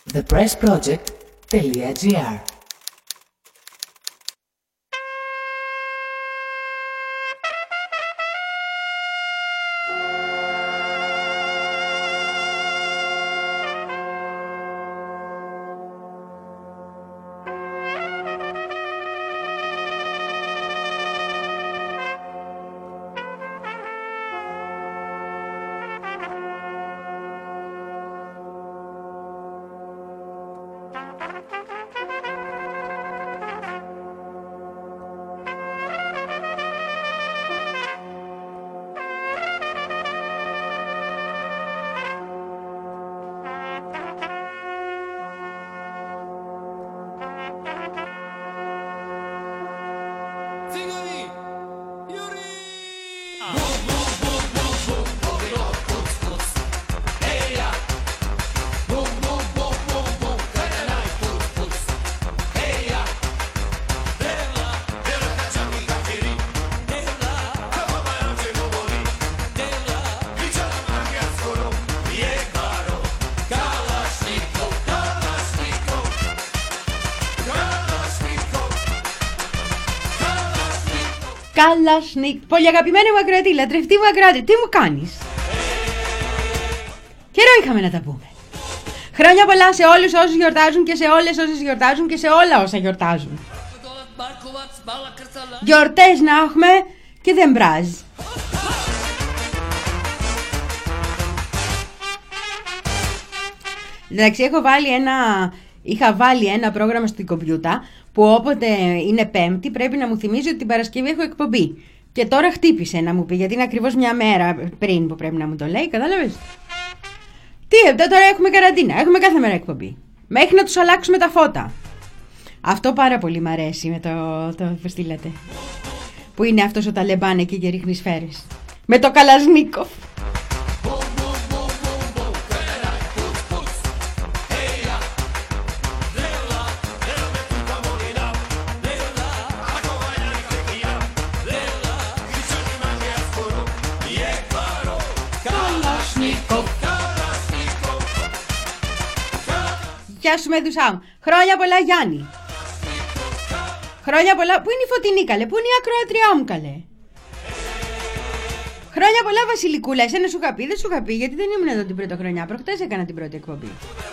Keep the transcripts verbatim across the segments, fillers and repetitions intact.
the press project dot g r. Καλασνίκ. Πολύ αγαπημένη μου ακροατή, λατρευτή μου ακροατή, τι μου κάνεις? Καιρό είχαμε να τα πούμε. Χρόνια πολλά σε όλους όσους γιορτάζουν και σε όλες όσες γιορτάζουν και σε όλα όσα γιορτάζουν. Γιορτές να έχουμε και δεν μπράζει. Εντάξει, έχω βάλει ένα... Είχα βάλει ένα πρόγραμμα στην κομπιούτα που όποτε είναι Πέμπτη πρέπει να μου θυμίζει ότι την Παρασκευή έχω εκπομπή. Και τώρα χτύπησε να μου πει, γιατί είναι ακριβώς μια μέρα πριν που πρέπει να μου το λέει, κατάλαβες? Τι, εδώ τώρα έχουμε καραντίνα, έχουμε κάθε μέρα εκπομπή. Μέχρι να τους αλλάξουμε τα φώτα. Αυτό πάρα πολύ μ' αρέσει με το, το που στείλατε. Που είναι αυτός ο Ταλεμπάν εκεί και ρίχνει σφαίρες. Με το Καλασνίκοφ. Γεια σου Μεδουσά μου. Χρόνια πολλά Γιάννη. Χρόνια πολλά. Πού είναι η Φωτεινή καλέ? Πού είναι η ακροατριά μου καλέ? Χρόνια πολλά Βασιλικούλα. Εσένα σου είχα πει, δεν σου είχα πει, γιατί δεν ήμουν εδώ την πρώτη χρονιά. Προχτές έκανα την πρώτη εκπομπή.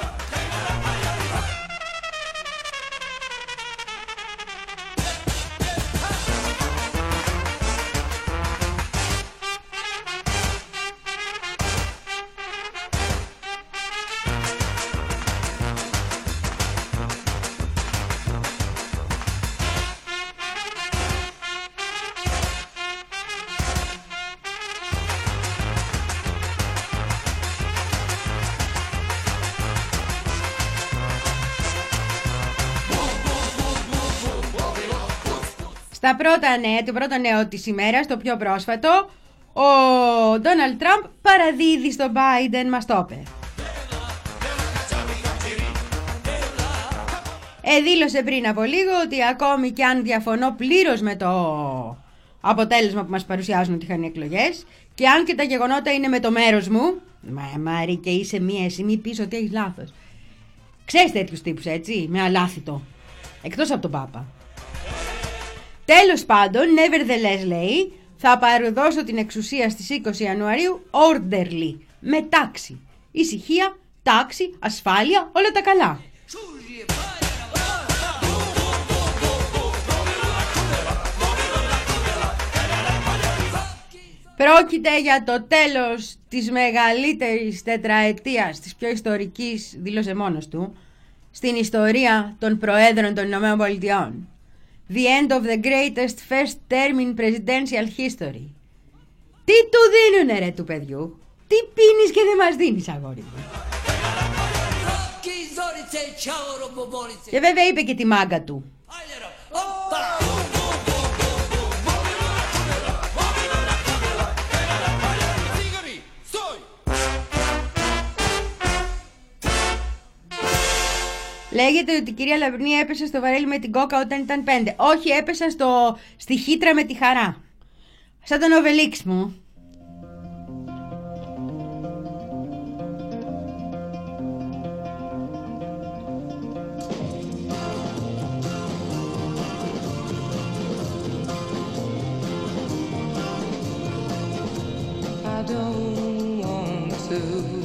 Τα πρώτα νέα, το πρώτο νέο της ημέρας, το πιο πρόσφατο, ο Ντόναλντ Τραμπ παραδίδει στον Μπάιντεν, μας το είπε. Ε, δήλωσε πριν από λίγο ότι ακόμη και αν διαφωνώ πλήρως με το αποτέλεσμα που μας παρουσιάζουν ότι είχαν οι εκλογές και αν και τα γεγονότα είναι με το μέρος μου, μα Μάρη και είσαι μία εσύ, μη πεις ότι έχεις λάθος. Ξέρεις τέτοιους τύπους έτσι, με αλάθητο, εκτός από τον Πάπα. Τέλος πάντων, nevertheless λέει, θα παραδώσω την εξουσία στις είκοσι Ιανουαρίου orderly, με τάξη, ησυχία, τάξη, ασφάλεια, όλα τα καλά. Πρόκειται για το τέλος της μεγαλύτερης τετραετίας, της πιο ιστορικής, δήλωσε μόνος του, στην ιστορία των Προέδρων των Ηνωμένων Πολιτειών. The end of the greatest first term in presidential history. Τι του δίνουνε ρε του παιδιού? Τι πίνεις και δεν μας δίνεις αγόρι μου? Και βέβαια είπε και τη μάγκα του. Λέγεται ότι η κυρία Λαμπρινή έπεσε στο βαρέλι με την κόκα όταν ήταν πέντε. Όχι, έπεσα στο... στη χύτρα με τη χαρά. Σαν τον Οβελίξ μου. don't want to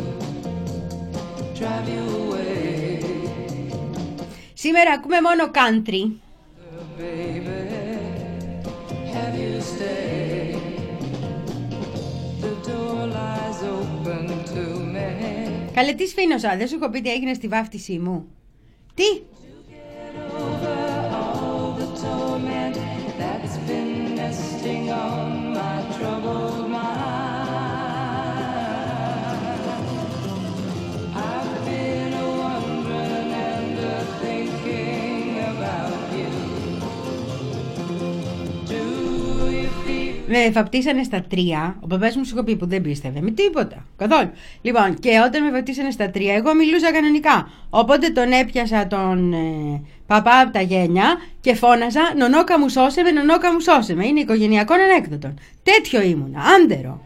drive you away. Σήμερα ακούμε μόνο country. Baby, have you stay? The door lies open to me. Καλέ, τι σφήνωσα, δεν σου έχω πει τι έγινε στη βάφτισή μου. Τι? Με βαπτίσανε στα τρία. Ο παπάς μου σου είχε πει που δεν πίστευε. Με τίποτα. Καθόλου. Λοιπόν, και όταν με βαπτίσανε στα τρία, εγώ μιλούσα κανονικά. Οπότε τον έπιασα τον ε, παπά από τα γένια και φώναζα «Νονόκα μου σώσε με, νονόκα μου σώσε με». Είναι οικογενειακό ανέκδοτο. Τέτοιο ήμουνα. Άντερο.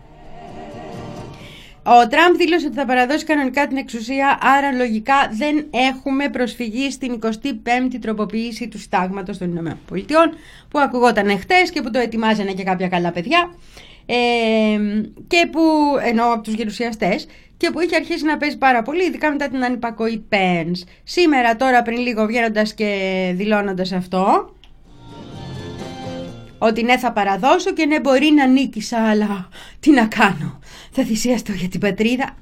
Ο Τραμπ δήλωσε ότι θα παραδώσει κανονικά την εξουσία, άρα λογικά δεν έχουμε προσφυγή στην εικοστή πέμπτη τροποποίηση του συντάγματος των Ηνωμένων Πολιτειών, που ακουγόταν χτες και που το ετοιμάζανε και κάποια καλά παιδιά, ε, και που, εννοώ από τους γερουσιαστές, και που είχε αρχίσει να παίζει πάρα πολύ, ειδικά μετά την ανυπακοή Πένς. Σήμερα, τώρα, πριν λίγο, βγαίνοντας και δηλώνοντας αυτό, ότι ναι, θα παραδώσω και ναι, μπορεί να νίκησα, αλλά τι να κάνω. Θα θυσιαστώ για την πατρίδα.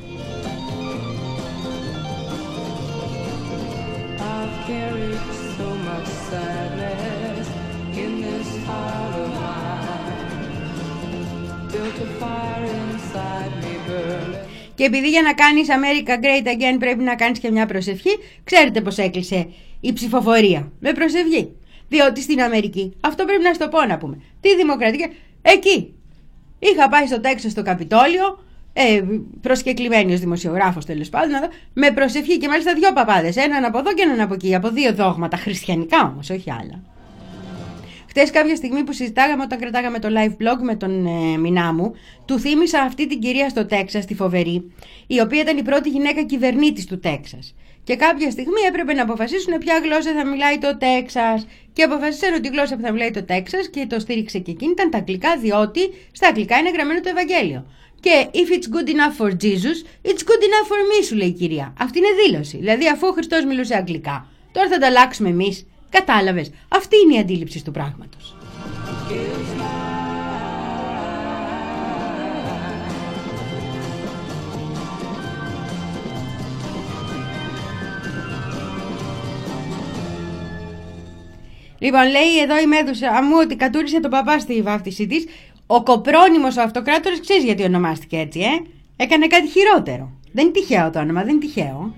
Και επειδή για να κάνεις America Great Again πρέπει να κάνεις και μια προσευχή, ξέρετε πως έκλεισε η ψηφοφορία. Με προσευχή. Διότι στην Αμερική, αυτό πρέπει να στο πω να πούμε, τη δημοκρατική, εκεί είχα πάει στο Τέξας στο Καπιτόλιο, ε, προσκεκλημένη ως δημοσιογράφος τέλος πάντων, με προσευχή και μάλιστα δυο παπάδες, έναν από εδώ και έναν από εκεί, από δύο δόγματα, χριστιανικά όμως, όχι άλλα. Χτες κάποια στιγμή που συζητάγαμε όταν κρατάγαμε το live blog με τον ε, μηνά μου, του θύμισα αυτή την κυρία στο Τέξας, τη φοβερή, η οποία ήταν η πρώτη γυναίκα κυβερνήτης του Τέξας. Και κάποια στιγμή έπρεπε να αποφασίσουν ποια γλώσσα θα μιλάει το Τέξας. Και αποφασίσαν ότι η γλώσσα που θα μιλάει το Τέξας, και το στήριξε και εκείνη, ήταν τα αγγλικά, διότι στα αγγλικά είναι γραμμένο το Ευαγγέλιο. Και if it's good enough for Jesus, it's good enough for me, σου λέει η κυρία. Αυτή είναι δήλωση. Δηλαδή, αφού ο Χριστός μιλούσε αγγλικά, τώρα θα τα αλλάξουμε εμείς. Κατάλαβες. Αυτή είναι η αντίληψη του πράγματος. Λοιπόν, λέει εδώ η Μέδουσα μου ότι κατούρισε τον παπά στη βάφτισή της. Ο Κοπρόνημος ο αυτοκράτορας, ξέρεις γιατί ονομάστηκε έτσι, ε? Έκανε κάτι χειρότερο. Δεν είναι τυχαίο το όνομα, δεν είναι τυχαίο.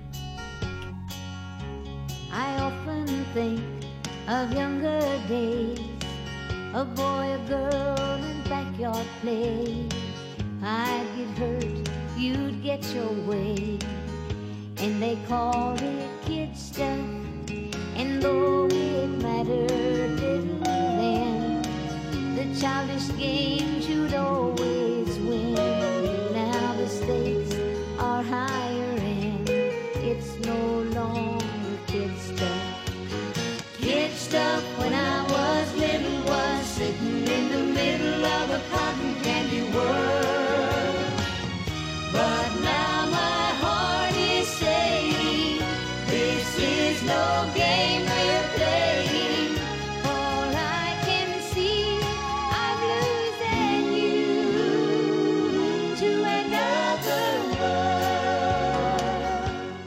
I often think of younger days, a boy, a girl in backyard play. I'd get hurt, you'd get your way, and they called it kid stuff. And though it mattered little then, the childish games you'd always win. Now the stakes are higher and it's no longer kid stuff. Kid stuff when I was little was sitting in the middle of a cotton candy world. But now my heart is saying this is no game we're playing. All I can see, I'm losing you to another world.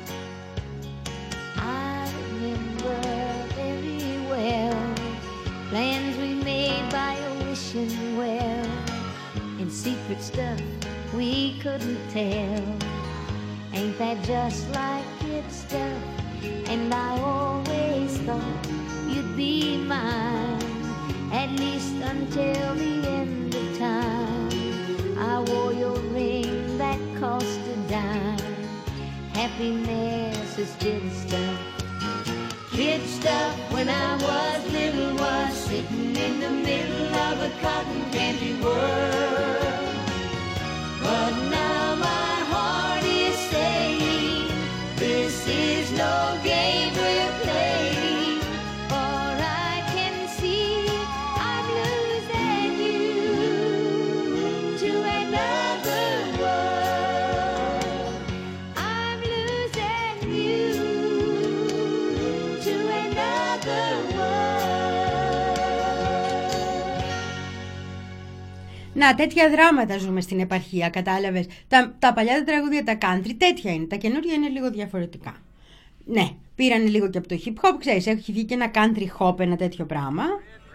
I remember very well plans we made by a wishing well, and secret stuff we couldn't tell. Ain't that just like kid stuff? And I always thought you'd be mine, at least until the end of time. I wore your ring that cost a dime. Happiness is kid stuff. Kid stuff when I was little was sitting in the middle of a cotton candy world. But now my heart is saying this is no game we're playing. For I can see I'm losing you to another Να, τέτοια δράματα ζούμε στην επαρχία, κατάλαβες. Τα, τα παλιά τα τραγούδια, τα country, τέτοια είναι. Τα καινούργια είναι λίγο διαφορετικά. Ναι, πήρανε λίγο και από το hip hop, ξέρεις, έχει βγει και ένα country hop, ένα τέτοιο πράγμα.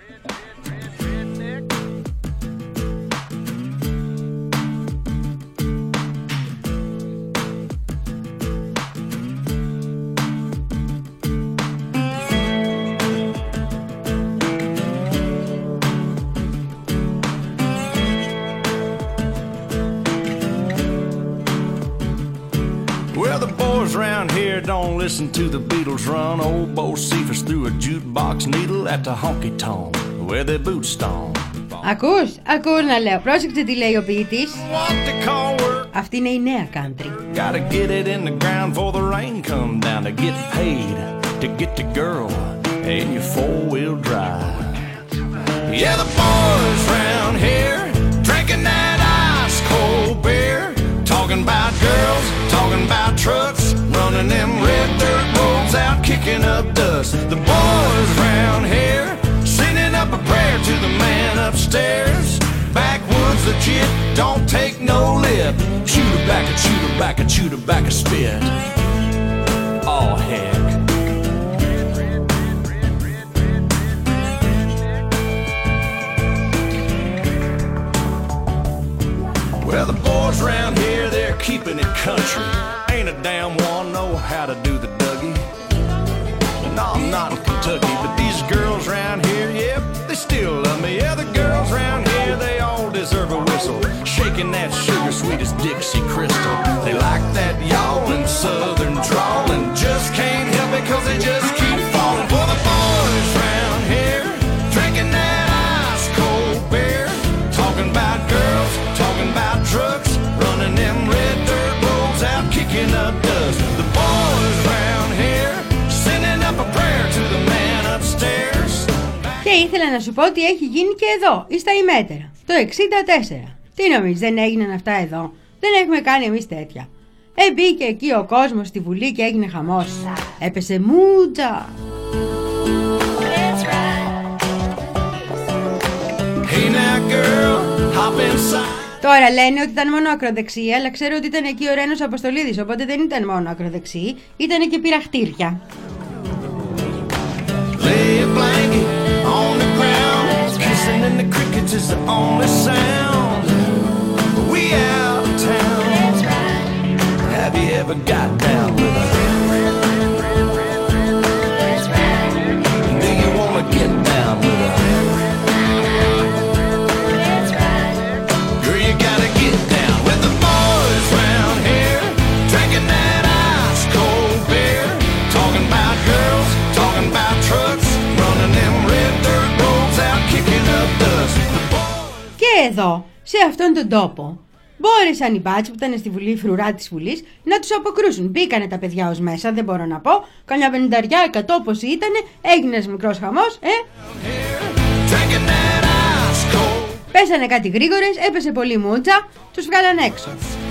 Around here don't listen to the Beatles run. Old Bo Cephas threw a jukebox needle at the honky tonk where their boots stomp. Ακούς, ακούς να λέω. Πρόσεξε τι λέει ο ποιητής. Αυτή είναι η νέα country. Gotta get it in the ground for the rain come down to get paid to get the girl in your four-wheel drive. Yeah, the boys round here drinking that ice cold beer, talking about girls, talking about trucks, running them red dirt roads out, kicking up dust. The boys round here sending up a prayer to the man upstairs. Backwoods legit, don't take no lip. Chew tobacco, chew tobacco, chew tobacco spit. Oh heck. Well, the boys around here, they're keeping it country. Ain't a damn one know how to do the Dougie. No, I'm not in Kentucky, but these girls around here, yep, they still love me. Yeah, the girls around here, they all deserve a whistle. Shaking that sugar sweet as Dixie Crystal. They like that yawling southern drawl and just can't help it 'cause they just keep falling for the boys around here, drinking that ice cold beer, talking about girls, talking about trucks, running them red dirt roads out, kicking up dust. The boys around here sending up a prayer to the man upstairs. Και ήθελα να σου πω ότι έχει γίνει και εδώ, ή στα ημέτερα, το εξήντα τέσσερα. Τι νομίζεις, δεν έγιναν αυτά εδώ? Δεν έχουμε κάνει εμείς τέτοια. Ε, μπήκε εκεί ο κόσμος στη Βουλή και έγινε χαμός. Έπεσε μούτσα. Hey now girl, hop inside. Τώρα λένε ότι ήταν μόνο ακροδεξί, αλλά ξέρω ότι ήταν εκεί ο Ρένος Αποστολίδης, οπότε δεν ήταν μόνο ακροδεξί, ήταν και πειραχτήρια. Lay a blanket on the ground, kissing in the crickets is the only sound. We out of town. Have you ever got down with a? Do you wanna get down with a? Girl, you gotta get down with the boys round here, drinking that ice cold beer, talking about girls, talking about trucks, running them red dirt roads out, kicking up dust. Και εδώ, σε αυτόν τον τόπο, μπόρεσαν οι μπάτσοι που ήταν στη Βουλή, η φρουρά της Βουλής, να τους αποκρούσουν. Μπήκανε τα παιδιά ως μέσα, δεν μπορώ να πω. Καμιά πενηνταριά, εκατό πως ήτανε, έγινε ένας μικρός χαμός, ε. Πέσανε κάτι γρήγορες, έπεσε πολύ μούτσα, τους βγάλαν έξω.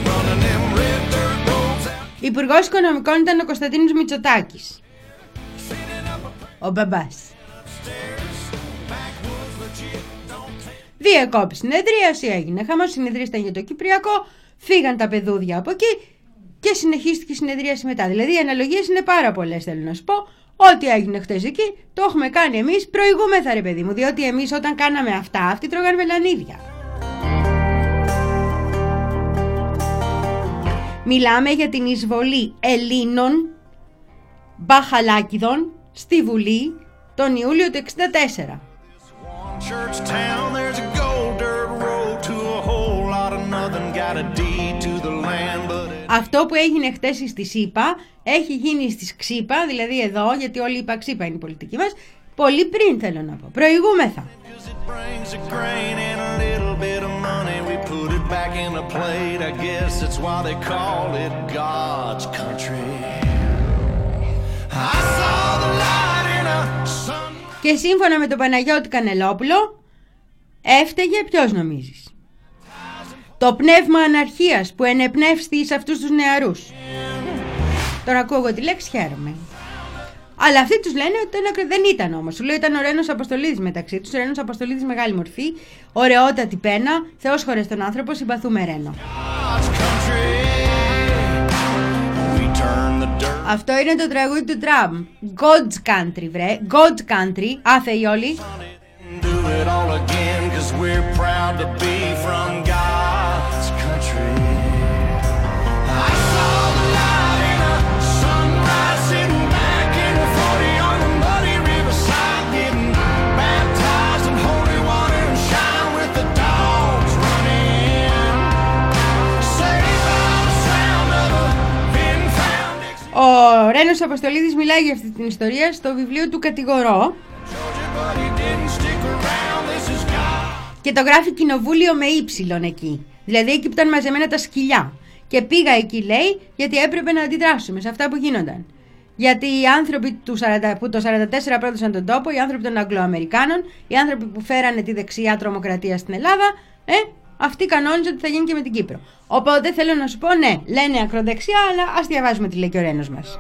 Υπουργός Οικονομικών ήταν ο Κωνσταντίνος Μητσοτάκης. Ο μπαμπάς. Διεκόπη συνεδρίαση, έγινε χαμός, συνεδρίσταν για το Κυπριακό, φύγαν τα παιδούδια από εκεί και συνεχίστηκε η συνεδρίαση μετά. Δηλαδή οι αναλογίες είναι πάρα πολλές, θέλω να σου πω. Ό,τι έγινε χτες εκεί το έχουμε κάνει εμείς, προηγούμεθα ρε παιδί μου, διότι εμείς όταν κάναμε αυτά, αυτοί τρώγαν βελανίδια. Μιλάμε για την εισβολή Ελλήνων μπαχαλάκηδων στη Βουλή τον Ιούλιο του εξήντα τέσσερα. Αυτό που έγινε χτες στη ΣΥΠΑ έχει γίνει στη ΞΥΠΑ, δηλαδή εδώ, γιατί όλοι είπα ΞΥΠΑ είναι η πολιτική μας, πολύ πριν θέλω να πω, προηγούμεθα. Και σύμφωνα με τον Παναγιώτη Κανελόπουλο, έφταιγε ποιος νομίζεις? Το πνεύμα αναρχίας που ενεπνεύστη σε αυτούς τους νεαρούς. Τώρα ακούω εγώ τη λέξη, χαίρομαι. Αλλά αυτοί τους λένε ότι ήταν ακρο... δεν ήταν όμως. Σου λέει ήταν ο Ρένος Αποστολίδης μεταξύ τους. Ο Ρένος Αποστολίδης μεγάλη μορφή, ωραιότατη πένα. Θεός χωρές τον άνθρωπο, συμπαθούμε Ρένο. Αυτό είναι το τραγούδι του Τραμπ. God's Country, βρε. God's Country. Άθεοι όλοι. Ο Ρένος Αποστολίδης μιλάει για αυτή την ιστορία στο βιβλίο του Κατηγορώ και το γράφει κοινοβούλιο με ύψιλον εκεί. Δηλαδή εκεί που ήταν μαζεμένα τα σκυλιά. Και πήγα εκεί, λέει, γιατί έπρεπε να αντιδράσουμε σε αυτά που γίνονταν. Γιατί οι άνθρωποι του σαράντα, που το σαράντα τέσσερα πρόδωσαν τον τόπο, οι άνθρωποι των Αγγλοαμερικάνων, οι άνθρωποι που φέρανε τη δεξιά τρομοκρατία στην Ελλάδα, ε, αυτοί κανόνιζαν ότι θα γίνει και με την Κύπρο. Οπότε θέλω να σου πω, ναι, λένε ακροδεξιά, αλλά ας διαβάζουμε τι λέει και ο Ρένος μας.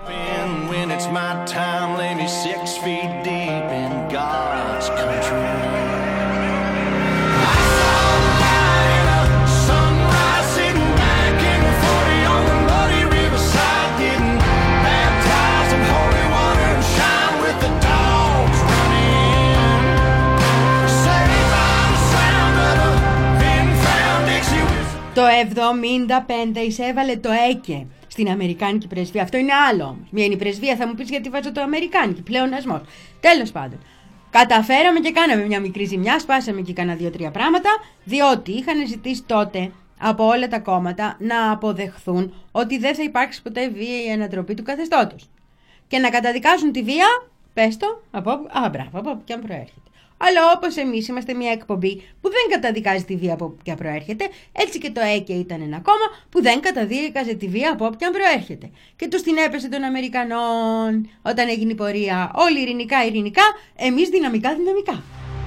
Το εβδομήντα πέντε εισέβαλε το ΕΚΕ στην Αμερικάνικη πρεσβεία. Αυτό είναι άλλο όμως. Μία είναι η πρεσβεία, θα μου πεις γιατί βάζω το Αμερικάνικη. Πλεονασμός. Τέλος πάντων. Καταφέραμε και κάναμε μια μικρή ζημιά, σπάσαμε και κάνα δύο-τρία πράγματα, διότι είχαν ζητήσει τότε από όλα τα κόμματα να αποδεχθούν ότι δεν θα υπάρξει ποτέ βία ή ανατροπή του καθεστώτος. Και να καταδικάσουν τη βία, πες το, από όπου, α, μπράβο, από όπου και αν προέρχεται. Αλλά όπως εμείς είμαστε μια εκπομπή που δεν καταδικάζει τη βία από όπου και αν προέρχεται, έτσι και το ΕΚΕ ήταν ένα κόμμα που δεν καταδίκαζε τη βία από όπου και αν προέρχεται. Και τους την έπεσε των Αμερικανών όταν έγινε η πορεία. Όλοι ειρηνικά, ειρηνικά, εμείς δυναμικά, δυναμικά.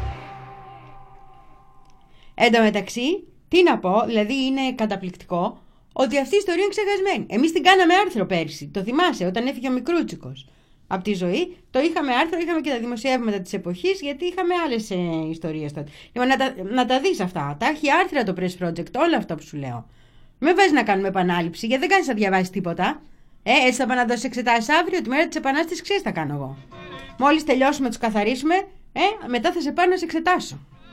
Εν τω μεταξύ, τι να πω, δηλαδή είναι καταπληκτικό ότι αυτή η ιστορία είναι ξεχασμένη. Εμείς την κάναμε άρθρο πέρσι, το θυμάσαι, όταν έφυγε ο Μικρούτσικος από τη ζωή, το είχαμε άρθρο, είχαμε και τα δημοσιεύματα της εποχής, γιατί είχαμε άλλες ε, ιστορίες τότε. Λοιπόν, να τα, να τα δεις αυτά. Τα έχει άρθρα το Press Project, όλα αυτά που σου λέω. Με βάζεις να κάνουμε επανάληψη, γιατί δεν κάνεις να διαβάσεις τίποτα. Ε, έτσι θα πάω να δώσεις εξετάσεις αύριο, τη μέρα της Επανάστασης, ξέρεις τι θα κάνω εγώ. Μόλις τελειώσουμε, τους καθαρίσουμε, ε, μετά θα σε πάρω να σε εξετάσω.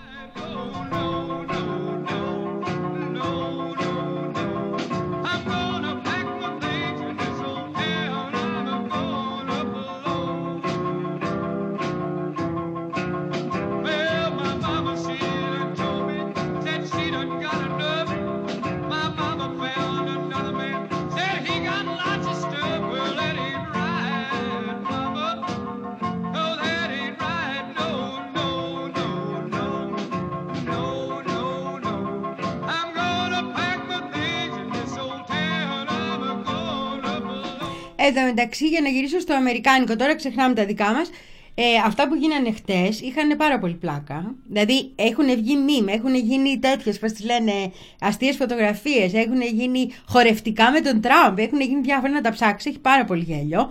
Εν τω μεταξύ, για να γυρίσω στο αμερικάνικο, τώρα ξεχνάμε τα δικά μας. Ε, αυτά που γίνανε χτες είχαν πάρα πολύ πλάκα. Δηλαδή έχουν βγει meme, έχουν γίνει τέτοιες, πώς τις λένε, αστείες φωτογραφίες, έχουν γίνει χορευτικά με τον Τραμπ, έχουν γίνει διάφορα, να τα ψάξει, έχει πάρα πολύ γέλιο.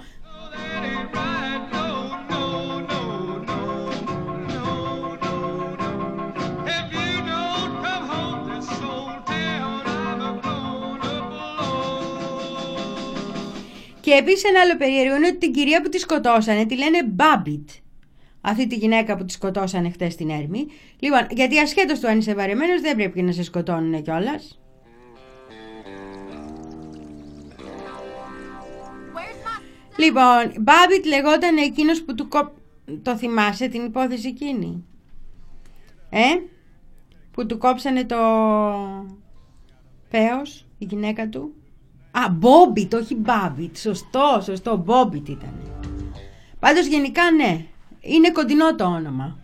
Και επίσης ένα άλλο περίεργο είναι ότι την κυρία που τη σκοτώσανε τη λένε Μπάμπιτ. Αυτή τη γυναίκα που τη σκοτώσανε χτες στην Έρμη. Λοιπόν, γιατί ασχέτως του αν είσαι βαρεμένος δεν πρέπει να σε σκοτώνουν κιόλας. Λοιπόν, Μπάμπιτ λεγόταν εκείνος που του κο... Το θυμάσαι την υπόθεση εκείνη? Ε? Που του κόψανε το πέος, η γυναίκα του. Α, Μπόμπιτ, όχι Μπάμπιτ. Σωστό, σωστό, Μπόμπιτ ήταν. Πάντως γενικά ναι, είναι κοντινό το όνομα.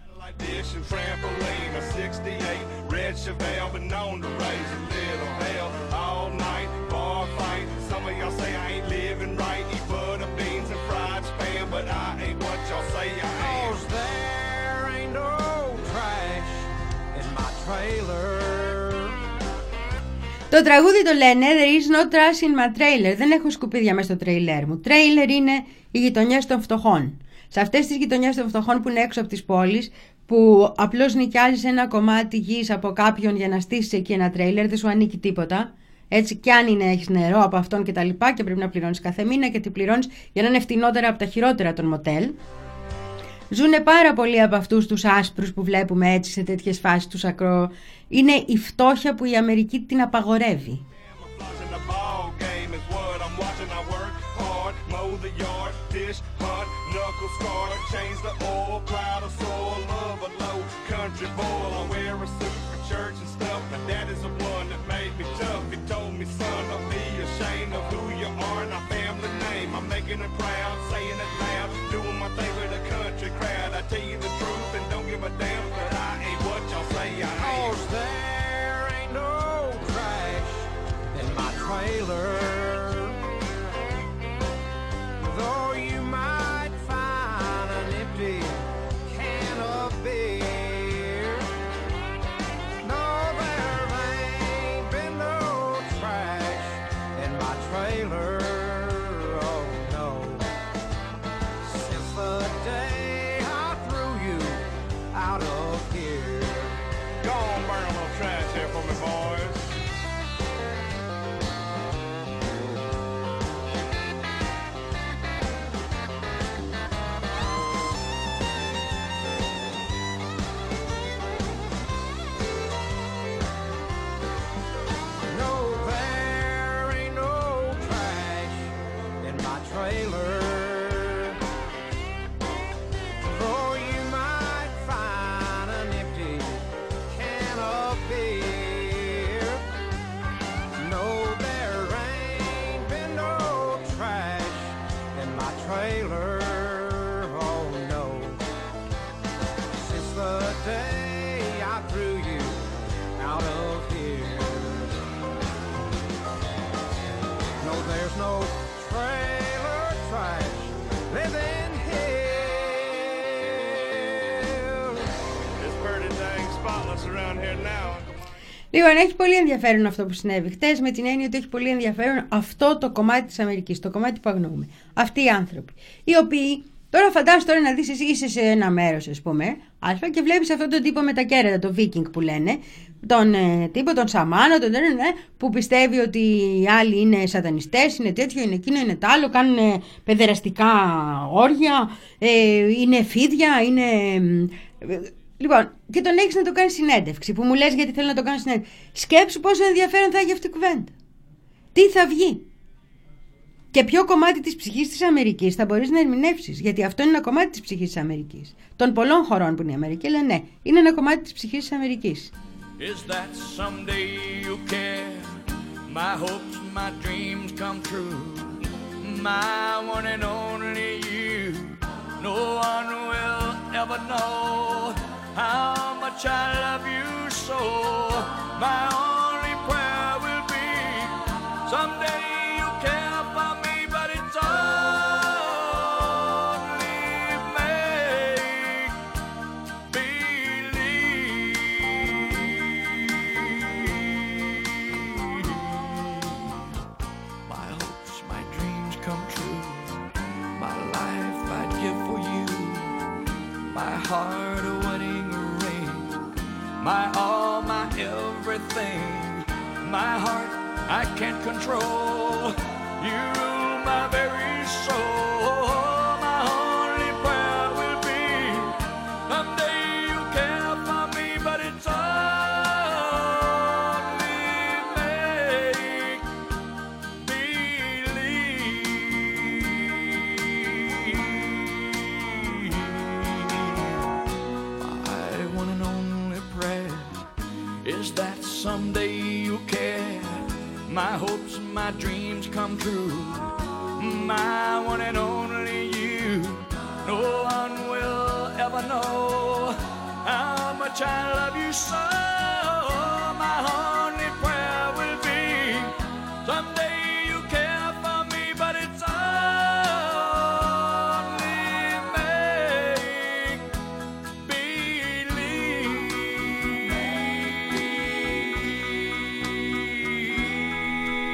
Το τραγούδι το λένε There is no trash in my trailer. Δεν έχω σκουπίδια μέσα στο τρέιλερ μου. Τρέιλερ είναι οι γειτονιές των φτωχών. σε αυτές τις γειτονιές των φτωχών που είναι έξω από τις πόλεις, που απλώς νοικιάζεις ένα κομμάτι γης από κάποιον για να στήσεις εκεί ένα τρέιλερ, δεν σου ανήκει τίποτα. Έτσι, κι αν είναι, έχεις νερό από αυτόν και τα λοιπά, και πρέπει να πληρώνεις κάθε μήνα και τι πληρώνεις για να είναι φτηνότερα από τα χειρότερα των μοτέλ. Ζουνε πάρα πολλοί από αυτούς τους άσπρους που βλέπουμε έτσι σε τέτοιες φάσεις, τους ακρο... Είναι η φτώχεια που η Αμερική την απαγορεύει. Λοιπόν, έχει πολύ ενδιαφέρον αυτό που συνέβη χτες, με την έννοια ότι έχει πολύ ενδιαφέρον αυτό το κομμάτι της Αμερικής, το κομμάτι που αγνοούμε. Αυτοί οι άνθρωποι, οι οποίοι, τώρα φαντάσου τώρα να δεις, εσύ είσαι σε ένα μέρος, ας πούμε, αλφα, και βλέπεις αυτόν τον τύπο με τα κέρατα, τον Βίκινγκ που λένε, τον ε, τύπο, τον Σαμάνο, τον, ε, ε, που πιστεύει ότι οι άλλοι είναι σατανιστές, είναι τέτοιο, είναι εκείνο, είναι τ' άλλο, κάνουν ε, παιδεραστικά όργια, ε, είναι φίδια, είναι... Ε, Λοιπόν, και τον έχεις να το κάνεις συνέντευξη, που μου λες γιατί θέλω να το κάνω συνέντευξη. Σκέψου πόσο ενδιαφέρον θα έχει αυτή η κουβέντα. Τι θα βγει. Και ποιο κομμάτι της ψυχής της Αμερικής θα μπορείς να ερμηνεύσεις. Γιατί αυτό είναι ένα κομμάτι της ψυχής της Αμερικής. Των πολλών χωρών που είναι η Αμερική, λένε ναι, είναι ένα κομμάτι της ψυχής της Αμερικής. Is that someday you'll care? My hopes, my dreams come true. My one and only you. No one will ever know how much I love you so. My only prayer will be someday you'll care for me, but it's only make believe. My hopes, my dreams come true. My life I'd give for you. My heart a wedding ring. My all, my everything. My heart I can't control. You rule my very soul. My only prayer will be someday you'll care for me, but it's only make believe. My one and only prayer is that someday you'll care. My hopes, my dreams come true. My one and only you. No one will ever know how much I love you so. My only prayer will be someday you care for me, but it's only make believe.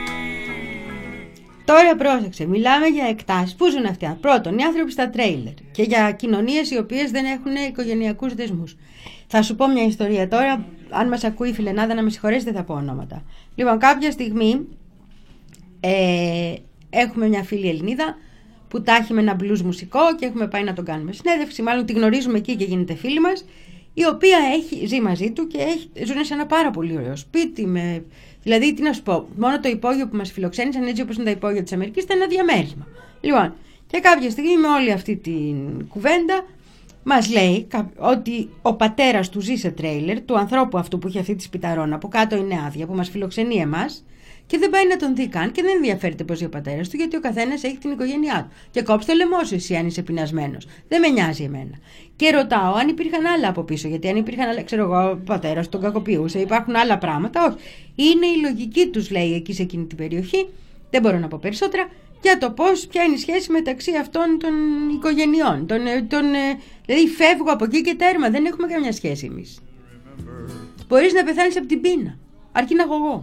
Τώρα πρόσεξε, μιλάμε για εκτάσεις. Πού ζουν αυτοί? Πρώτον, οι άνθρωποι στα τρέιλερ. και για κοινωνίες οι οποίες δεν έχουν οικογενειακούς δεσμούς. Θα σου πω μια ιστορία τώρα, αν μας ακούει η Φιλενάδα να με συγχωρέσει, δεν θα πω ονόματα. Λοιπόν, κάποια στιγμή ε, έχουμε μια φίλη Ελληνίδα που τα έχει με ένα blues μουσικό και έχουμε πάει να τον κάνουμε συνέντευξη, μάλλον τη γνωρίζουμε εκεί και γίνεται φίλη μας, η οποία έχει, ζει μαζί του και έχει, ζουν σε ένα πάρα πολύ ωραίο σπίτι. Με, δηλαδή, τι να σου πω, μόνο το υπόγειο που μας φιλοξένησαν, έτσι όπως είναι τα υπόγεια της Αμερικής, ήταν ένα διαμέρισμα. Λοιπόν, και κάποια στιγμή με όλη αυτή την κουβέντα μας λέει ότι ο πατέρας του ζει σε τρέιλερ, του ανθρώπου αυτού που έχει αυτή τη σπιταρόνα, που κάτω είναι άδεια, που μας φιλοξενεί εμάς, και δεν πάει να τον δει καν και δεν ενδιαφέρεται πως ζει ο πατέρας του, γιατί ο καθένας έχει την οικογένειά του. Και κόψε το λαιμό σου εσύ αν είσαι πεινασμένος. Δεν με νοιάζει εμένα. Και ρωτάω αν υπήρχαν άλλα από πίσω, γιατί αν υπήρχαν άλλα, ξέρω εγώ, ο πατέρας τον κακοποιούσε, υπάρχουν άλλα πράγματα. Όχι. Είναι η λογική τους, λέει, εκεί σε εκείνη την περιοχή. Δεν μπορώ να πω περισσότερα. Για το πώς, ποια είναι η σχέση μεταξύ αυτών των οικογενειών. Των, των, δηλαδή φεύγω από εκεί και τέρμα, δεν έχουμε καμιά σχέση εμείς. Μπορείς να πεθάνεις από την πείνα, αρκεί να έχω εγώ.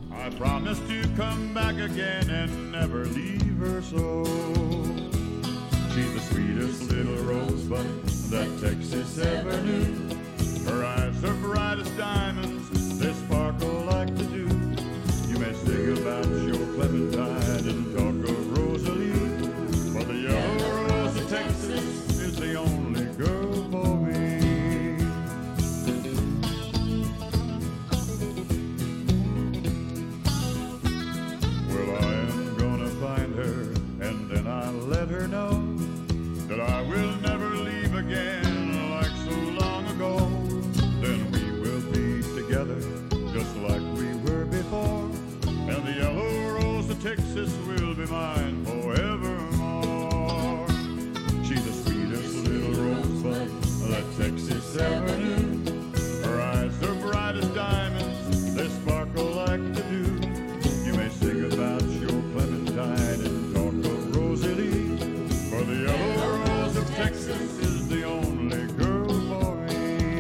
Texas will be mine forevermore. She's the sweetest little rosebud that Texas ever knew. Her eyes are bright as diamonds, they sparkle like the dew. You may sing about your Clementine and talk of Rosie Lee, for the yellow rose of Texas is the only girl for me.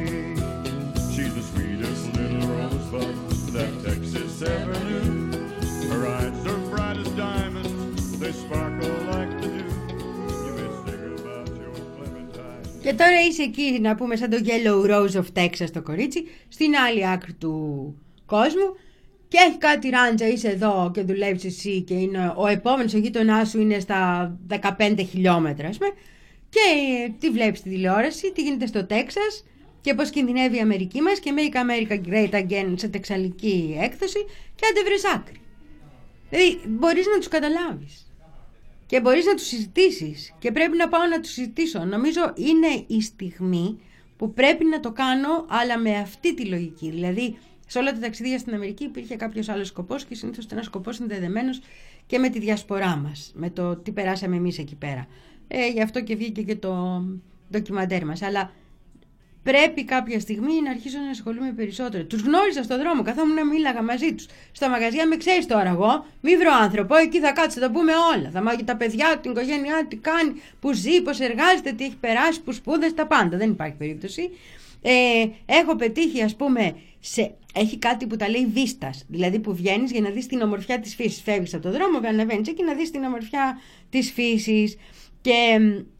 She's the sweetest little rosebud that Texas ever knew. Her eyes are bright as diamonds, they sparkle like the dew. You may sing about your Clementine. Και τώρα είσαι εκεί, να πούμε, σαν το Yellow Rose of Texas το κορίτσι, στην άλλη άκρη του κόσμου και έχει κάτι ράντζα, είσαι εδώ και δουλεύεις εσύ και είναι, ο επόμενος ο γείτονάς σου είναι στα δεκαπέντε χιλιόμετρα, ας πούμε, και τι βλέπεις στη τηλεόραση, τι γίνεται στο Τέξας και πώς κινδυνεύει η Αμερική μας και Make America Great Again σε τεξαλική έκδοση και άντε βρες άκρη. Δηλαδή μπορείς να τους καταλάβεις και μπορείς να τους συζητήσεις και πρέπει να πάω να τους συζητήσω. Νομίζω είναι η στιγμή που πρέπει να το κάνω, αλλά με αυτή τη λογική. Δηλαδή σε όλα τα ταξίδια στην Αμερική υπήρχε κάποιος άλλος σκοπός και συνήθως ήταν ένας σκοπός συνδεδεμένος και με τη διασπορά μας, με το τι περάσαμε εμείς εκεί πέρα. Ε, γι' αυτό και βγήκε και το ντοκιμαντέρ μας. Αλλά πρέπει κάποια στιγμή να αρχίσω να ασχολούμαι περισσότερο. Τους γνώριζα στον δρόμο, καθόμουν να μίλαγα μαζί τους. Στα μαγαζιά με ξέρεις τώρα εγώ, μη βρω άνθρωπο, εκεί θα κάτσω, θα τα πούμε όλα. Θα μάθει τα παιδιά, την οικογένειά, τι κάνει, που ζει, πώς εργάζεται, τι έχει περάσει, που σπούδασε, τα πάντα. Δεν υπάρχει περίπτωση. Ε, έχω πετύχει, ας πούμε, σε... έχει κάτι που τα λέει βίστας, δηλαδή που βγαίνεις για να δεις την ομορφιά της φύσης. Φεύγεις από τον δρόμο, ανεβαίνεις εκεί να δεις την ομορφιά της φύσης. Και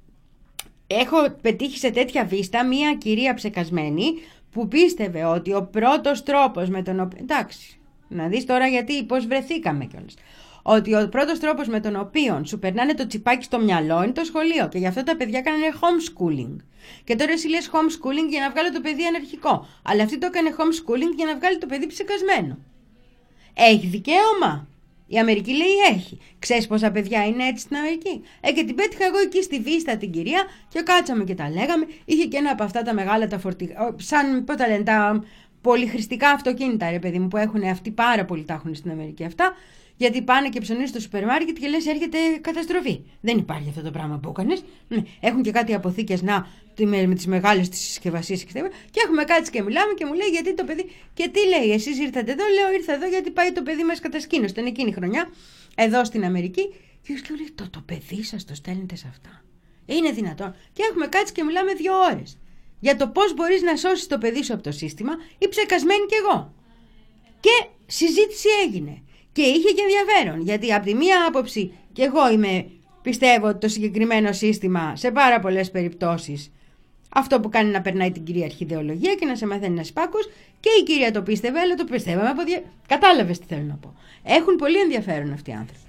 έχω πετύχει σε τέτοια βίστα μία κυρία ψεκασμένη που πίστευε ότι ο πρώτος τρόπος με τον οποίο... Εντάξει, να δεις τώρα γιατί, πώς βρεθήκαμε κιόλας. Ότι ο πρώτος τρόπος με τον οποίο σου περνάνε το τσιπάκι στο μυαλό είναι το σχολείο. Και γι' αυτό τα παιδιά κάνανε homeschooling. Και τώρα εσύ λες homeschooling για να βγάλω το παιδί αναρχικό. Αλλά αυτή το έκανε homeschooling για να βγάλει το παιδί ψεκασμένο. Έχει δικαίωμα. Η Αμερική λέει έχει. Ξέρεις πόσα παιδιά είναι έτσι στην Αμερική. Ε, και την πέτυχα εγώ εκεί στη βίστα την κυρία και κάτσαμε και τα λέγαμε. Είχε και ένα από αυτά τα μεγάλα τα φορτηγά. Σαν, πώς τα λένε, τα πολυχρηστικά αυτοκίνητα, ρε παιδί μου, που έχουν αυτοί πάρα πολλοί τα έχουν στην Αμερική αυτά. Γιατί πάνε και ψωνίζουν στο σούπερ μάρκετ και λες έρχεται καταστροφή. Δεν υπάρχει αυτό το πράγμα που έκανες. Έχουν και κάτι αποθήκες να, με, με τις μεγάλες τις συσκευασίες και, και έχουμε κάτσει και μιλάμε και μου λέει γιατί το παιδί. Και τι λέει, εσείς ήρθατε εδώ? Λέω ήρθα εδώ γιατί πάει το παιδί μας κατασκήνωση. Ήταν εκείνη η χρονιά, εδώ στην Αμερική. Και μου λέει το, το παιδί σας το στέλνετε σε αυτά? Είναι δυνατόν? Και έχουμε κάτσει και μιλάμε δύο ώρες για το πώς μπορείς να σώσεις το παιδί σου από το σύστημα, ή ψεκασμένη κι εγώ. Και συζήτηση έγινε. Και είχε και ενδιαφέρον, γιατί από τη μία άποψη και εγώ είμαι Πιστεύω ότι το συγκεκριμένο σύστημα σε πάρα πολλές περιπτώσεις αυτό που κάνει να περνάει την κυρίαρχη ιδεολογία και να σε μαθαίνει να σπάκους, και η κυρία το πίστευε, αλλά το πιστεύαμε από δια... Κατάλαβες τι θέλω να πω. Έχουν πολύ ενδιαφέρον αυτοί οι άνθρωποι.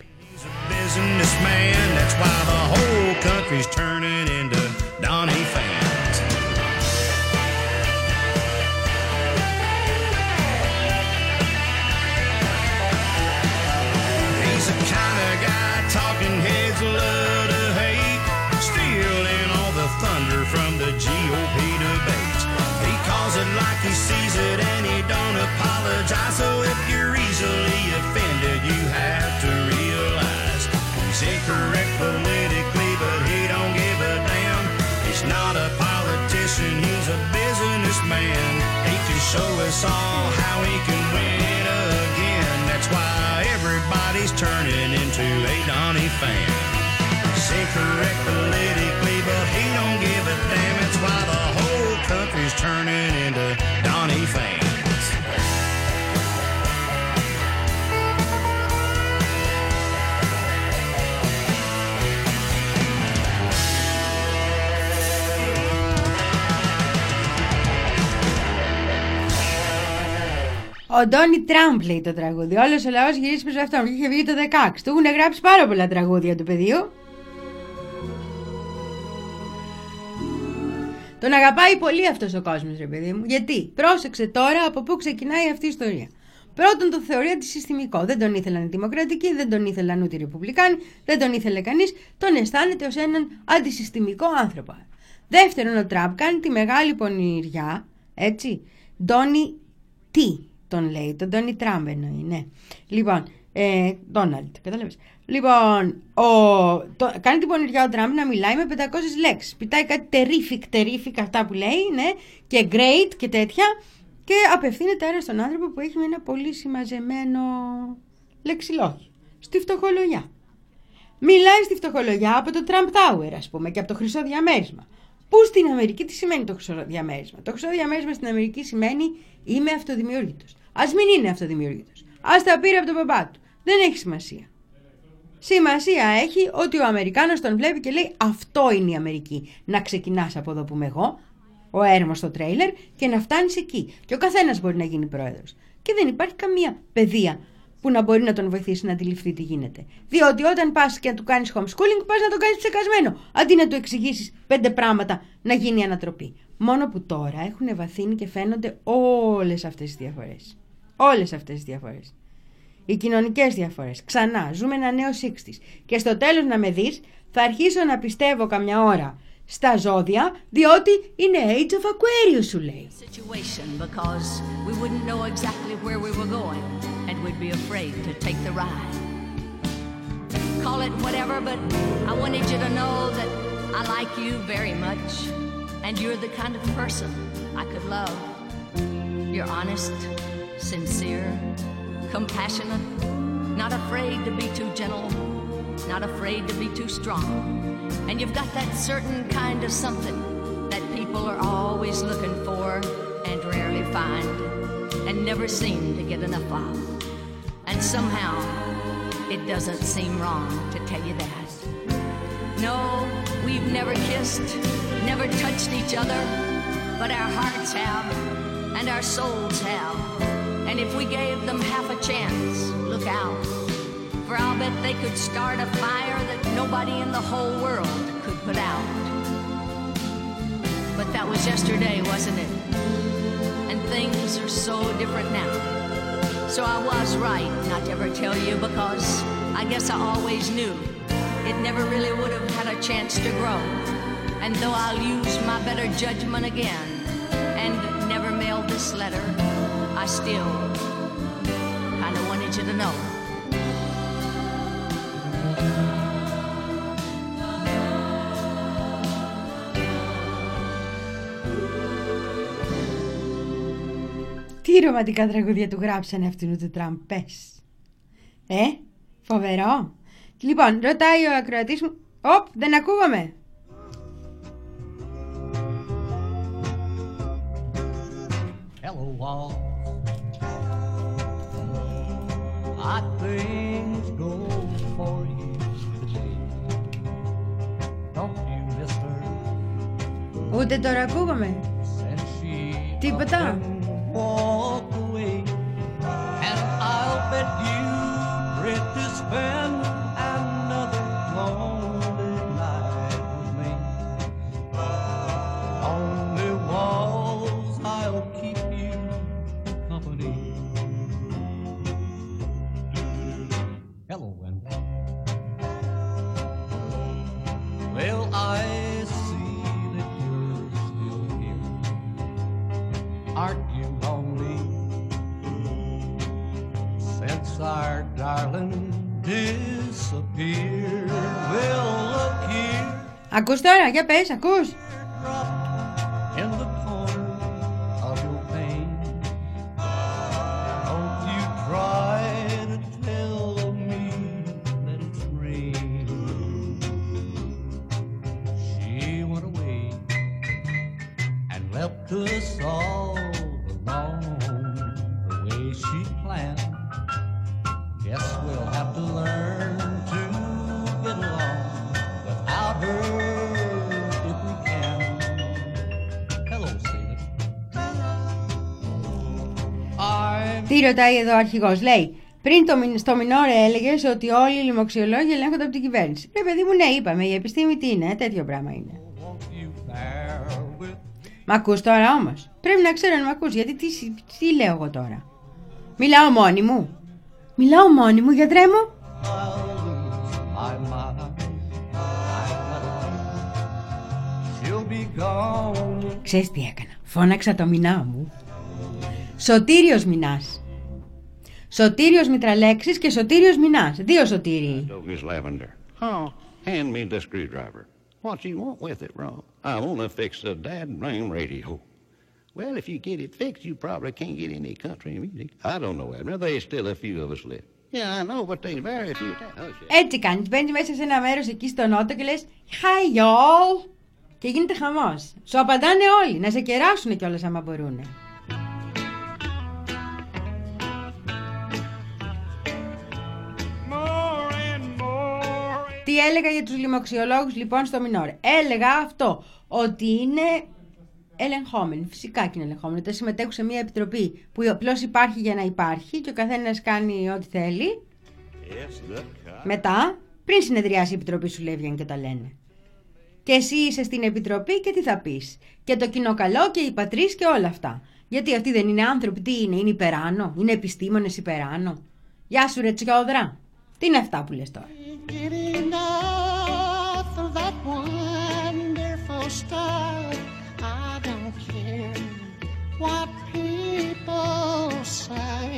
Thunder from the G O P debate. He calls it like he sees it and he don't apologize. So if you're easily offended, you have to realize he's incorrect politically, but he don't give a damn. He's not a politician, he's a businessman. He can show us all how he can win again. That's why everybody's turning into a Donnie fan. He's incorrect politically, but he don't give a damn. That's why the whole country's turning into Donnie fans. Ο Ντόνι Τραμπ λέει το τραγούδι. Όλος ο λαός γυρίζει πίσω αυτόν. Είχε βγει το δεκαέξι. Του έχουν γράψει πάρα πολλά τραγούδια του παιδιού. Τον αγαπάει πολύ αυτός ο κόσμος, ρε παιδί μου. Γιατί, πρόσεξε τώρα από πού ξεκινάει αυτή η ιστορία. Πρώτον, τον θεωρεί αντισυστημικό. Δεν τον ήθελαν οι δημοκρατικοί, δεν τον ήθελαν ούτε οι ρεπουμπλικάνοι, δεν τον ήθελε κανείς. Τον αισθάνεται ως έναν αντισυστημικό άνθρωπο. Δεύτερον, ο Τραμπ κάνει τη μεγάλη πονηριά, έτσι. Ντόνι τι τον λέει, τον Ντόνι Τραμπ εννοεί, ναι. Λοιπόν, Ντόναλντ, κατάλαβες. Λοιπόν, ο, το, κάνει την πονηριά ο Τραμπ να μιλάει με πεντακόσιες λέξεις. Πιτάει κάτι terrific, terrific αυτά που λέει, ναι, και great και τέτοια. Και απευθύνεται άρα στον άνθρωπο που έχει με ένα πολύ συμμαζεμένο λεξιλόγιο. Στη φτωχολογιά. Μιλάει στη φτωχολογιά από το Trump Tower, ας πούμε, και από το χρυσό διαμέρισμα. Πού στην Αμερική τι σημαίνει το χρυσό διαμέρισμα? Το χρυσό διαμέρισμα στην Αμερική σημαίνει είμαι αυτοδημιούργητος. Ας μην είναι αυτοδημιούργητος. Ας τα πήρε από τον μπαμπά του. Δεν έχει σημασία. Σημασία έχει ότι ο Αμερικάνος τον βλέπει και λέει αυτό είναι η Αμερική. Να ξεκινάς από εδώ που είμαι εγώ, ο έρμος στο τρέιλερ, και να φτάνεις εκεί. Και ο καθένας μπορεί να γίνει πρόεδρος. Και δεν υπάρχει καμία παιδεία που να μπορεί να τον βοηθήσει να αντιληφθεί τι γίνεται. Διότι όταν πας και να του κάνεις homeschooling, πας να το κάνεις ψεκασμένο. Αντί να του εξηγήσεις πέντε πράγματα να γίνει ανατροπή. Μόνο που τώρα έχουν βαθύνει και φαίνονται όλες αυτές τις διαφορές. Όλες αυτές τις διαφορές. Οι κοινωνικές διαφορές. Ξανά, ζούμε ένα νέο εξήντα. Και στο τέλος να με δεις, θα αρχίσω να πιστεύω καμιά ώρα στα ζώδια, διότι είναι Age of Aquarius, σου λέει. Because we wouldn't know exactly where we were going and we'd be afraid to take the ride. Call it whatever, but I wanted you to know that I like you very much and you're the kind of person I could love. You're honest, sincere, compassionate, not afraid to be too gentle, not afraid to be too strong. And you've got that certain kind of something that people are always looking for and rarely find and never seem to get enough of. And somehow it doesn't seem wrong to tell you that. No, we've never kissed, never touched each other, but our hearts have and our souls have. And if we gave them half a chance, look out. For I'll bet they could start a fire that nobody in the whole world could put out. But that was yesterday, wasn't it? And things are so different now. So I was right not to ever tell you because I guess I always knew it never really would have had a chance to grow. And though I'll use my better judgment again and never mail this letter, I still kind of wanted you to know. Τι ρομαντικά τραγούδια του γράψανε αυτού του Τραμπ, πες. Ε, φοβερό. Λοιπόν, ρωτάει ο ακροατής μου. Οπ, δεν ακούγαμε. Hello, all. Hot things go for you today. Ούτε τώρα ακούγαμε. Τίποτα. Walk away, and I'll bet you ready to spend another lonely night with me. On the walls, I'll keep you company. Hello, Wendy. Well, I see that you're still here. Aren't you lonely? Since our darling disappeared. Well, look here, Ακούς τώρα, για πες, ακούς. dropped in the corner of your pain. Don't you try to tell me that it's rain. She went away and left us all alone the way she planned. Guess we'll have to learn to get along without her if we can. Hello, Stephen. I'm Τι ρωτάει εδώ ο αρχηγός, λέει. Πριν το, μιν- στο Μινόρε έλεγες ότι όλοι οι λοιμοξιολόγοι ελέγχονται από την κυβέρνηση. Ρε παιδί μου, ναι, είπαμε, η επιστήμη τι είναι, τέτοιο πράγμα είναι. want you there with Μ' ακούς τώρα όμως. Πρέπει να ξέρω αν μ' ακούς, γιατί τι, τι λέω εγώ τώρα. Μιλάω μόνη μου. Μιλάω μόνη μου, γιατρέ μου. I'll lose my mind. I She'll be gone. Ξέρεις τι έκανα. Φώναξα το Μινά μου. Σωτήριος Μινάς. Σωτήριος Μητραλέξης και Σωτήριος Μινάς. Δύο Σωτήριοι. Oh, Miss Lavender. Oh, hand me the screwdriver. What you want with it, Ron? I want to fix the dad-blame radio. Well, if you get it fixed, you probably can't get any country music. I don't know, Abner. There's still a few of us left. Yeah, I know, but there's very few. Oh, shit. Έτσι κάνεις. Μπαίνεις μέσα σε ένα μέρος εκεί στο νότο και λες Hi y'all. Και γίνεται χαμός. Σου απαντάνε όλοι. Να σε κεράσουν κιόλας άμα μπορούνε. More and more. Τι έλεγα για τους λοιμοξιολόγους λοιπόν στο Μινόρε. Έλεγα αυτό, ότι είναι ελεγχόμενοι. Φυσικά και είναι ελεγχόμενοι. Όταν συμμετέχουν σε μια επιτροπή που απλώς υπάρχει για να υπάρχει και ο καθένας κάνει ό,τι θέλει. Yes, the car. Μετά, πριν συνεδριάσει η επιτροπή σου λέει βγαίνουν και τα λένε. Και εσύ είσαι στην επιτροπή και τι θα πεις. Και το κοινό καλό και οι πατρίς και όλα αυτά. Γιατί αυτοί δεν είναι άνθρωποι, τι είναι, είναι υπεράνω, είναι επιστήμονες υπεράνω. Γεια σου ρε Τσιόδρα. Τι είναι αυτά που λες τώρα. Get enough of that wonderful stuff. I don't care what people say.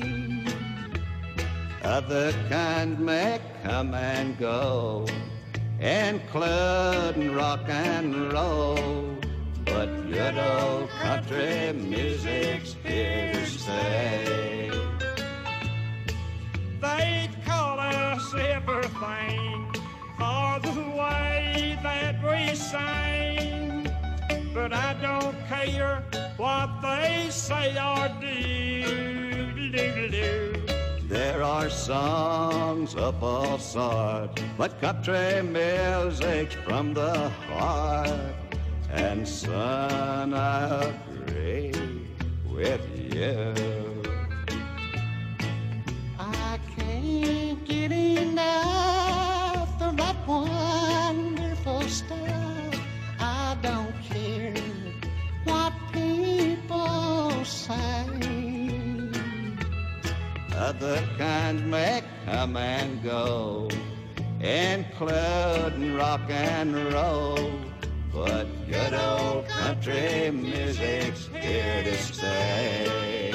Other kind may come and go, and club and rock and roll, but good old country music's here to stay. They'd call us everything for the way that we sing, but I don't care what they say or do. Do-do-do. There are songs of all sorts, but country music's from the heart. And son, I agree with you. I can't get enough of that wonderful stuff. I don't care what people say. Other kinds may come and go, including rock and roll, but good old country music's here to stay.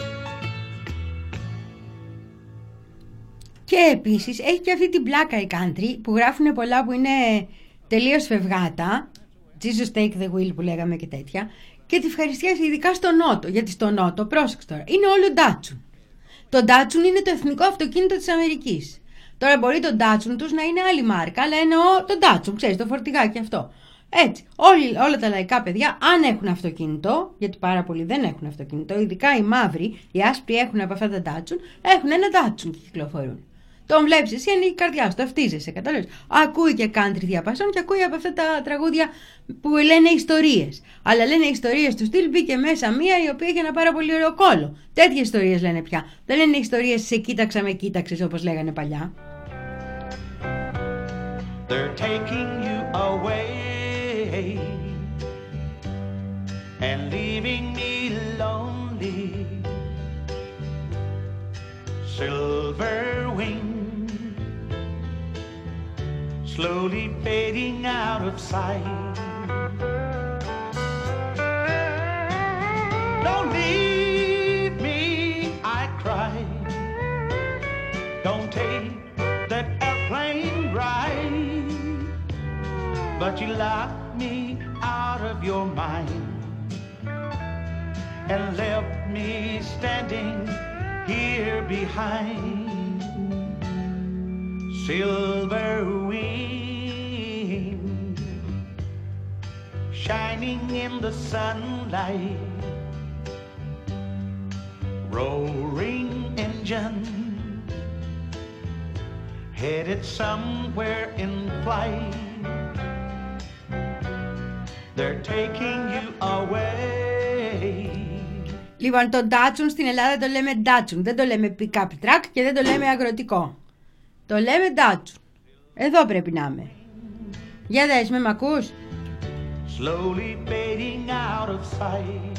Και επίσης έχει και αυτή την πλάκα η country που γράφουν πολλά που είναι τελείως φευγάτα. Jesus take the wheel που λέγαμε και τέτοια. Και τη ευχαριστιάζει ειδικά στο νότο. Γιατί στο νότο, πρόσεξε τώρα, είναι όλο Datsun. Το Datsun είναι το εθνικό αυτοκίνητο της Αμερικής. Τώρα μπορεί το Datsun τους να είναι άλλη μάρκα, αλλά εννοώ το Datsun, ξέρεις, το φορτηγάκι αυτό. Έτσι, όλοι, όλα τα λαϊκά παιδιά, αν έχουν αυτοκίνητο, γιατί πάρα πολλοί δεν έχουν αυτοκίνητο, ειδικά οι μαύροι, οι άσπροι έχουν από αυτά τα Datsun, έχουν ένα Datsun και κυκλοφορούν. Τον βλέπεις εσύ, ανοίγει η καρδιά σου, ταυτίζεσαι, κατάλαβες. Ακούει και country διαπασόν και ακούει από αυτά τα τραγούδια που λένε ιστορίες. Αλλά λένε ιστορίες του στυλ, μπήκε μέσα μία η οποία είχε ένα πάρα πολύ ωραίο κόλλο. Τέτοιες ιστορίες λένε πια. Δεν λένε ιστορίες σε κοίταξα με κοίταξες όπως λέγανε παλιά. They're taking you away and leaving me lonely. Silver wing, slowly fading out of sight. Don't leave me, I cry. Don't take that airplane ride. But you locked me out of your mind and left me standing here behind. Silver wing, shining in the sunlight. Roaring engine, headed somewhere in flight. They're taking you away. Λοιπόν, το Datsun στην Ελλάδα το λέμε Datsun. Δεν το λέμε pick-up truck και δεν το λέμε αγροτικό. Το λέμε Datsun. Εδώ πρέπει να είμαι. Για δες, με μ' ακούς? Slowly fading out of sight.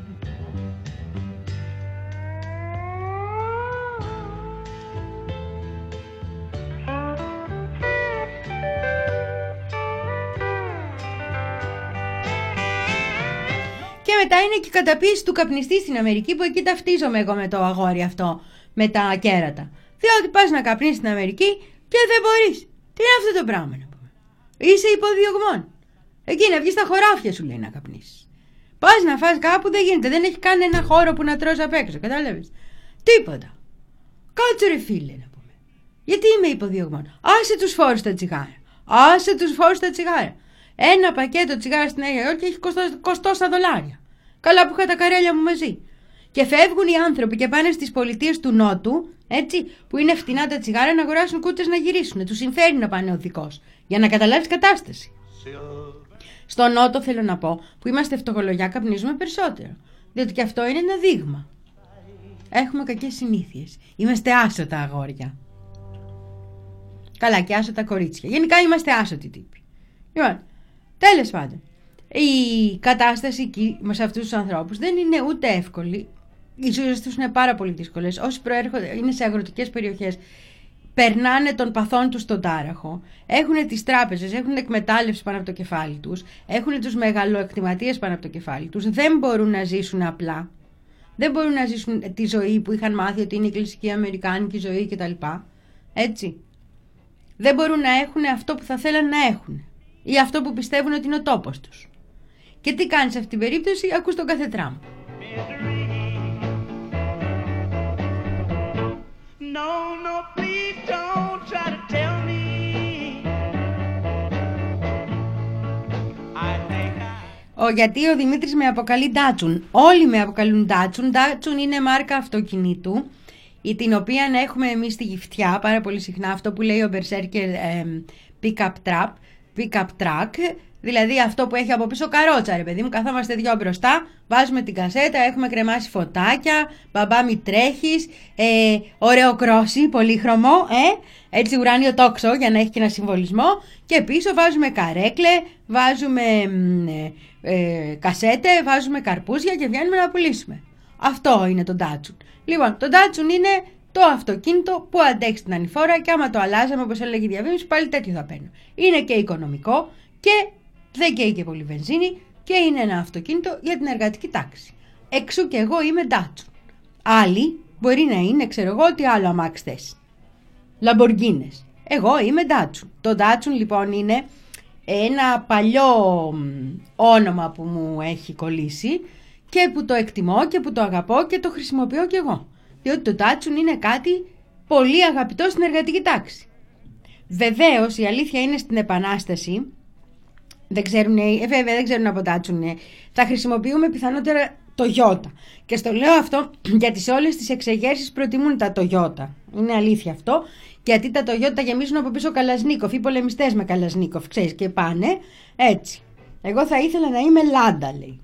Και μετά είναι και η καταποίηση του καπνιστή στην Αμερική, που εκεί ταυτίζομαι εγώ με το αγόρι αυτό, με τα κέρατα. Διότι πας να καπνίσεις στην Αμερική και δεν μπορείς. Τι είναι αυτό το πράγμα, να πούμε? Είσαι υποδιωγμόν. Εκεί να βγεις στα χωράφια σου, λέει, να καπνίσεις. Πας να φας κάπου, δεν γίνεται. Δεν έχει καν ένα χώρο που να τρως απ' έξω, κατάλαβες? Τίποτα. Κάτσε ρε φίλε, να πούμε. Γιατί είμαι υποδιωγμόν? Άσε τους φόρους στα τσιγάρα. Άσε τους φόρους στα τσιγάρα. Ένα πακέτο τσιγάρα στην Νέα Υόρκη έχει κοστώσει δολάρια. Καλά που είχα τα καρέλια μου μαζί. Και φεύγουν οι άνθρωποι και πάνε στις πολιτείες του Νότου, έτσι, που είναι φτηνά τα τσιγάρα, να αγοράσουν κούτες να γυρίσουν. Τους συμφέρει να πάνε οδικός, για να καταλάβεις κατάσταση. Στο Νότο, θέλω να πω, που είμαστε φτωχολογιά, καπνίζουμε περισσότερο. Διότι και αυτό είναι ένα δείγμα. Έχουμε κακές συνήθειες. Είμαστε άσωτα αγόρια. Καλά, και άσωτα κορίτσια. Γενικά είμαστε άσωτοι τύποι. Λοιπόν, τέλος πάντων, η κατάσταση εκεί σε αυτούς τους ανθρώπους δεν είναι ούτε εύκολη. Οι ζωές τους είναι πάρα πολύ δύσκολες. Όσοι προέρχονται, είναι σε αγροτικές περιοχές, περνάνε των παθών τους στον τάραχο, έχουν τις τράπεζες, έχουν εκμετάλλευση πάνω από το κεφάλι τους, έχουν τους μεγαλοεκτηματίες πάνω από το κεφάλι τους, δεν μπορούν να ζήσουν απλά. Δεν μπορούν να ζήσουν τη ζωή που είχαν μάθει ότι είναι η κλασική αμερικάνικη ζωή κτλ. Έτσι. Δεν μπορούν να έχουν αυτό που θα θέλαν να έχουν ή αυτό που πιστεύουν ότι είναι ο τόπος τους. Και τι κάνεις σε αυτήν την περίπτωση? Ακούς τον κάθε Τραμπ. No, no, please don't try to tell me. I think I... Ο, γιατί ο Δημήτρης με αποκαλεί Datsun. Όλοι με αποκαλούν Datsun. Datsun είναι μάρκα αυτοκινήτου, την οποία έχουμε εμείς στη Γυφτιά πάρα πολύ συχνά, αυτό που λέει ο Berserker ε, pick-up trap, pick-up truck, δηλαδή αυτό που έχει από πίσω καρότσα, ρε παιδί μου, καθόμαστε δυο μπροστά, βάζουμε την κασέτα, έχουμε κρεμάσει φωτάκια, μπαμπά μη τρέχεις, ε, ωραίο κρόσι, πολύχρωμο, ε, έτσι ουράνιο τόξο για να έχει και ένα συμβολισμό, και πίσω βάζουμε καρέκλε, βάζουμε ε, ε, κασέτε, βάζουμε καρπούζια και βγαίνουμε να πουλήσουμε. Αυτό είναι το Datsun. Λοιπόν, το Datsun είναι το αυτοκίνητο που αντέχει την ανηφόρα και άμα το αλλάζαμε, όπως έλεγε η διαβίωση, πάλι τέτοιο θα παίρνω. Είναι και οικονομικό και δεν καίει και πολύ βενζίνη και είναι ένα αυτοκίνητο για την εργατική τάξη. Εξού και εγώ είμαι Datsun. Άλλοι μπορεί να είναι, ξέρω εγώ, τι άλλο αμάξι θες. Λαμποργκίνες. Εγώ είμαι Datsun. Το Datsun λοιπόν είναι ένα παλιό όνομα που μου έχει κολλήσει και που το εκτιμώ και που το αγαπώ και το χρησιμοποιώ κι εγώ. Διότι το Datsun είναι κάτι πολύ αγαπητό στην εργατική τάξη. Βεβαίως η αλήθεια είναι στην Επανάσταση, δεν ξέρουν, ε, βέβαια δεν ξέρουν από Datsun, ε, θα χρησιμοποιούμε πιθανότερα το Toyota. Και στο λέω αυτό γιατί σε όλες τις εξεγέρσεις προτιμούν τα Toyota. Είναι αλήθεια αυτό. Γιατί τα Toyota γεμίζουν από πίσω Καλασνίκοφ ή πολεμιστές με Καλασνίκοφ, ξέρεις, και πάνε έτσι. Εγώ θα ήθελα να είμαι Λάντα, λέει.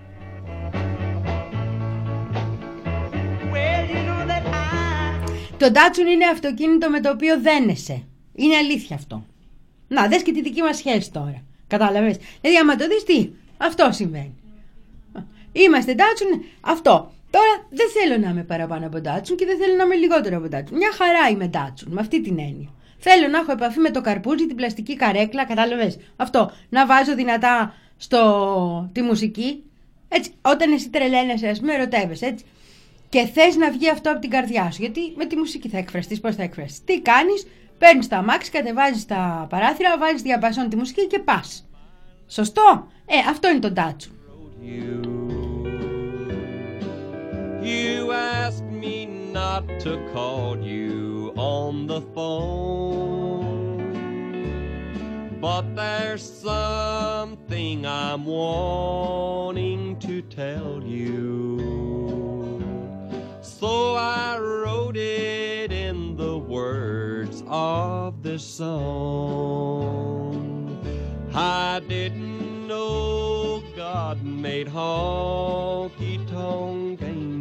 Το Datsun είναι αυτοκίνητο με το οποίο δένεσαι. Είναι αλήθεια αυτό. Να, δες και τη δική μας σχέση τώρα. Κατάλαβες. Δηλαδή, άμα το δεις, τι, αυτό συμβαίνει. Είμαστε Datsun, αυτό. Τώρα δεν θέλω να είμαι παραπάνω από Datsun και δεν θέλω να είμαι λιγότερο από Datsun. Μια χαρά είμαι Datsun, με αυτή την έννοια. Θέλω να έχω επαφή με το καρπούζι, την πλαστική καρέκλα, κατάλαβες. Αυτό. Να βάζω δυνατά στο... τη μουσική. Έτσι, όταν εσύ τρελαίνεσαι, ας πούμε, ερωτεύεσαι, έτσι. Και θες να βγει αυτό από την καρδιά σου. Γιατί με τη μουσική θα εκφραστείς, πώς θα εκφραστείς. Τι κάνεις, παίρνεις τα αμάξι, κατεβάζεις τα παράθυρα, βάζεις διαπασόν τη μουσική και πας. Σωστό. Ε, αυτό είναι το Datsun. You asked me not to call you on the phone, but there's something I'm wanting to tell you. So I wrote it in the words of this song. I didn't know God made honky-tonk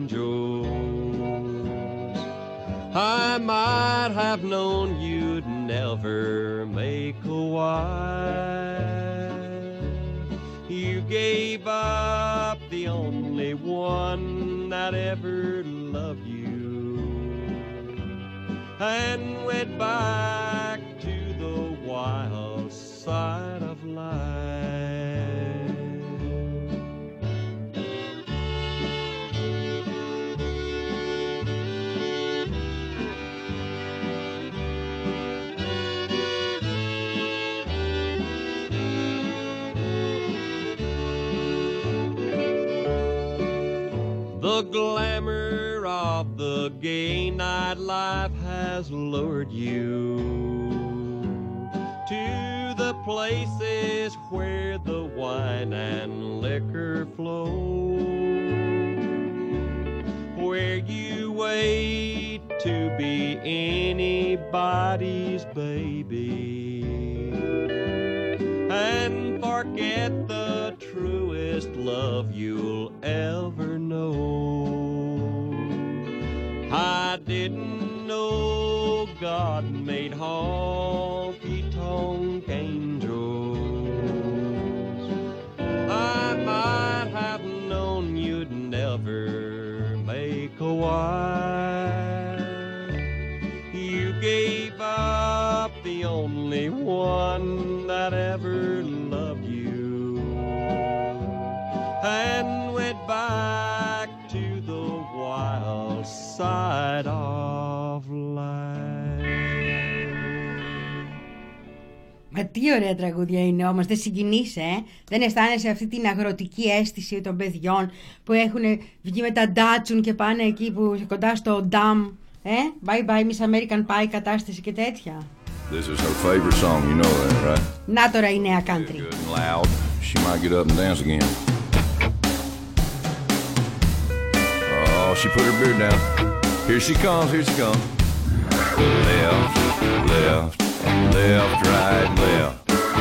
angels. I might have known you'd never make a wife. You gave up the only one that ever loved you and went back to the wild side of life. The glamour of the gay nightlife has lured you to the places where the wine and liquor flow, where you wait to be anybody's baby and forget the truest love you'll ever know. I didn't know God made honky-tonk angels. I might have known you'd never make a wife. You gave up the only one that ever loved you and went back to the wild side of life. Μα τι ωραία τραγούδια είναι όμως, δεν συγκινείσαι, ε? Δεν αισθάνεσαι αυτή την αγροτική αίσθηση των παιδιών που έχουν βγει με τα Datsun και πάνε εκεί που κοντά στο Dam, ε? Bye bye Miss American Pie κατάσταση και τέτοια. This is her favorite song, you know that, right? Να τώρα η νέα country. Good and loud. She might get up and dance again. Oh, she put her beard down. Here she comes, here she comes. Left, left, left, right, left.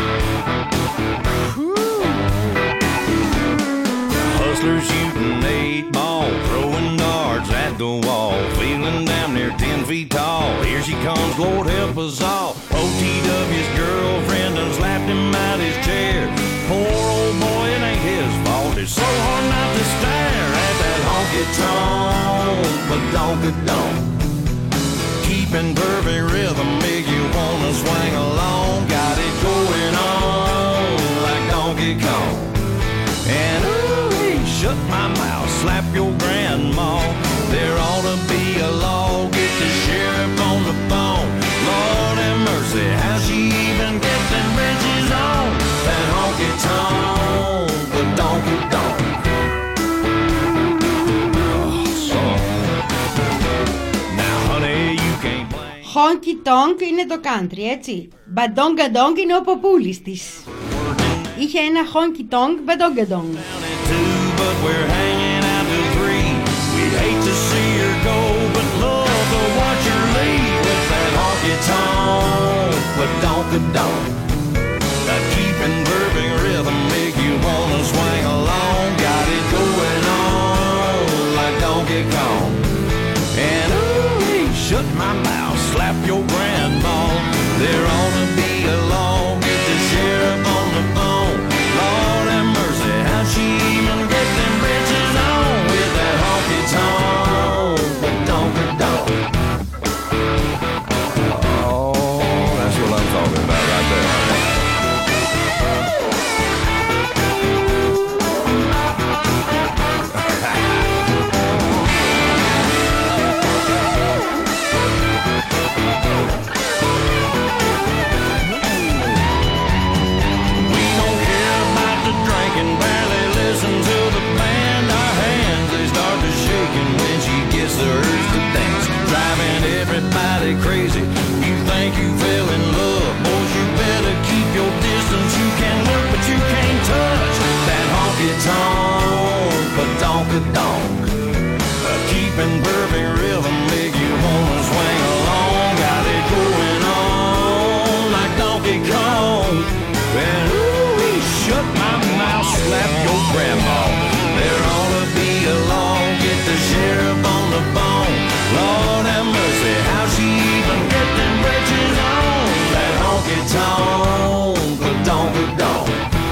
Hustlers shooting eight ball, throwing darts at the wall, feeling damn near ten feet tall. Here she comes, Lord help us all. O T W's girlfriend done slapped him out his chair. Poor old boy, it ain't his fault. It's so hard not to stare at that honky-tonk, but donk-a-donk. Keeping perfect rhythm, make you wanna swing along. Got it going on like Donkey Kong. And ooh, he shut my mouth, slap your grandma. There ought to be a law, get the sheriff on the phone. Lord have mercy, how she even get them bridges on? That honky-tonk, the donkey-donk. Honky Tonk είναι το country, έτσι. Badonga Dong είναι ο ποπούλης της. Είχε ένα Honky Tonk Badonga Dong. We'd hate to see her go, but love to watch her leave. grandma. There ought to be a law, get the sheriff on the phone. Lord have mercy, how she even get them britches on? That honky-tonk, ba-donk-a-donk.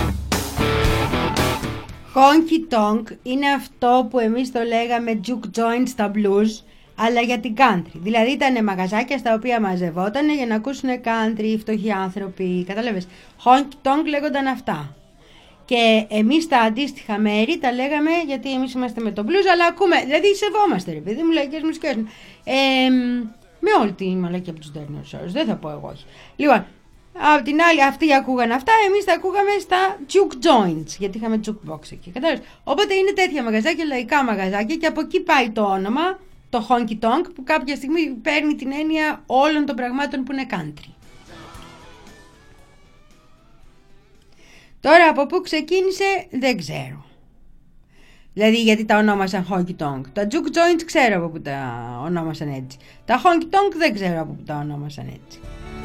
Honky tonk είναι αυτό που εμείς το λέγαμε juke joint στα blues, αλλά για την country. Δηλαδή ήταν μαγαζάκια στα οποία μαζευόταν για να ακούσουν country οι φτωχοί άνθρωποι. Κατάλαβες. Honky tonk λέγονταν αυτά. Και εμείς τα αντίστοιχα μέρη τα λέγαμε, γιατί εμείς είμαστε με τον blues, αλλά ακούμε. Δηλαδή σεβόμαστε, ρε παιδί μου, λαϊκές μουσικές. Ε, με όλη τη μαλακία από τους dinosaurs. Δεν θα πω εγώ όχι. Λοιπόν. Απ' την άλλη, αυτοί ακούγαν αυτά, εμείς τα ακούγαμε στα juke joints, γιατί είχαμε jukebox εκεί. Κατάλαβες. Οπότε είναι τέτοια μαγαζάκια, λαϊκά μαγαζάκια, και από εκεί πάει το όνομα, το honky tonk, που κάποια στιγμή παίρνει την έννοια όλων των πραγμάτων που είναι country. Τώρα από πού ξεκίνησε δεν ξέρω. Δηλαδή γιατί τα ονόμασαν honky tonk. Τα juke joints ξέρω από πού τα ονόμασαν έτσι. Τα honky tonk δεν ξέρω από πού τα ονόμασαν έτσι.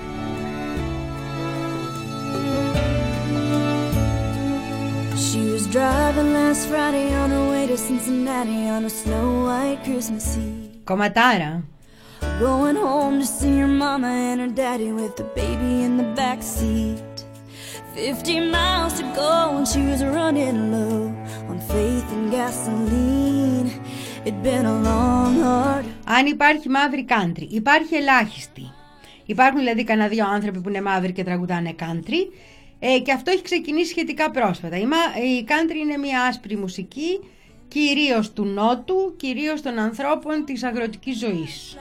She was driving last Friday on her way to Cincinnati on a snow white Christmas Eve. Κομματάρα. Going home to see her mama and her daddy with the baby in the back seat. Fifty miles to go and she was running low on faith and gasoline. It'd been a long hard. Αν υπάρχει μαύρη country, υπάρχει ελάχιστη. Υπάρχουν δηλαδή κανένα δύο άνθρωποι που είναι μαύροι και τραγουδάνε country. Ε, και αυτό έχει ξεκινήσει σχετικά πρόσφατα. Η, η country είναι μια άσπρη μουσική, κυρίως του νότου, κυρίως των ανθρώπων της αγροτικής ζωής.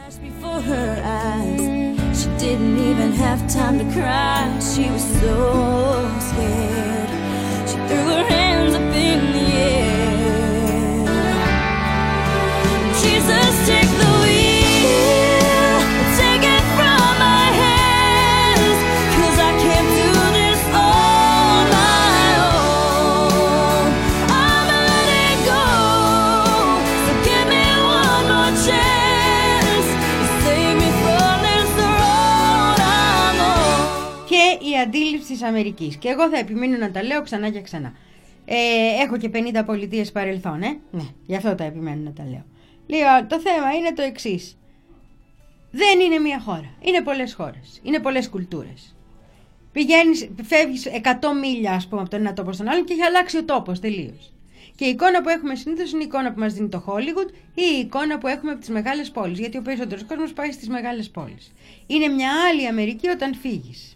Η αντίληψη της Αμερικής. Και εγώ θα επιμείνω να τα λέω ξανά και ξανά. Ε, έχω και πενήντα πολιτείες παρελθόν, ε. Ναι, γι' αυτό τα επιμένω να τα λέω. Λοιπόν, το θέμα είναι το εξής. Δεν είναι μία χώρα. Είναι πολλές χώρες. Είναι πολλές κουλτούρες. Πηγαίνεις, φεύγεις εκατό μίλια, ας πούμε, από τον ένα τόπο στον άλλο και έχει αλλάξει ο τόπος τελείως. Και η εικόνα που έχουμε συνήθως είναι η εικόνα που μας δίνει το Hollywood ή η εικόνα που έχουμε από τις μεγάλες πόλεις. Γιατί ο περισσότερος κόσμος πάει στις μεγάλες πόλεις. Είναι μια άλλη Αμερική όταν φύγεις.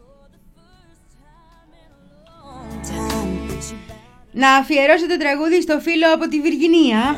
Να αφιερώσω το τραγούδι στο φίλο από τη Βιργινία.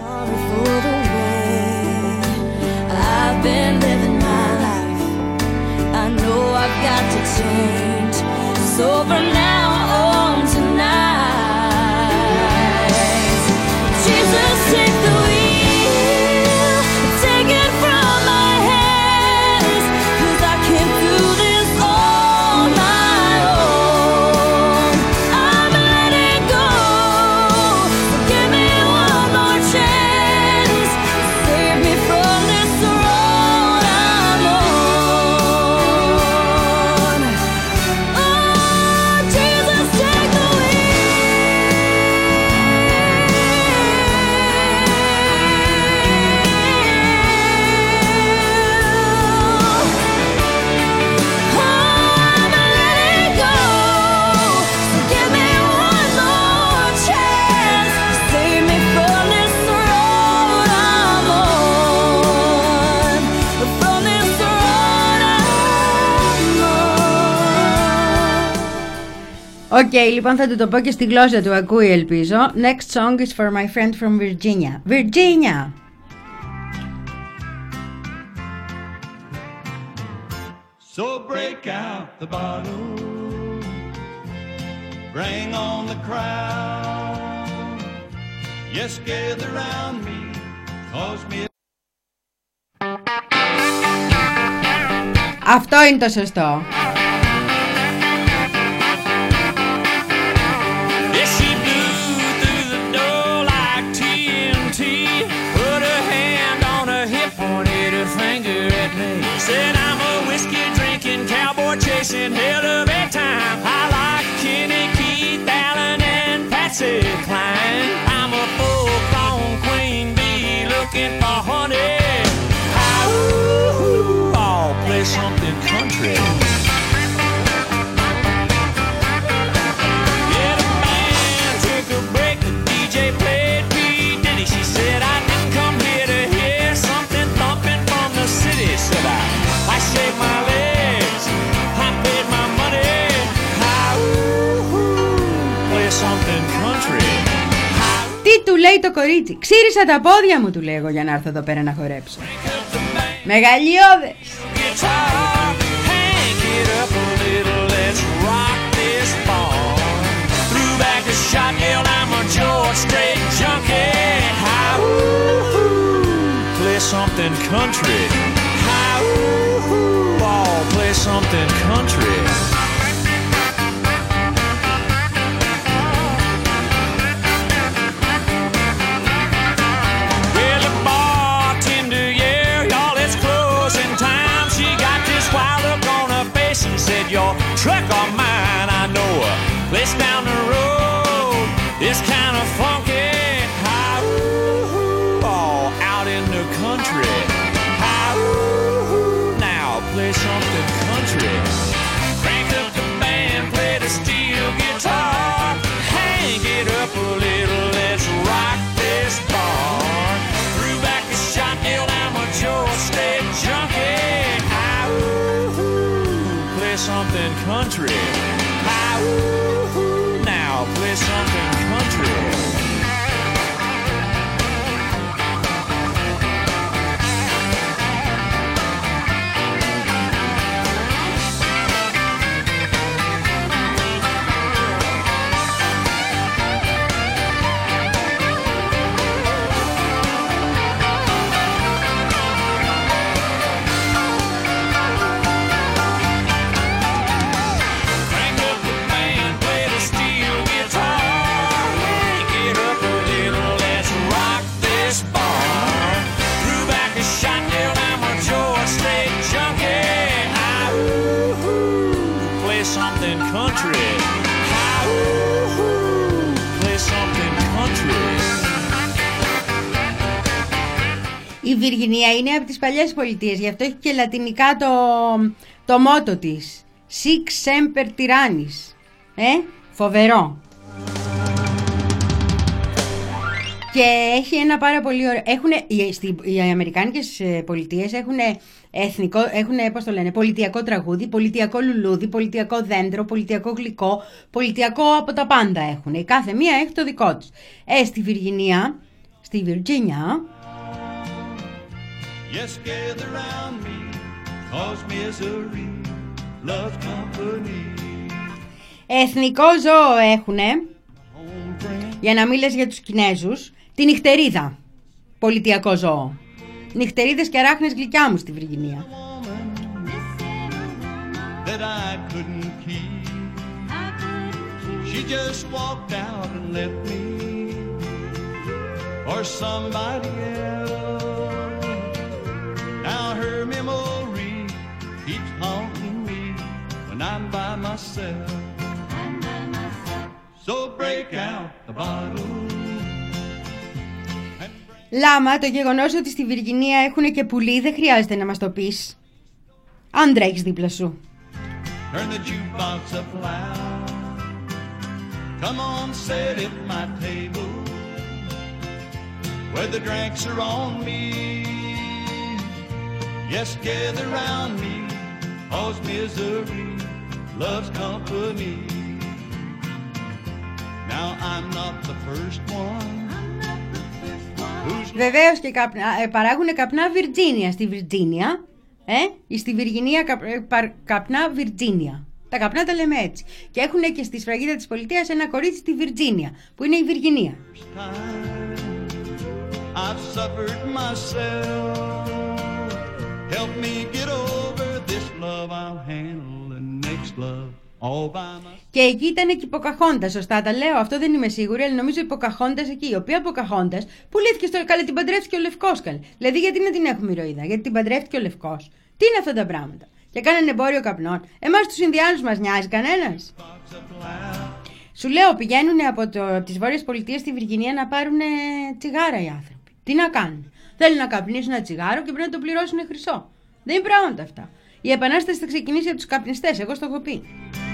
Οκ, okay, λοιπόν θα του το πω και στη γλώσσα του, ακούει ελπίζω. Next song is for my friend from Virginia. Virginia! So break out the bottle, bring on the crowd. Yes, gather round me, cause me. Αυτό είναι το σωστό. Said I'm a whiskey drinking cowboy chasing hell of a time. I like Kenny, Keith, Allen, and Pat Patsy Cline. I'm a full-grown queen bee looking for honey. Ooh, I'll play something country. Yeah, the band took a break. The D J played P. Diddy. She said, I didn't come here to hear something thumping from the city. Said I, I shaved my legs, I paid my money. Ooh, play something country. Τι του λέει το κορίτσι? Ξύρισα τα πόδια μου, του λέγω, για να έρθω εδώ πέρα να χορέψω. Μεγαλειώδες. Something country. Ball, play something country. Well, the bartender, yeah, y'all, it's closing time. She got this wild look on her face and said, your truck or mine, I know a place down the road. It's kind of funky. Country. Ooh, now play something country. Crank up the band, play the steel guitar. Hang it up a little, let's rock this bar. Threw back the shot, nailed I'm a Georgia State junkie. Ooh, play something country. Ooh, now play something country. Η Βιργινία είναι από τις παλιές πολιτείες, γι' αυτό έχει και λατινικά το, το μότο της. Sic semper tyrannis. Ε, φοβερό. Και έχει ένα πάρα πολύ ωραίο... Έχουνε, οι, οι αμερικάνικες πολιτείες έχουν εθνικό, έχουν, πώς το λένε, πολιτιακό τραγούδι, πολιτιακό λουλούδι, πολιτιακό δέντρο, πολιτιακό γλυκό, πολιτιακό από τα πάντα έχουν. Η κάθε μία έχει το δικό τους. Ε, στη Βιργινία, στη Βιρτζίνια... Yes, gather round me, cause misery loves company. Εθνικό ζώο έχουνε, για να μην λες για τους Κινέζους, τη νυχτερίδα. Πολιτιακό ζώο. Νυχτερίδες και αράχνες γλυκιά μου στη Βιργινία. That I couldn't keep. She just walked out and left me for somebody else. Now her memory keeps haunting me when I'm by myself. So break out the bottle. Λάμα, το γεγονός ότι στη Βιργινία έχουν και πουλί δεν χρειάζεται να μας το πεις. Αν τρέχεις δίπλα σου. Turn the jukebox up loud. Come on, sit at my table where the drinks are on me. Yes, gather round me, cause misery loves company. Now I'm not the first one. Βεβαίως και καπνά, ε, παράγουνε καπνά Βιρτζίνια στη Βιρτζίνια. Ε, στη Βιργινία καπ, ε, πα, καπνά Βιρτζίνια. Τα καπνά τα λέμε έτσι. Και έχουν και στη σφραγίδα της πολιτείας ένα κορίτσι στη Βιρτζίνια, που είναι η Βιργινία. I've suffered myself. Help me get over this love. I'll handle the next love all by myself. Και εκεί ήταν και η Ποκαχόντας, σωστά τα λέω, αυτό δεν είμαι σίγουρη, αλλά νομίζω η Ποκαχόντας εκεί, η οποία Ποκαχόντας πουλήθηκε στο καλέ, την παντρεύτηκε ο Λευκός καλέ. Δηλαδή γιατί να την έχουμε ηρωίδα, γιατί την παντρεύτηκε ο Λευκός. Τι είναι αυτά τα πράγματα. Και κάνανε εμπόριο καπνών. Εμάς τους Ινδιάνους μας νοιάζει κανένας. Σου λέω, πηγαίνουν από, το, από τις Βόρειες Πολιτείες στη Βιργινία να πάρουν τσιγάρα οι άνθρωποι. Τι να κάνουν? Θέλουν να καπνίσουν ένα τσιγάρο και πρέπει να το πληρώσουν χρυσό. Δεν είναι πράγματα αυτά. Η επανάσταση θα ξεκινήσει από τους καπνιστές, εγώ στο έχω πει.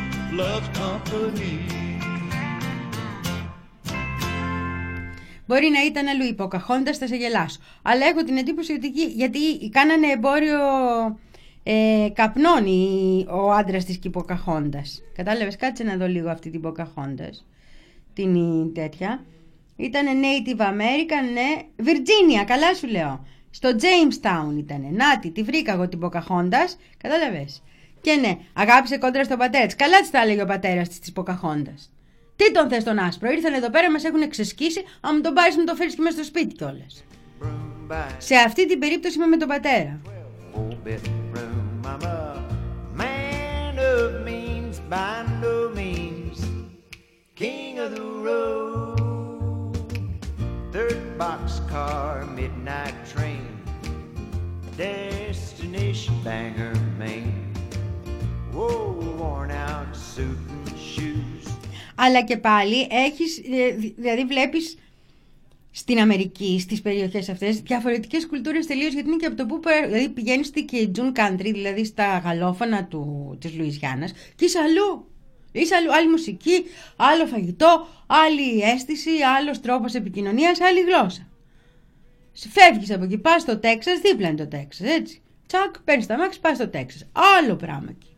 Μπορεί να ήταν αλλού η Ποκαχόντας, θα σε γελάσω. Αλλά έχω την εντύπωση ότι εκεί, γιατί κάνανε εμπόριο ε, καπνών ο άντρας της και η Ποκαχόντας. Κατάλαβες, κάτσε να δω λίγο αυτή την Ποκαχόντας. Την τέτοια. Ήτανε Native American, ναι. Virginia, καλά σου λέω. Στο Jamestown ήτανε. Νάτι, τη βρήκα εγώ την Ποκαχόντας. Κατάλαβες. Και ναι, αγάπησε κόντρα στον πατέρα της. Καλά της τα έλεγε ο πατέρας της της Ποκαχόντας. Τι τον θες τον άσπρο? Ήρθαν εδώ πέρα, μας έχουν εξεσκίσει. Αν μου τον πάρεις να τον φέρεις και μέσα στο σπίτι κιόλας. Σε αυτή την περίπτωση είμαι με τον πατέρα. Third boxcar, midnight train, destination Bangor, Maine. Whoa, worn out suit and shoes. Αλλά και πάλι έχεις, δηλαδή βλέπεις στην Αμερική, στις περιοχές αυτές, διαφορετικές κουλτούρες τελείως, γιατί είναι και από το που δηλαδή πηγαίνεις και June Country, δηλαδή στα γαλλόφωνα του, της Λουιζιάννας, και είσαι αλλού. Είσαι αλλού, άλλη μουσική, άλλο φαγητό, άλλη αίσθηση, άλλος τρόπος επικοινωνίας, άλλη γλώσσα. Φεύγεις από εκεί, πας στο Τέξας, δίπλα είναι το Τέξας, έτσι. Τσακ, παίρνεις τα μάξι, πας στο Τέξας. Άλλο πράγμα εκεί.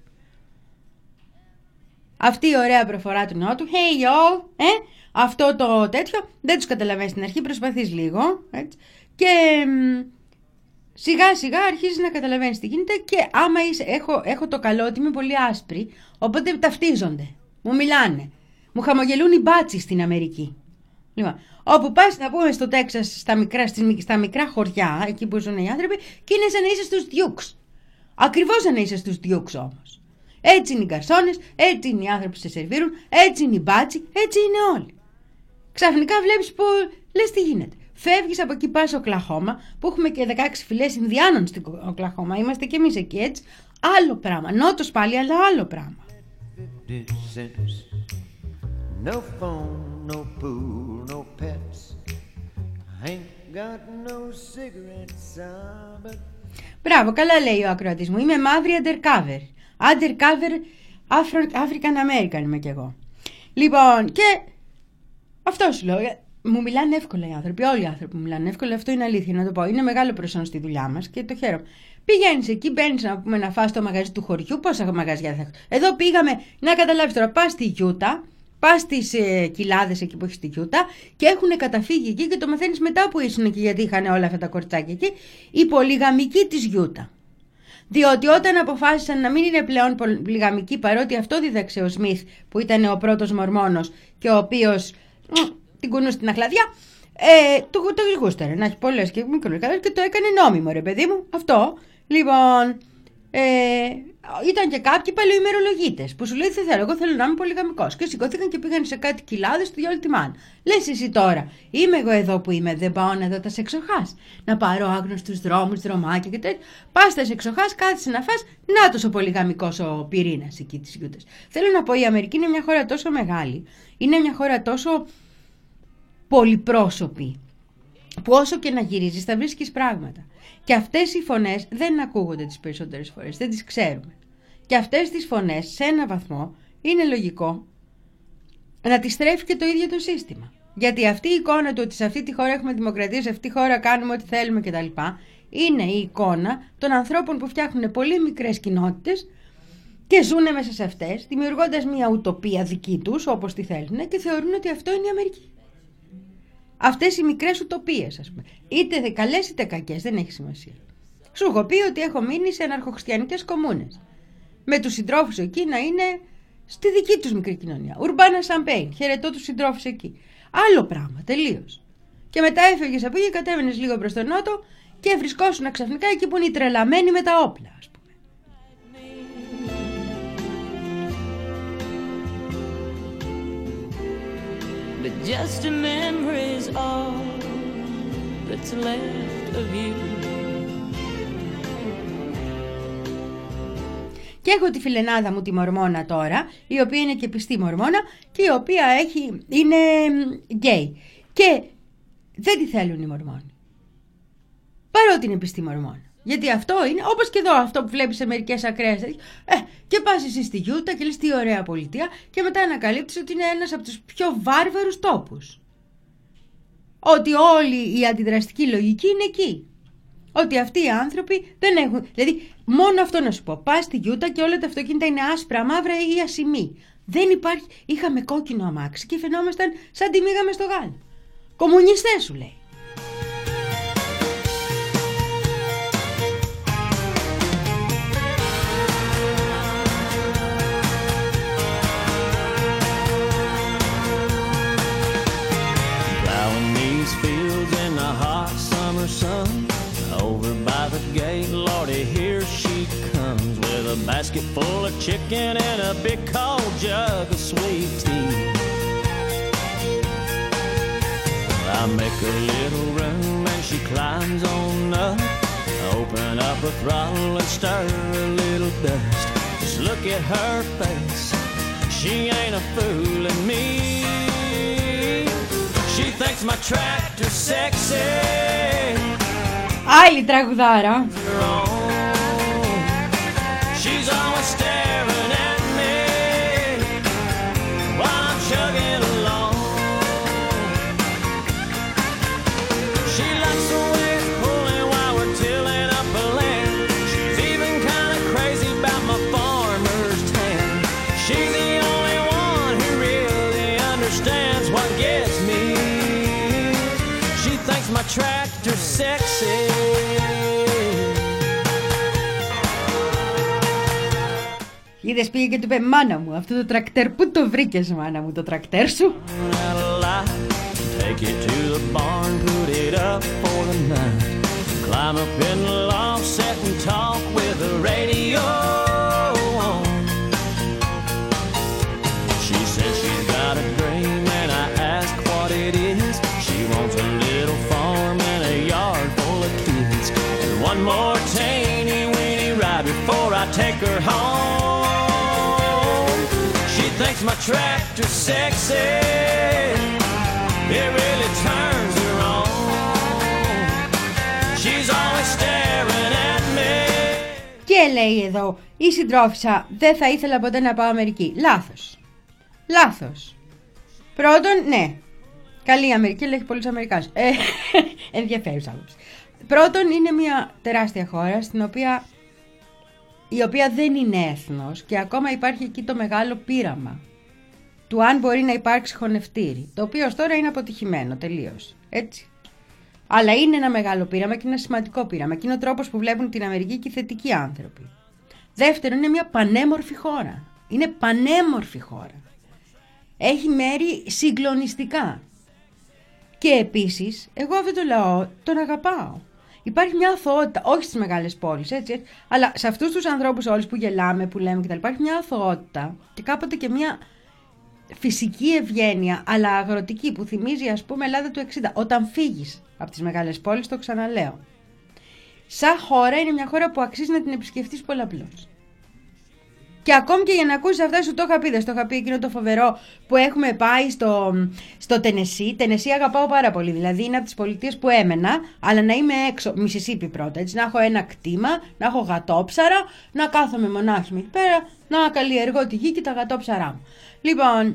Αυτή η ωραία προφορά του Νότου, hey yo, ε, αυτό το τέτοιο, δεν τους καταλαβαίνεις στην αρχή, προσπαθείς λίγο, έτσι. Και μ, σιγά σιγά αρχίζεις να καταλαβαίνεις τι γίνεται και άμα είσαι, έχω, έχω το καλό ότι είμαι πολύ άσπρη, οπότε ταυτίζονται, μου μιλάνε, μου χαμογελούν οι μπάτσοι στην Αμερική. Λοιπόν, όπου πας να πούμε στο Τέξας, στα μικρά, στα μικρά χωριά, εκεί που ζουν οι άνθρωποι, και είναι σαν να είσαι στους Dukes. Ακριβώς σαν να είσαι στους Dukes όμως. Έτσι είναι οι γκαρσόνες, έτσι είναι οι άνθρωποι που σε σερβίρουν, έτσι είναι οι μπάτσοι, έτσι είναι όλοι. Ξαφνικά βλέπεις που λες τι γίνεται. Φεύγεις από εκεί, πας στο Οκλαχώμα, που έχουμε και δεκαέξι φυλές Ινδιάνων στην Οκλαχώμα, είμαστε και εμείς εκεί, έτσι. Άλλο πράγμα, νότος πάλι, αλλά άλλο πράγμα. No phone, no pool, no pets. I ain't got no cigarettes, but... Μπράβο, καλά λέει ο ακροατής μου. Είμαι μαύρη undercover. Undercover Afro- African American είμαι κι εγώ. Λοιπόν, και αυτό σου λέω. Μου μιλάνε εύκολα οι άνθρωποι. Όλοι οι άνθρωποι μου μιλάνε εύκολα. Αυτό είναι αλήθεια, να το πω. Είναι μεγάλο προσόν στη δουλειά μας και το χαίρομαι. Πηγαίνεις εκεί, μπαίνεις να πούμε να φας στο μαγαζί του χωριού. Πόσα μαγαζιά θα έχω. Εδώ πήγαμε, να καταλάβεις τώρα, πας στη Γιούτα. Πας στις ε, κοιλάδες εκεί που έχει στη Γιούτα και έχουν καταφύγει εκεί και το μαθαίνεις μετά που ήσουν εκεί, γιατί είχαν όλα αυτά τα κοριτσάκια εκεί, η πολυγαμική της Γιούτα. Διότι όταν αποφάσισαν να μην είναι πλέον πολυγαμική, παρότι αυτό δίδαξε ο Σμιθ που ήταν ο πρώτος μορμόνος και ο οποίος μ, την κουνούσε στην αχλαδιά, ε, το, το γούσταρε να έχει πολλές και μικρολικάδες και το έκανε νόμιμο, ρε παιδί μου, αυτό. Λοιπόν, ε, ήταν και κάποιοι παλαιοημερολογίτες που σου λέει δεν θέλω, εγώ θέλω να είμαι πολυγαμικός. Και σηκώθηκαν και πήγαν σε κάτι κοιλάδες του διόλου τη μάνα. Λες εσύ τώρα, είμαι εγώ εδώ που είμαι, δεν πάω να δω τα σεξοχάς. Να πάρω άγνωστους δρόμους, δρομάκια και τέτοια. Πας στα σεξοχάς, κάθεσαι να φας, να τόσο πολυγαμικός ο πυρήνας εκεί της Γιούτας. Θέλω να πω, η Αμερική είναι μια χώρα τόσο μεγάλη, είναι μια χώρα τόσο πολυπρόσωπη, που όσο και να γυρίζεις θα βρίσκεις πράγματα. Και αυτές οι φωνές δεν ακούγονται τις περισσότερες φορές, δεν τις ξέρουμε. Και αυτές τις φωνές σε ένα βαθμό είναι λογικό να τις στρέφει και το ίδιο το σύστημα. Γιατί αυτή η εικόνα του ότι σε αυτή τη χώρα έχουμε δημοκρατία, σε αυτή τη χώρα κάνουμε ό,τι θέλουμε κτλ. Είναι η εικόνα των ανθρώπων που φτιάχνουν πολύ μικρές κοινότητες και ζουν μέσα σε αυτές, δημιουργώντας μια ουτοπία δική τους, όπως τη θέλουν, και θεωρούν ότι αυτό είναι η Αμερική. Αυτές οι μικρές ουτοπίες, ας πούμε. Είτε καλές είτε κακές, δεν έχει σημασία. Σου έχω πει ότι έχω μείνει σε αναρχοχριστιανικές κομμούνες. Με τους συντρόφους εκεί να είναι στη δική τους μικρή κοινωνία. Ουρμπάνα Σαμπέιν, χαιρετώ τους συντρόφους εκεί. Άλλο πράγμα, τελείως. Και μετά έφευγες από εκεί, κατέβαινες λίγο προς τον νότο και βρισκόσουν ξαφνικά εκεί που είναι οι τρελαμένοι με τα όπλα, ας πούμε. But just a memory's all that's left of you. Και έχω τη φιλενάδα μου τη Μορμόνα τώρα, η οποία είναι και πιστή Μορμόνα και η οποία έχει, είναι γκέι. Και δεν τη θέλουν οι Μορμόνοι. Παρότι είναι πιστή Μορμόνα. Γιατί αυτό είναι, όπως και εδώ, αυτό που βλέπεις σε μερικές ακραίες. Ε, και πας εσύ στη Γιούτα και λες τι ωραία πολιτεία, και μετά ανακαλύπτεις ότι είναι ένας από τους πιο βάρβαρους τόπους. Ότι όλη η αντιδραστική λογική είναι εκεί. Ότι αυτοί οι άνθρωποι δεν έχουν. Δηλαδή, μόνο αυτό να σου πω. Πας στη Γιούτα και όλα τα αυτοκίνητα είναι άσπρα, μαύρα ή ασημή. Δεν υπάρχει. Είχαμε κόκκινο αμάξι και φαινόμασταν σαν τη μήγαμε στο Γάλλο. Κομμουνιστές σου λέει. Sun over by the gate, Lordy, here she comes with a basket full of chicken and a big cold jug of sweet tea. I make a little room and she climbs on up, open up her throttle and stir a little dust. Just look at her face, she ain't a fooling me. She thinks my tractor's sexy. Άλλη τραγουδάρα. She's always staring at me while I'm chugging along. She likes the way it's pulling while we're tilling up a land. She's even kind of crazy about my farmer's tan. She's the only one who really understands what gets me. She thinks my tractor's sexy. Είδες, πήγε και του είπε, μάνα μου, αυτό το τρακτέρ, πού το βρήκες μάνα μου το τρακτέρ σου? Take it to the barn, put it up for the night. Climb up in the loft, sit and talk with the radio on. She says she's got a dream and I ask what it is. She wants a little farm and a yard full of kids, and one more teeny weeny ride before I take her home. She thinks my tractor's sexy. It really turns her on. She's always staring at me. Και λέει εδώ η συντρόφισσα, δεν θα ήθελα ποτέ να πάω Αμερική. Λάθος. Λάθος. Πρώτον, ναι. Καλή η Αμερική, αλλά έχει πολλούς Αμερικάνους. Ε, ενδιαφέρουσα άποψη. Πρώτον, είναι μια τεράστια χώρα στην οποία, η οποία δεν είναι έθνος και ακόμα υπάρχει εκεί το μεγάλο πείραμα του αν μπορεί να υπάρξει χωνευτήρι, το οποίο ως τώρα είναι αποτυχημένο τελείως. Έτσι. Αλλά είναι ένα μεγάλο πείραμα και ένα σημαντικό πείραμα και είναι ο τρόπος που βλέπουν την Αμερική και οι θετικοί άνθρωποι. Δεύτερον, είναι μια πανέμορφη χώρα. Είναι πανέμορφη χώρα. Έχει μέρη συγκλονιστικά. Και επίσης, εγώ αυτό το λαό τον αγαπάω. Υπάρχει μια αθωότητα, όχι στις μεγάλες πόλεις, έτσι, έτσι, αλλά σε αυτούς τους ανθρώπους όλους που γελάμε, που λέμε κτλ. Υπάρχει μια αθωότητα και κάποτε και μια φυσική ευγένεια, αλλά αγροτική, που θυμίζει, ας πούμε, Ελλάδα του εξήντα. Όταν φύγεις από τις μεγάλες πόλεις, το ξαναλέω. Σαν χώρα είναι μια χώρα που αξίζει να την επισκεφτείς πολλαπλώς. Και ακόμη και για να ακούσεις αυτά, σου το είχα πει, δεν στο είχα πει εκείνο το φοβερό που έχουμε πάει στο, στο Τενεσί. Τενεσί αγαπάω πάρα πολύ, δηλαδή είναι από τις πολιτείες που έμενα, αλλά να είμαι έξω, Μισισίπι πρώτα, έτσι, να έχω ένα κτήμα, να έχω γατόψαρα, να κάθομαι μονάχη με εκεί πέρα, να καλλιεργώ τη γη και τα γατόψαρά μου. Λοιπόν,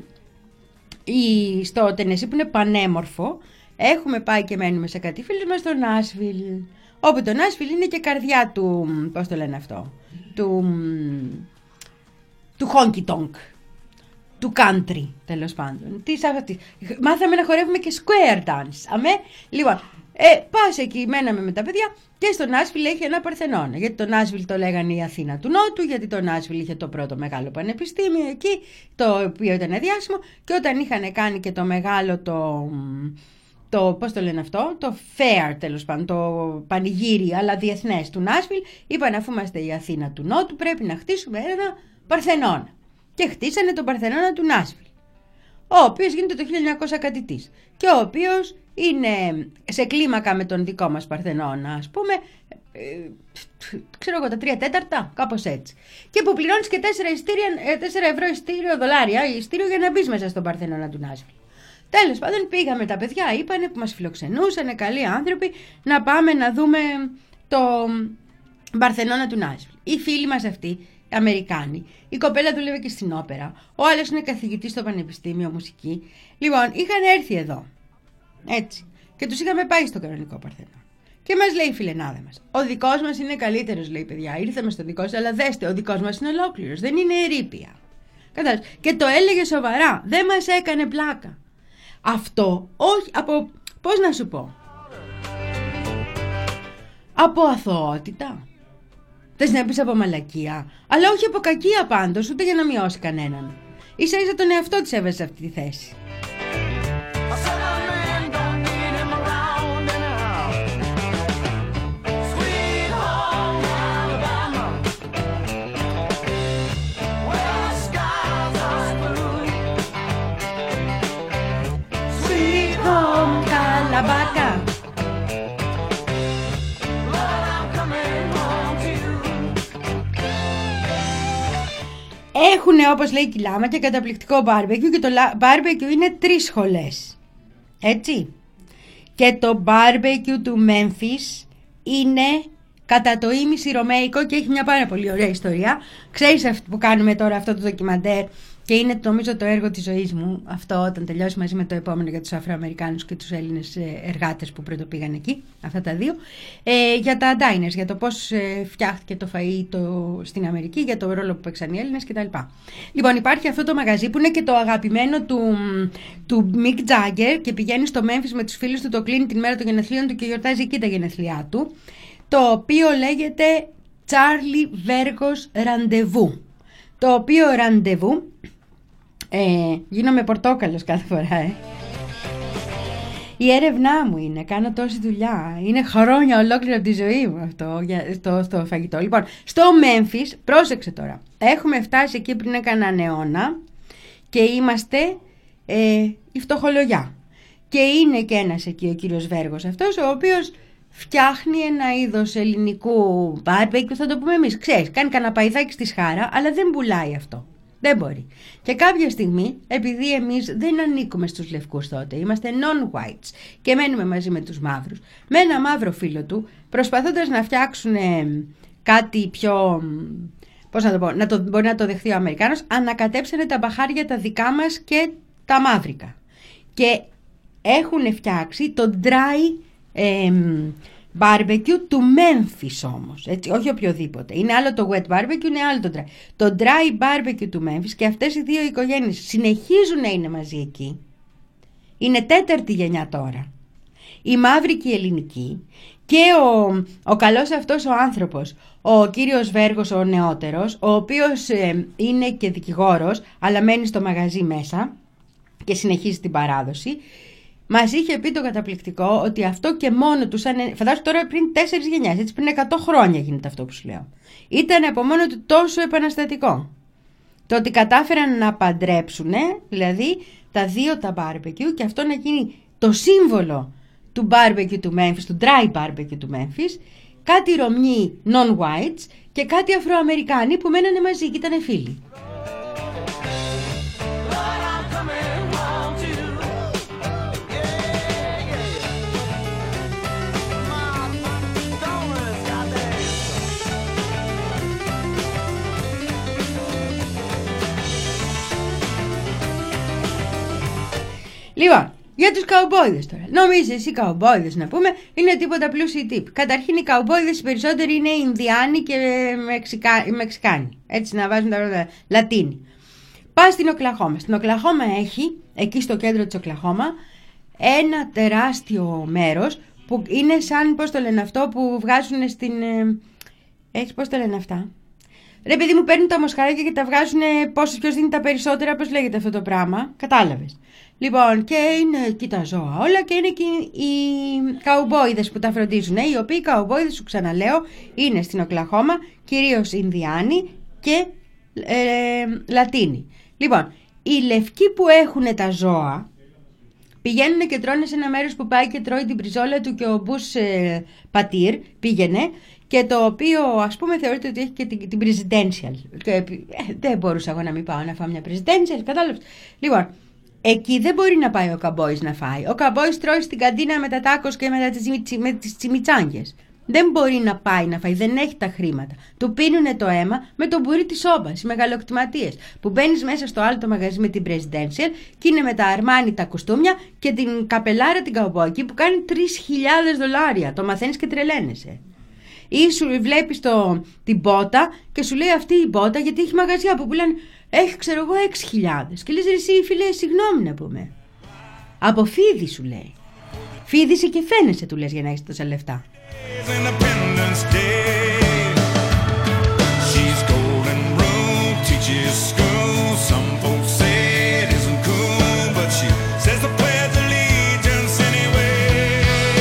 η, στο Τενεσί που είναι πανέμορφο, έχουμε πάει και μένουμε σε κάτι φίλους μας στο Νάσβιλ, όπου το Νάσβιλ είναι και καρδιά του, πώς το λένε αυτό, του... του honky tonk, του country, τέλος πάντων. Τι, τι, μάθαμε να χορεύουμε και square dance. Αμέ. Λοιπόν, ε, πας εκεί, μέναμε με τα παιδιά και στο Νάσβιλ έχει ένα Παρθενώνα. Γιατί το Νάσβιλ το λέγανε η Αθήνα του Νότου, γιατί το Νάσβιλ είχε το πρώτο μεγάλο πανεπιστήμιο εκεί, το οποίο ήταν διάσημο, και όταν είχαν κάνει και το μεγάλο το... το, πώς το λένε αυτό, το fair τέλος πάντων, το πανηγύρι αλλά διεθνές του Νάσβιλ, είπαν αφού είμαστε η Αθήνα του Νότου πρέπει να χτίσουμε ένα Παρθενώνα. Και χτίσανε τον Παρθενώνα του Νάσβιλ, ο οποίος γίνεται το χίλια εννιακόσια κατητής και ο οποίος είναι σε κλίμακα με τον δικό μας Παρθενώνα, ας πούμε, ε, ξέρω εγώ, τα τρία τέταρτα, κάπως έτσι. Και που πληρώνεις και τέσσερα ευρώ ειστήριο, δολάρια ειστήριο για να μπεις μέσα στον Παρθενώνα του Νάσβιλ. Τέλος πάντων, πήγαμε τα παιδιά, είπανε που μας φιλοξενούσαν, καλοί άνθρωποι, να πάμε να δούμε το Παρθενώνα του Νάσβιλ. Οι φίλοι μας αυτοί, Αμερικάνοι, η κοπέλα δούλευε και στην όπερα, ο άλλος είναι καθηγητής στο πανεπιστήμιο μουσική. Λοιπόν, είχαν έρθει εδώ, έτσι, και τους είχαμε πάει στο κανονικό Παρθενώνα. Και μας λέει η φιλενάδα μας, ο δικός μας είναι καλύτερος, λέει, παιδιά, ήρθαμε στο δικό σας, αλλά δέστε, ο δικός μας είναι ολόκληρος, δεν είναι ερείπια. Κατάλαβες, και το έλεγε σοβαρά, δεν μας έκανε πλάκα. Αυτό, όχι, από, πώς να σου πω, από αθωότητα. Θες να πεις από μαλακία, αλλά όχι από κακία πάντως, ούτε για να μειώσει κανέναν. Ίσα ίσα τον εαυτό της έβαζε σε αυτή τη θέση. Sweet home, Καλαμπάκα. Έχουν, όπως λέει, κιλάμα και καταπληκτικό μπάρμπεκιου και το μπάρμπεκιου είναι τρεις σχολές. Έτσι. Και το μπάρμπεκιου του Μέμφις είναι κατά το ίμιση ρωμαϊκό και έχει μια πάρα πολύ ωραία ιστορία. Ξέρεις αυτό που κάνουμε τώρα, αυτό το ντοκιμαντέρ, και είναι νομίζω το έργο της ζωής μου αυτό, όταν τελειώσει μαζί με το επόμενο για τους Αφροαμερικάνους και τους Έλληνες εργάτες που πρωτοπήγαν εκεί, αυτά τα δύο, ε, για τα diners, για το πώς ε, φτιάχτηκε το φαΐ το, στην Αμερική, για το ρόλο που παίξαν οι Έλληνες κτλ. Λοιπόν, υπάρχει αυτό το μαγαζί που είναι και το αγαπημένο του, του Mick Jagger και πηγαίνει στο Memphis με τους φίλους του, το κλείνει την μέρα των γενεθλίων του και γιορτάζει εκεί τα γενεθλιά του, το οποίο λέγεται Charlie Vergos Rendezvous, το οποίο ραντεβού ε, γίνομαι πορτόκαλος κάθε φορά, ε. Η έρευνά μου είναι, κάνω τόση δουλειά, είναι χρόνια ολόκληρα από τη ζωή μου αυτό για, στο, στο φαγητό. Λοιπόν, στο Memphis, πρόσεξε τώρα, έχουμε φτάσει εκεί πριν έκαναν αιώνα και είμαστε ε, η φτωχολογιά. Και είναι και ένας εκεί, ο κύριος Βέργος αυτός, ο οποίος φτιάχνει ένα είδος ελληνικού μπάρμπεκιου, θα το πούμε εμείς. Ξέρεις, κάνει κανένα παϊδάκι στη σχάρα, αλλά δεν πουλάει αυτό. Δεν μπορεί. Και κάποια στιγμή, επειδή εμείς δεν ανήκουμε στους λευκούς τότε, είμαστε non-whites και μένουμε μαζί με τους μαύρους, με ένα μαύρο φίλο του, προσπαθώντας να φτιάξουν κάτι πιο, πώς να το πω, να το, μπορεί να το δεχθεί ο Αμερικάνος, ανακατέψανε τα μπαχάρια τα δικά μας και τα μαύρικα. Και έχουν φτιάξει το dry ε, barbecue του Memphis όμως, έτσι, όχι οποιοδήποτε. Είναι άλλο το wet barbecue, είναι άλλο το dry. Το dry barbecue του Memphis, και αυτές οι δύο οικογένειες συνεχίζουν να είναι μαζί εκεί. Είναι τέταρτη γενιά τώρα. Η μαύρη και η ελληνική. Και ο, ο καλός αυτός ο άνθρωπος, ο κύριος Βέργος ο νεότερος, ο οποίος ε, είναι και δικηγόρος, αλλά μένει στο μαγαζί μέσα και συνεχίζει την παράδοση, μας είχε πει το καταπληκτικό ότι αυτό και μόνο του, σαν, φαντάσου τώρα πριν τέσσερις γενιές, έτσι πριν εκατό χρόνια γίνεται αυτό που σου λέω, ήταν από μόνο του τόσο επαναστατικό. Το ότι κατάφεραν να παντρέψουν, δηλαδή τα δύο τα barbecue, και αυτό να γίνει το σύμβολο του barbecue του Memphis, του dry barbecue του Memphis, κάτι Ρωμιοί non-whites και κάτι Αφροαμερικάνοι που μένανε μαζί και ήταν φίλοι. Λοιπόν, για τους καουμπόιδες τώρα. Νομίζεις εσύ καουμπόιδες, να πούμε, είναι τίποτα πλούσιοι τύποι. Καταρχήν οι καουμπόιδες οι περισσότεροι είναι Ινδιάνοι και Μεξικα... Μεξικάνοι. Έτσι να βάζουν τα πρώτα Λατίνοι. Πας στην Οκλαχώμα. Στην Οκλαχώμα έχει, εκεί στο κέντρο της Οκλαχώμα, ένα τεράστιο μέρος που είναι σαν, πώς το λένε αυτό, που βγάζουν στην... Έχεις, πώς το λένε αυτά. Ρε παιδί μου, παίρνουν τα μοσχαράκια και τα βγάζουν πόσος ποιος δίνει τα περισσότερα, πώς λέγεται αυτό το πράγμα. Κατάλαβες. Λοιπόν, και είναι εκεί τα ζώα όλα και είναι και οι καουμπόιδες που τα φροντίζουν. Οι οποίοι καουμπόιδες, σου ξαναλέω, είναι στην Οκλαχώμα κυρίως Ινδιάνοι και ε, Λατίνοι. Λοιπόν, οι λευκοί που έχουν τα ζώα Πηγαίνουν και τρώνε σε ένα μέρος που πάει και τρώει την μπριζόλα του και ο Μπούς ε, Πατήρ πήγαινε, και το οποίο ας πούμε θεωρείται ότι έχει και την, την presidential. Και, ε, δεν μπορούσα εγώ να μην πάω να φάω μια presidential, κατάλαβες. Λοιπόν, εκεί δεν μπορεί να πάει ο καμπόης να φάει. Ο καμπόης τρώει στην καντίνα με τα τάκος και με, τα, με τις τσιμιτσάνγκες. Δεν μπορεί να πάει να φάει, δεν έχει τα χρήματα. Του πίνουνε το αίμα με το μπουρί της όμπας, οι μεγαλοκτηματίες. Που μπαίνεις μέσα στο άλλο το μαγαζί με την presidential και είναι με τα αρμάνι τα κουστούμια και την καπελάρα την καουμπόικη που κάνει τρεις χιλιάδες δολάρια. Το μαθαίνεις και τρελαίνεσαι. Ή σου βλέπεις το, την μπότα και σου λέει αυτή η μπότα, γιατί έχει μαγαζιά που πουλάνε, έχει ξέρω εγώ έξι χιλιάδες. Και λες εσύ φίλε, συγγνώμη να πούμε. Από φίδι σου λέει. Φίδησε και φαίνεσαι του λες για να έχεις τόσα λεφτά. Independence Day. She's golden rule, teaches school. Some folks say it isn't cool, but she says the pledge of allegiance anyway.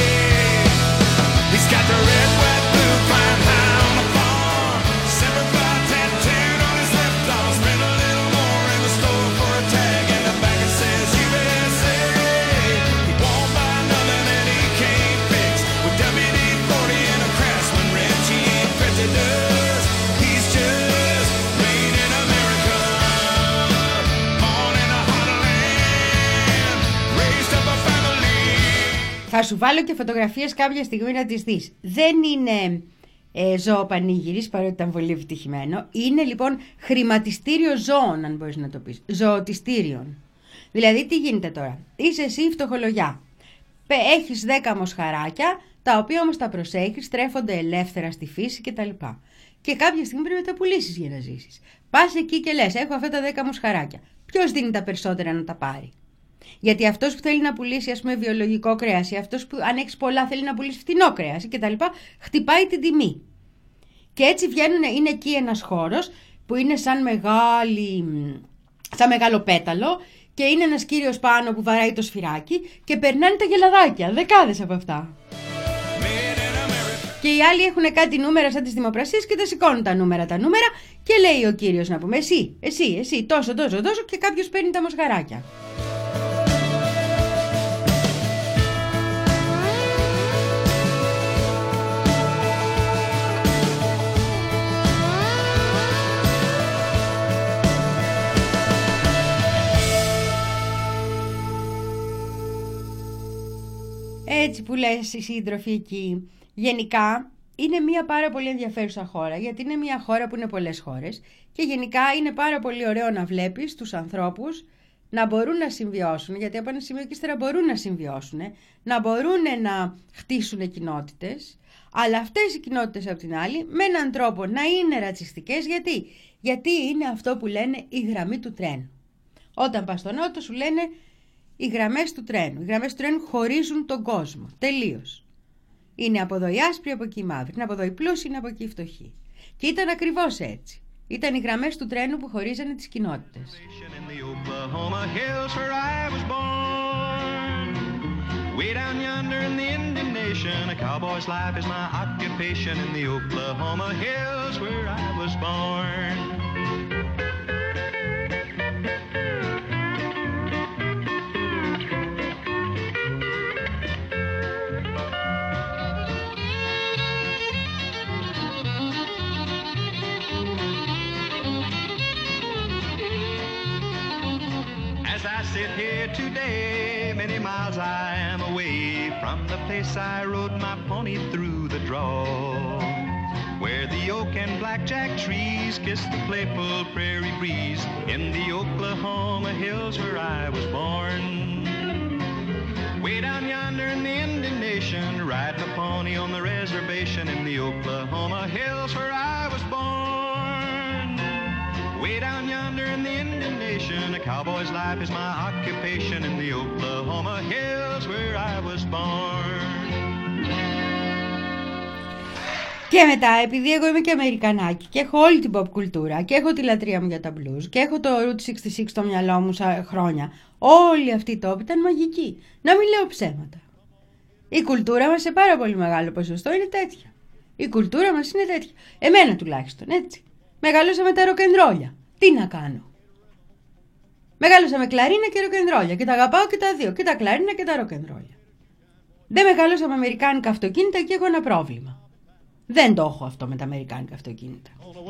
He's got the red, white, blue, flying high on the farm. Silver cloud tattooed on his left arm. Spend a little more in the store for a tag, and the back it says U S A. He won't buy nothing that he can't fix with W D forty and a Craftsman wrench. He ain't prejudice, he's just made in America. Born in a hot land, raised up a family. Θα σου βάλω και φωτογραφίες κάποια στιγμή να τις δεις. Δεν είναι ε, ζώο πανήγυρης, παρότι ήταν πολύ ευτυχημένο. Είναι λοιπόν χρηματιστήριο ζώων, αν μπορείς να το πεις. Ζωοτιστήριων. Δηλαδή τι γίνεται τώρα. Είσαι εσύ φτωχολογιά. Έχεις δέκα μοσχαράκια, τα οποία όμως τα προσέχεις, τρέφονται ελεύθερα στη φύση κτλ. Και κάποια στιγμή πρέπει να τα πουλήσεις για να ζήσεις. Πας εκεί και λες, έχω αυτά τα δέκα μοσχαράκια. Ποιος δίνει τα περισσότερα να τα πάρει? Γιατί αυτός που θέλει να πουλήσει, ας πούμε, βιολογικό κρέας, ή αυτός που αν έχεις πολλά θέλει να πουλήσει φτηνό κρέας κτλ., χτυπάει την τιμή. Και έτσι βγαίνουν, είναι εκεί ένας χώρος που είναι σαν, μεγάλη, σαν μεγάλο πέταλο, και είναι ένας κύριος πάνω που βαράει το σφυράκι και περνάνε τα γελαδάκια, δεκάδες από αυτά. Και οι άλλοι έχουν κάτι νούμερα σαν τις δημοπρασίες και τα σηκώνουν τα νούμερα τα νούμερα και λέει ο κύριος να πούμε εσύ, εσύ, εσύ, τόσο, τόσο, τόσο, και κάποιος παίρνει τα μοσχαράκια. Έτσι που λες οι σύντροφοι εκεί, γενικά είναι μια πάρα πολύ ενδιαφέρουσα χώρα, γιατί είναι μια χώρα που είναι πολλές χώρες και γενικά είναι πάρα πολύ ωραίο να βλέπεις τους ανθρώπους να μπορούν να συμβιώσουν, γιατί από ένα σημείο και ύστερα μπορούν να συμβιώσουν, να μπορούν να χτίσουν κοινότητες, αλλά αυτές οι κοινότητες από την άλλη με έναν τρόπο να είναι ρατσιστικές. Γιατί? Γιατί είναι αυτό που λένε η γραμμή του τρένου. Όταν πας στον Νότο σου λένε οι γραμμές του τρένου. Οι γραμμές του τρένου χωρίζουν τον κόσμο. Τελείως. Είναι από εδώ οι άσπροι, από εκεί οι μαύροι. Είναι από εδώ οι πλούσιοι, είναι από εκεί οι φτωχοί. Και ήταν ακριβώς έτσι. Ήταν οι γραμμές του τρένου που χωρίζανε τις κοινότητες. Way down yonder in the Indian Nation, a cowboy's life is my occupation in the Oklahoma hills where I was born. As I sit here today, many miles I am away from the place I rode my pony through the draw, where the oak and blackjack trees kiss the playful prairie breeze in the Oklahoma hills where I was born. Way down yonder in the Indian Nation, ride my pony on the reservation in the Oklahoma hills where I was born. Way down yonder in the Indian Nation, a cowboy's life is my occupation in the Oklahoma hills where I was born. Και μετά, επειδή εγώ είμαι και Αμερικανάκι και έχω όλη την pop κουλτούρα και έχω τη λατρεία μου για τα blues και έχω το Route εξήντα έξι στο μυαλό μου σαν χρόνια, όλη αυτή η top ήταν μαγική. Να μην λέω ψέματα. Η κουλτούρα μας σε πάρα πολύ μεγάλο ποσοστό είναι τέτοια. Η κουλτούρα μας είναι τέτοια. Εμένα τουλάχιστον, έτσι. Μεγαλώσα με τα ροκεντρόλια. Τι να κάνω. Μεγάλωσα με κλαρίνα και ροκενρόλια και τα αγαπάω και τα δύο, και τα κλαρίνα και τα ροκενρόλια. Δεν μεγαλώσα με αμερικάνικα αυτοκίνητα και έχω ένα πρόβλημα. Δεν το έχω αυτό με τα αμερικάνικα αυτοκίνητα.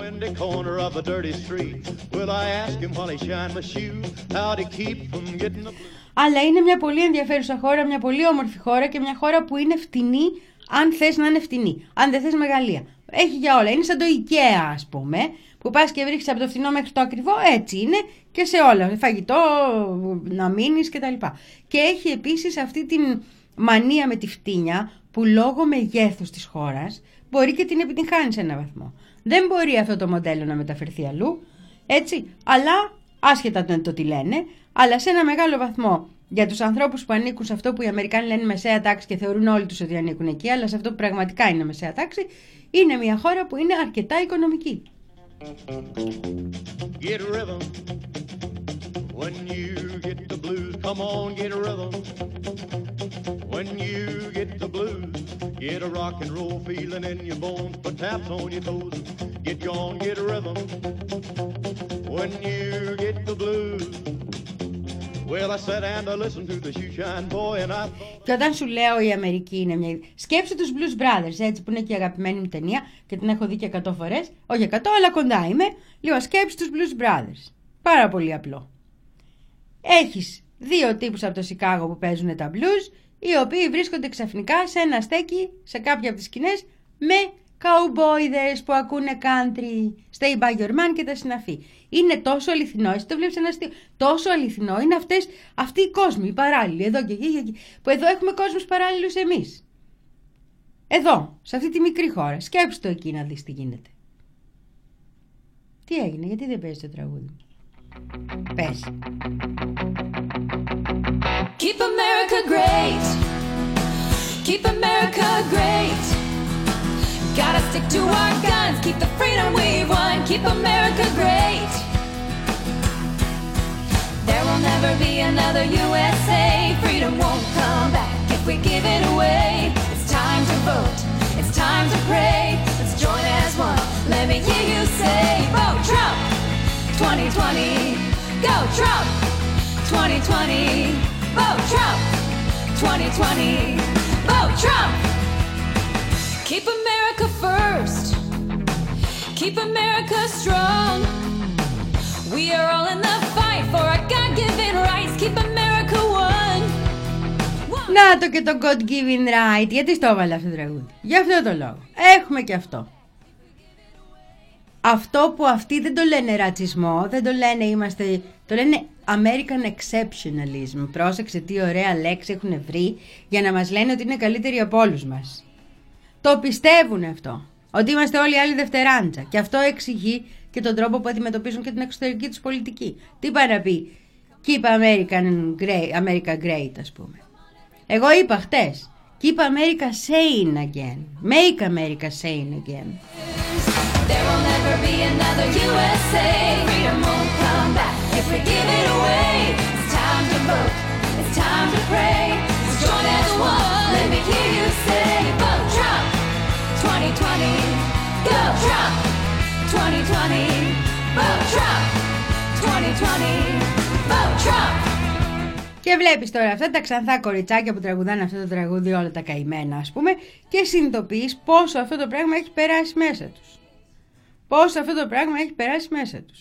Αλλά είναι μια πολύ ενδιαφέρουσα χώρα, μια πολύ όμορφη χώρα και μια χώρα που είναι φτηνή, αν θες να είναι φτηνή. Αν δεν θες μεγαλεία. Έχει για όλα. Είναι σαν το IKEA, ας πούμε, που πας και βρίσκεις από το φθηνό μέχρι το ακριβό. Έτσι είναι και σε όλα. Φαγητό, να μείνεις κτλ. Και έχει επίσης αυτή την μανία με τη φτύνια που λόγω μεγέθους της χώρας μπορεί και την επιτυγχάνει σε έναν βαθμό. Δεν μπορεί αυτό το μοντέλο να μεταφερθεί αλλού, έτσι, αλλά άσχετα το, το τι λένε, αλλά σε ένα μεγάλο βαθμό για τους ανθρώπους που ανήκουν σε αυτό που οι Αμερικάνοι λένε μεσαία τάξη και θεωρούν όλοι τους ότι ανήκουν εκεί, αλλά σε αυτό που πραγματικά είναι μεσαία τάξη, είναι μια χώρα που είναι αρκετά οικονομική. Get a rhythm. When you get the blues, come on, get a rhythm. When you get the blues, get a rock and roll feeling in your bones, put taps on your toes, get gone, get a rhythm. When you get the blues, well, I sat and I listened to the shoeshine boy and I... Και όταν σου λέω η Αμερική είναι μια... Σκέψου τους Blues Brothers, έτσι, που είναι και η αγαπημένη μου ταινία και την έχω δει και εκατό φορές. Όχι εκατό, αλλά κοντά είμαι. Λοιπόν, σκέψου τους Blues Brothers. Πάρα πολύ απλό. Έχεις δύο τύπους από το Σικάγο που παίζουν τα blues, οι οποίοι βρίσκονται ξαφνικά σε ένα στέκι, σε κάποια από τις σκηνές, με καουμπόιδες που ακούνε country, Stay by your man και τα συναφή. Είναι τόσο αληθινό, εσύ το βλέπεις ένα αστείο, τόσο αληθινό είναι αυτές, αυτοί οι κόσμοι, οι παράλληλοι, εδώ και εκεί, και εκεί, που εδώ έχουμε κόσμους παράλληλους εμείς. Εδώ, σε αυτή τη μικρή χώρα, σκέψου το εκεί να δεις τι γίνεται. Τι έγινε, γιατί δεν παίζει το τραγούδι? Πες. Keep America great. Keep America great. Gotta stick to our guns. Keep the freedom we won. Keep America great. There will never be another U S A. Freedom won't come back if we give it away. It's time to vote. It's time to pray. Let's join as one. Let me hear you say, vote Trump. twenty twenty. Go Trump. twenty twenty. Vote Trump. twenty twenty. Vote Trump. Keep America first. Keep America strong. We are all in the fight for our God-given rights. Keep America one. Να το και το God-given right. Γιατί στο έβαλα αυτό το τραγούδι? Γι' αυτό το λόγο. Έχουμε και αυτό. Αυτό που αυτοί δεν το λένε ρατσισμό, δεν το λένε είμαστε, το λένε American exceptionalism. Πρόσεξε τι ωραία λέξη έχουν βρει για να μας λένε ότι είναι καλύτεροι από όλους μας. Το πιστεύουν αυτό, ότι είμαστε όλοι άλλοι δευτεράντσα. Και αυτό εξηγεί και τον τρόπο που αντιμετωπίζουν και την εξωτερική τους πολιτική. Τι πάει να πει Keep American great, America great, ας πούμε. Εγώ είπα χτες Keep America sane again. Make America sane again. There will never be another U S A. Freedom won't come back if we give it away. It's time to vote. It's time to pray. Let's join as one. Let me hear you say, vote Trump. twenty twenty. Go Trump. twenty twenty. Vote Trump. twenty twenty. Vote Trump. Και βλέπεις τώρα αυτά τα ξανθά κοριτσάκια που τραγουδάνε αυτό το τραγούδι, όλα τα καημένα ας πούμε, και συνειδητοποιείς πόσο αυτό το πράγμα έχει περάσει μέσα τους. Πόσο αυτό το πράγμα έχει περάσει μέσα τους.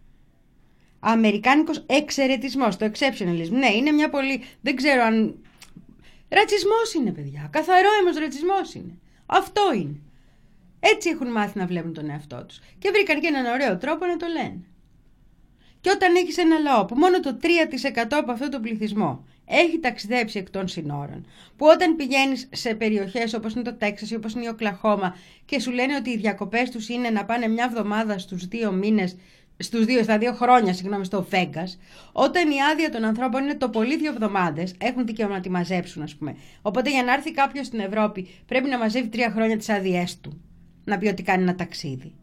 Αμερικάνικος εξαιρετισμός, το exceptionalism. Ναι, είναι μια πολύ... Δεν ξέρω αν... Ρατσισμός είναι, παιδιά. Καθαρόαιμος ρατσισμός είναι. Αυτό είναι. Έτσι έχουν μάθει να βλέπουν τον εαυτό τους. Και βρήκαν και έναν ωραίο τρόπο να το λένε. Και όταν έχεις ένα λαό που μόνο το τρία τοις εκατό από αυτό το πληθυσμό έχει ταξιδέψει εκ των συνόρων, που όταν πηγαίνεις σε περιοχές όπως είναι το Τέξας ή όπως είναι η Οκλαχώμα και σου λένε ότι οι διακοπές τους είναι να πάνε μια εβδομάδα στους δύο μήνες, στους δύο, στα δύο χρόνια, συγγνώμη, στο Βέγκας, όταν η άδεια των ανθρώπων είναι το πολύ δύο εβδομάδες, έχουν δικαίωμα να τη μαζέψουν, ας πούμε. Οπότε για να έρθει κάποιος στην Ευρώπη πρέπει να μαζεύει τρία χρόνια τις άδειές του, να πει ότι κάνει ένα ταξίδι.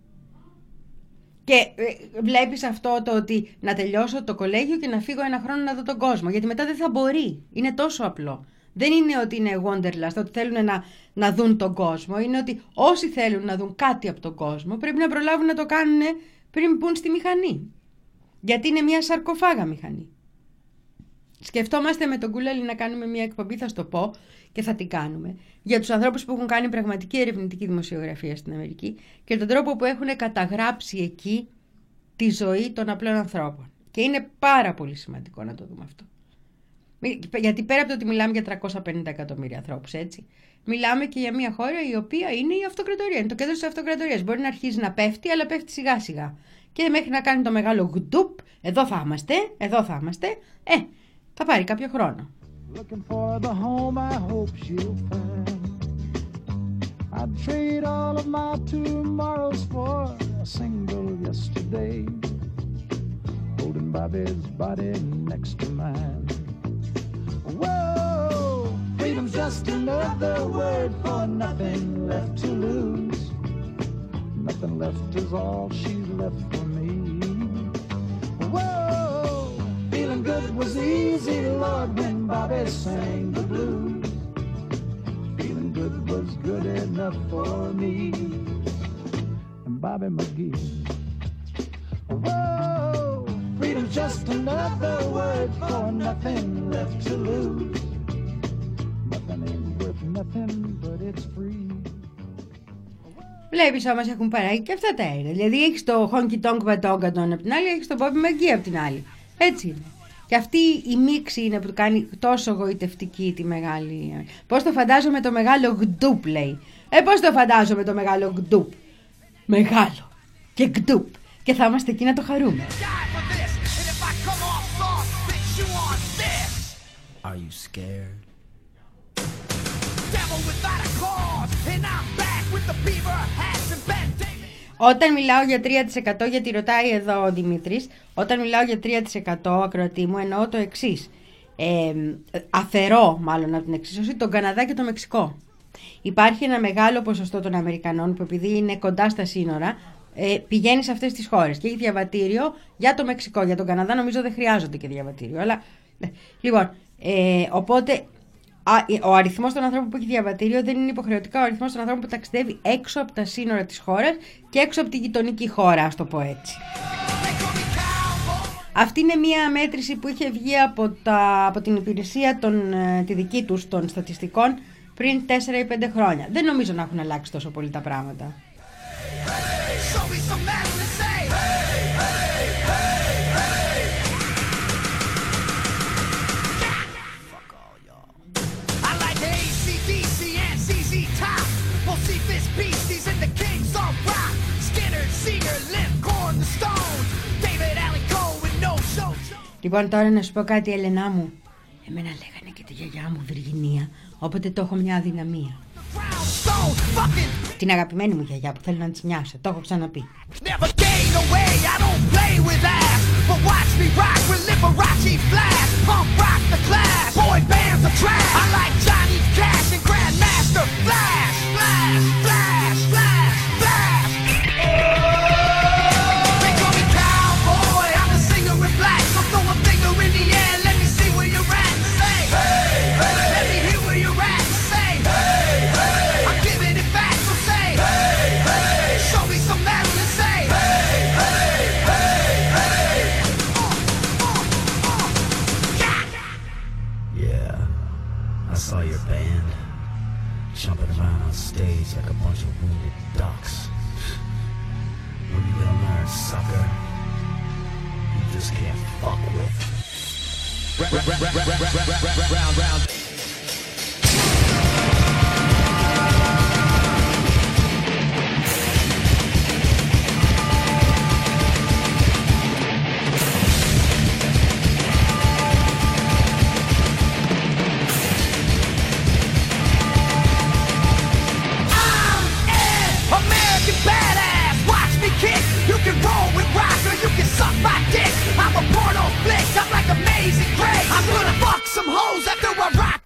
Και βλέπεις αυτό το ότι να τελειώσω το κολέγιο και να φύγω ένα χρόνο να δω τον κόσμο. Γιατί μετά δεν θα μπορεί. Είναι τόσο απλό. Δεν είναι ότι είναι Wonderlust, ότι θέλουν να, να δουν τον κόσμο. Είναι ότι όσοι θέλουν να δουν κάτι από τον κόσμο πρέπει να προλάβουν να το κάνουν πριν μπουν στη μηχανή. Γιατί είναι μια σαρκοφάγα μηχανή. Σκεφτόμαστε με τον Κούλαλη να κάνουμε μια εκπομπή, θα στο πω και θα την κάνουμε, για τους ανθρώπους που έχουν κάνει πραγματική ερευνητική δημοσιογραφία στην Αμερική και τον τρόπο που έχουν καταγράψει εκεί τη ζωή των απλών ανθρώπων. Και είναι πάρα πολύ σημαντικό να το δούμε αυτό. Γιατί πέρα από το ότι μιλάμε για τριακόσια πενήντα εκατομμύρια ανθρώπους, έτσι, μιλάμε και για μια χώρα η οποία είναι η αυτοκρατορία, είναι το κέντρο της αυτοκρατορίας. Μπορεί να αρχίζει να πέφτει, αλλά πέφτει σιγά σιγά. Και μέχρι να κάνει το μεγάλο γντουπ, εδώ θα είμαστε, εδώ θα είμαστε, ε, θα πάρει κάποιο χρόνο. Looking for the home I hope she'll find. I'd trade all of my tomorrows for a single yesterday, holding Bobby's body next to mine. Whoa, freedom's just another word for nothing left to lose. Nothing left is all she's left for me. Whoa, feeling good was easy, Lord, when Bobby sang the blues. Feeling good was good enough for me and Bobby McGee. Whoa, freedom's just another word for nothing left to lose. Nothing ain't worth nothing but it's free. Βλέπεις όμως έχουν παράγει και αυτά τα έργα. Δηλαδή έχεις το Honky Tonk Batongaton από την άλλη, έχεις τον Bobby McGee από την άλλη. Έτσι είναι. Και αυτή η μίξη είναι που κάνει τόσο γοητευτική τη μεγάλη. Πώς το φαντάζομαι το μεγάλο γντουπ, λέει. Ε, πώς το φαντάζομαι το μεγάλο γντουπ. Μεγάλο και γντουπ. Και θα είμαστε εκεί να το χαρούμε. Are you scared? Όταν μιλάω για τρία τοις εκατό, γιατί ρωτάει εδώ ο Δημήτρης, όταν μιλάω για τρία τοις εκατό ακροατή μου εννοώ το εξής. Ε, αφαιρώ μάλλον από την εξίσωση τον Καναδά και το Μεξικό. Υπάρχει ένα μεγάλο ποσοστό των Αμερικανών που επειδή είναι κοντά στα σύνορα ε, πηγαίνει σε αυτές τις χώρες και έχει διαβατήριο για το Μεξικό. Για τον Καναδά νομίζω δεν χρειάζονται και διαβατήριο. Αλλά, ε, λοιπόν, ε, οπότε ο αριθμός των ανθρώπων που έχει διαβατήριο δεν είναι υποχρεωτικά ο αριθμός των ανθρώπων που ταξιδεύει έξω από τα σύνορα της χώρας και έξω από τη γειτονική χώρα, ας το πω έτσι. Αυτή είναι μια μέτρηση που είχε βγει από, τα, από την υπηρεσία των, τη δική τους των στατιστικών πριν τέσσερα ή πέντε χρόνια. Δεν νομίζω να έχουν αλλάξει τόσο πολύ τα πράγματα. Λοιπόν, τώρα να σου πω κάτι, Ελενά μου. Εμένα λέγανε και τη γιαγιά μου Βυργινία, οπότε το έχω μια αδυναμία. Την αγαπημένη μου γιαγιά που θέλω να της μοιάσω, το έχω ξαναπεί. Saw your band jumping around on stage like a bunch of wounded ducks. When you gonna learn, sucker? You just can't fuck with. Round, round. I'm a porno flick, I'm like Amazing Grace. I'm gonna fuck some hoes after I rock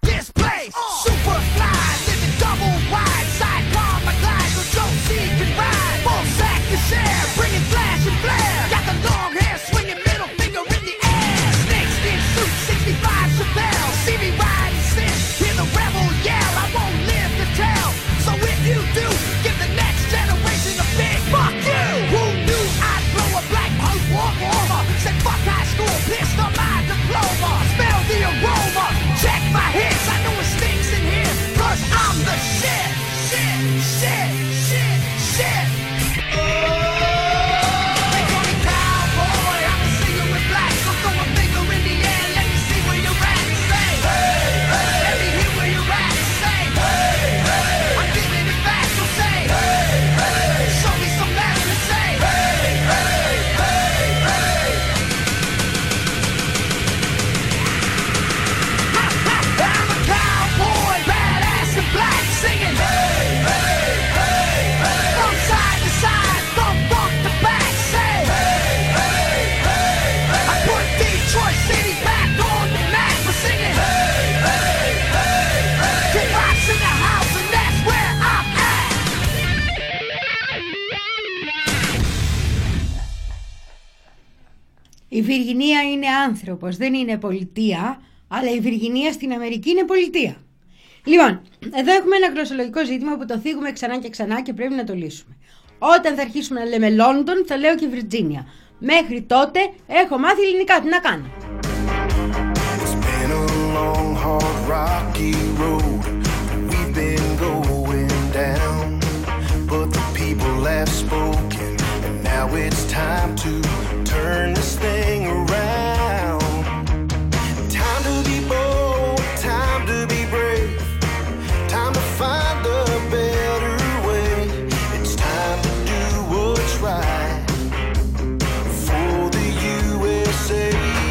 Βιργινία είναι άνθρωπος, δεν είναι πολιτεία, αλλά η Βιργινία στην Αμερική είναι πολιτεία. Λοιπόν, εδώ έχουμε ένα γλωσσολογικό ζήτημα που το θίγουμε ξανά και ξανά και πρέπει να το λύσουμε. Όταν θα αρχίσουμε να λέμε London, θα λέω και Βιρτζίνια. Μέχρι τότε έχω μάθει ελληνικά, τι να κάνω. It's been a long, hard, rocky road. We've been going down, but the people have spoken, and now it's time to turn this thing around. Time to be bold, time to be brave, time to find a better way. It's time to do what's right for the U S A.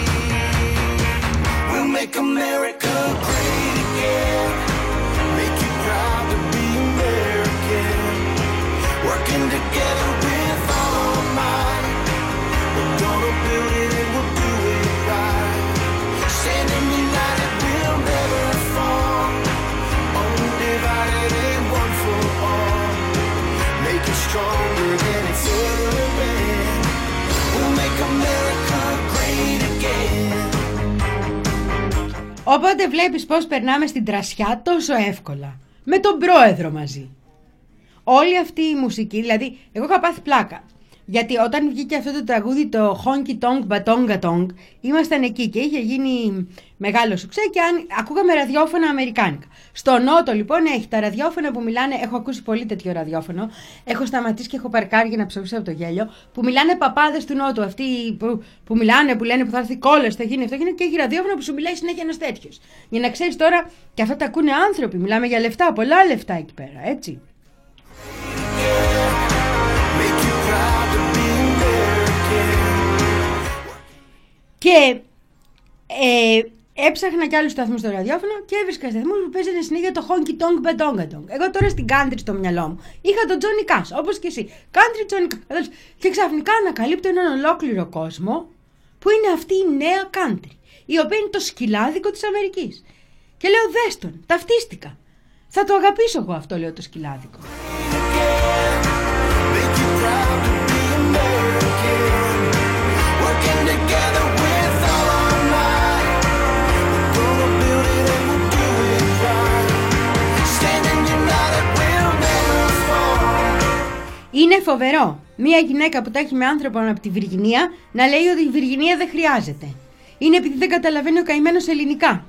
We'll make America great again, make you proud to be American. Working together with all our might, we're gonna build it and we'll do it right. Standing united, we'll never fall. Undivided and one for all. Make it stronger than it's ever been. We'll make America great again. Οπότε βλέπεις πως περνάμε στην τρασιά τόσο εύκολα. Με τον πρόεδρο μαζί. Όλη αυτή η μουσική, δηλαδή, εγώ είχα πάθει πλάκα. Γιατί όταν βγήκε αυτό το τραγούδι, το Honky Tonk Batonga Tonk, ήμασταν εκεί και είχε γίνει μεγάλο σουξέ και αν, ακούγαμε ραδιόφωνα αμερικάνικα. Στο Νότο λοιπόν έχει τα ραδιόφωνα που μιλάνε, έχω ακούσει πολύ τέτοιο ραδιόφωνο, έχω σταματήσει και έχω παρκάρει για να ψοφήσω από το γέλιο, που μιλάνε παπάδες του Νότου, αυτοί που, που μιλάνε, που λένε που θα έρθει κόλλος, θα γίνει αυτό, και έχει ραδιόφωνο που σου μιλάει συνέχεια ένας τέτοιος. Για να ξέρεις τώρα, και αυτά τα ακούνε άνθρωποι, μιλάμε για λεφτά, πολλά λεφτά εκεί πέρα, έτσι. Και ε, έψαχνα κι άλλους σταθμούς στο ραδιόφωνο και έβρισκα σταθμούς που παίζανε συνέχεια το Honky Tonk Batonga Tonk. Εγώ τώρα στην country στο μυαλό μου είχα τον Johnny Cash, όπως και εσύ. Country Johnny Cash. Και ξαφνικά ανακαλύπτω έναν ολόκληρο κόσμο που είναι αυτή η νέα country, η οποία είναι το σκυλάδικο της Αμερικής. Και λέω δες τον, ταυτίστηκα. Θα το αγαπήσω εγώ αυτό, λέω, το σκυλάδικο. Είναι φοβερό μία γυναίκα που τα έχει με άνθρωπο από τη Βιργινία να λέει ότι η Βιργινία δεν χρειάζεται. Είναι επειδή δεν καταλαβαίνει ο καημένος ελληνικά.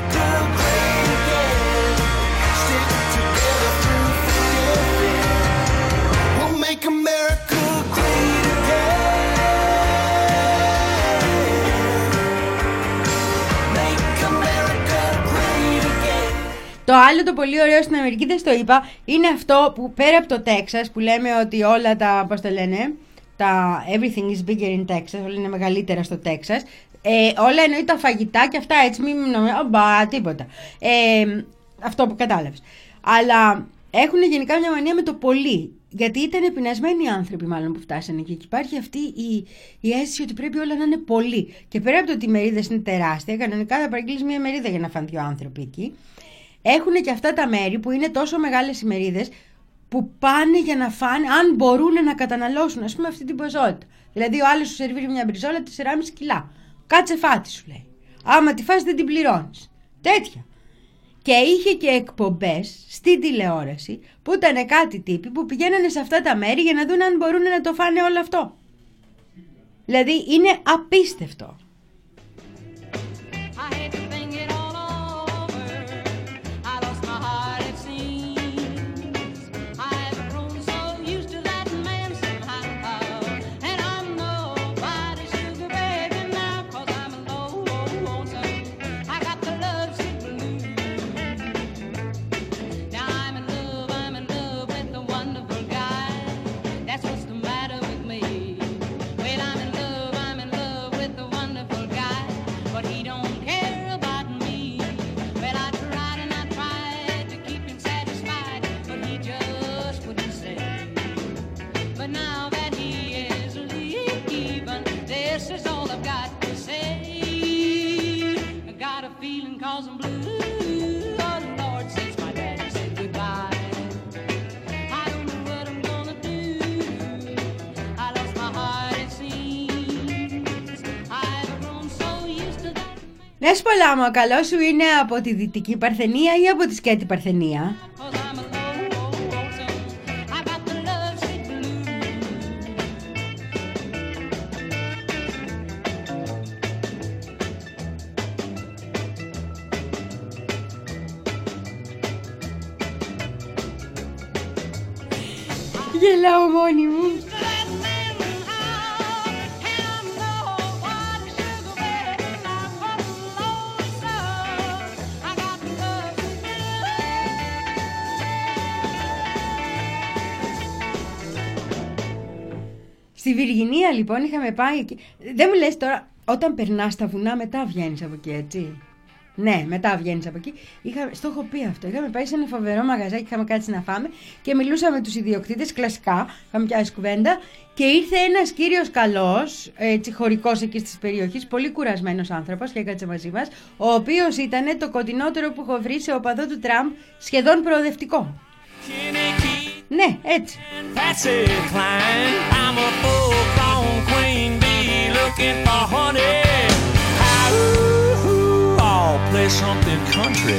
Το άλλο το πολύ ωραίο στην Αμερική, δεν στο είπα, είναι αυτό που πέρα από το Τέξας, που λέμε ότι όλα τα, πώς το λένε, τα everything is bigger in Texas, όλα είναι μεγαλύτερα στο Τέξας, ε, όλα εννοεί τα φαγητά και αυτά, έτσι μην νομίζετε, ομπα, τίποτα. Ε, αυτό που κατάλαβες. Αλλά έχουν γενικά μια μανία με το πολύ, γιατί ήταν πεινασμένοι οι άνθρωποι μάλλον που φτάσανε εκεί. Και υπάρχει αυτή η, η αίσθηση ότι πρέπει όλα να είναι πολύ. Και πέρα από το ότι οι μερίδες είναι τεράστια, κανονικά θα παραγγείλεις μια μερίδα για να φάνε δύο άνθρωποι εκεί. Έχουν και αυτά τα μέρη που είναι τόσο μεγάλες οι μερίδες που πάνε για να φάνε, αν μπορούν να καταναλώσουν, ας πούμε, αυτή την ποσότητα. Δηλαδή, ο άλλος σου σερβίρει μια μπριζόλα τέσσερα κόμμα πέντε κιλά. Κάτσε φάτη, σου λέει. Άμα τη φας δεν την πληρώνεις. Τέτοια. Και είχε και εκπομπές στην τηλεόραση που ήταν κάτι τύποι που πηγαίνανε σε αυτά τα μέρη για να δουν αν μπορούν να το φάνε όλο αυτό. Δηλαδή, είναι απίστευτο. Να σου πω, Λάμο, καλό σου είναι από τη Δυτική Παρθενία ή από τη Σκέτη Παρθενία? Γελάω μόνη μου. Στη Βιργινία λοιπόν είχαμε πάει εκεί. Δεν μου λες τώρα, όταν περνάς τα βουνά μετά βγαίνεις από εκεί, έτσι? Ναι, μετά βγαίνεις από εκεί. Είχα, στο έχω πει αυτό. Είχαμε πάει σε ένα φοβερό μαγαζάκι, είχαμε κάτσει να φάμε και μιλούσαμε με τους ιδιοκτήτες κλασικά. Είχαμε πιάσει κουβέντα και ήρθε ένας κύριος καλός, έτσι, χωρικός εκεί της περιοχής, πολύ κουρασμένος άνθρωπος και έκατσε μαζί μας, ο οποίος ήταν το κοντινότερο που έχω βρει σε οπαδό του Τραμπ, σχεδόν προοδευτικό. Ναι, έτσι. Play something country.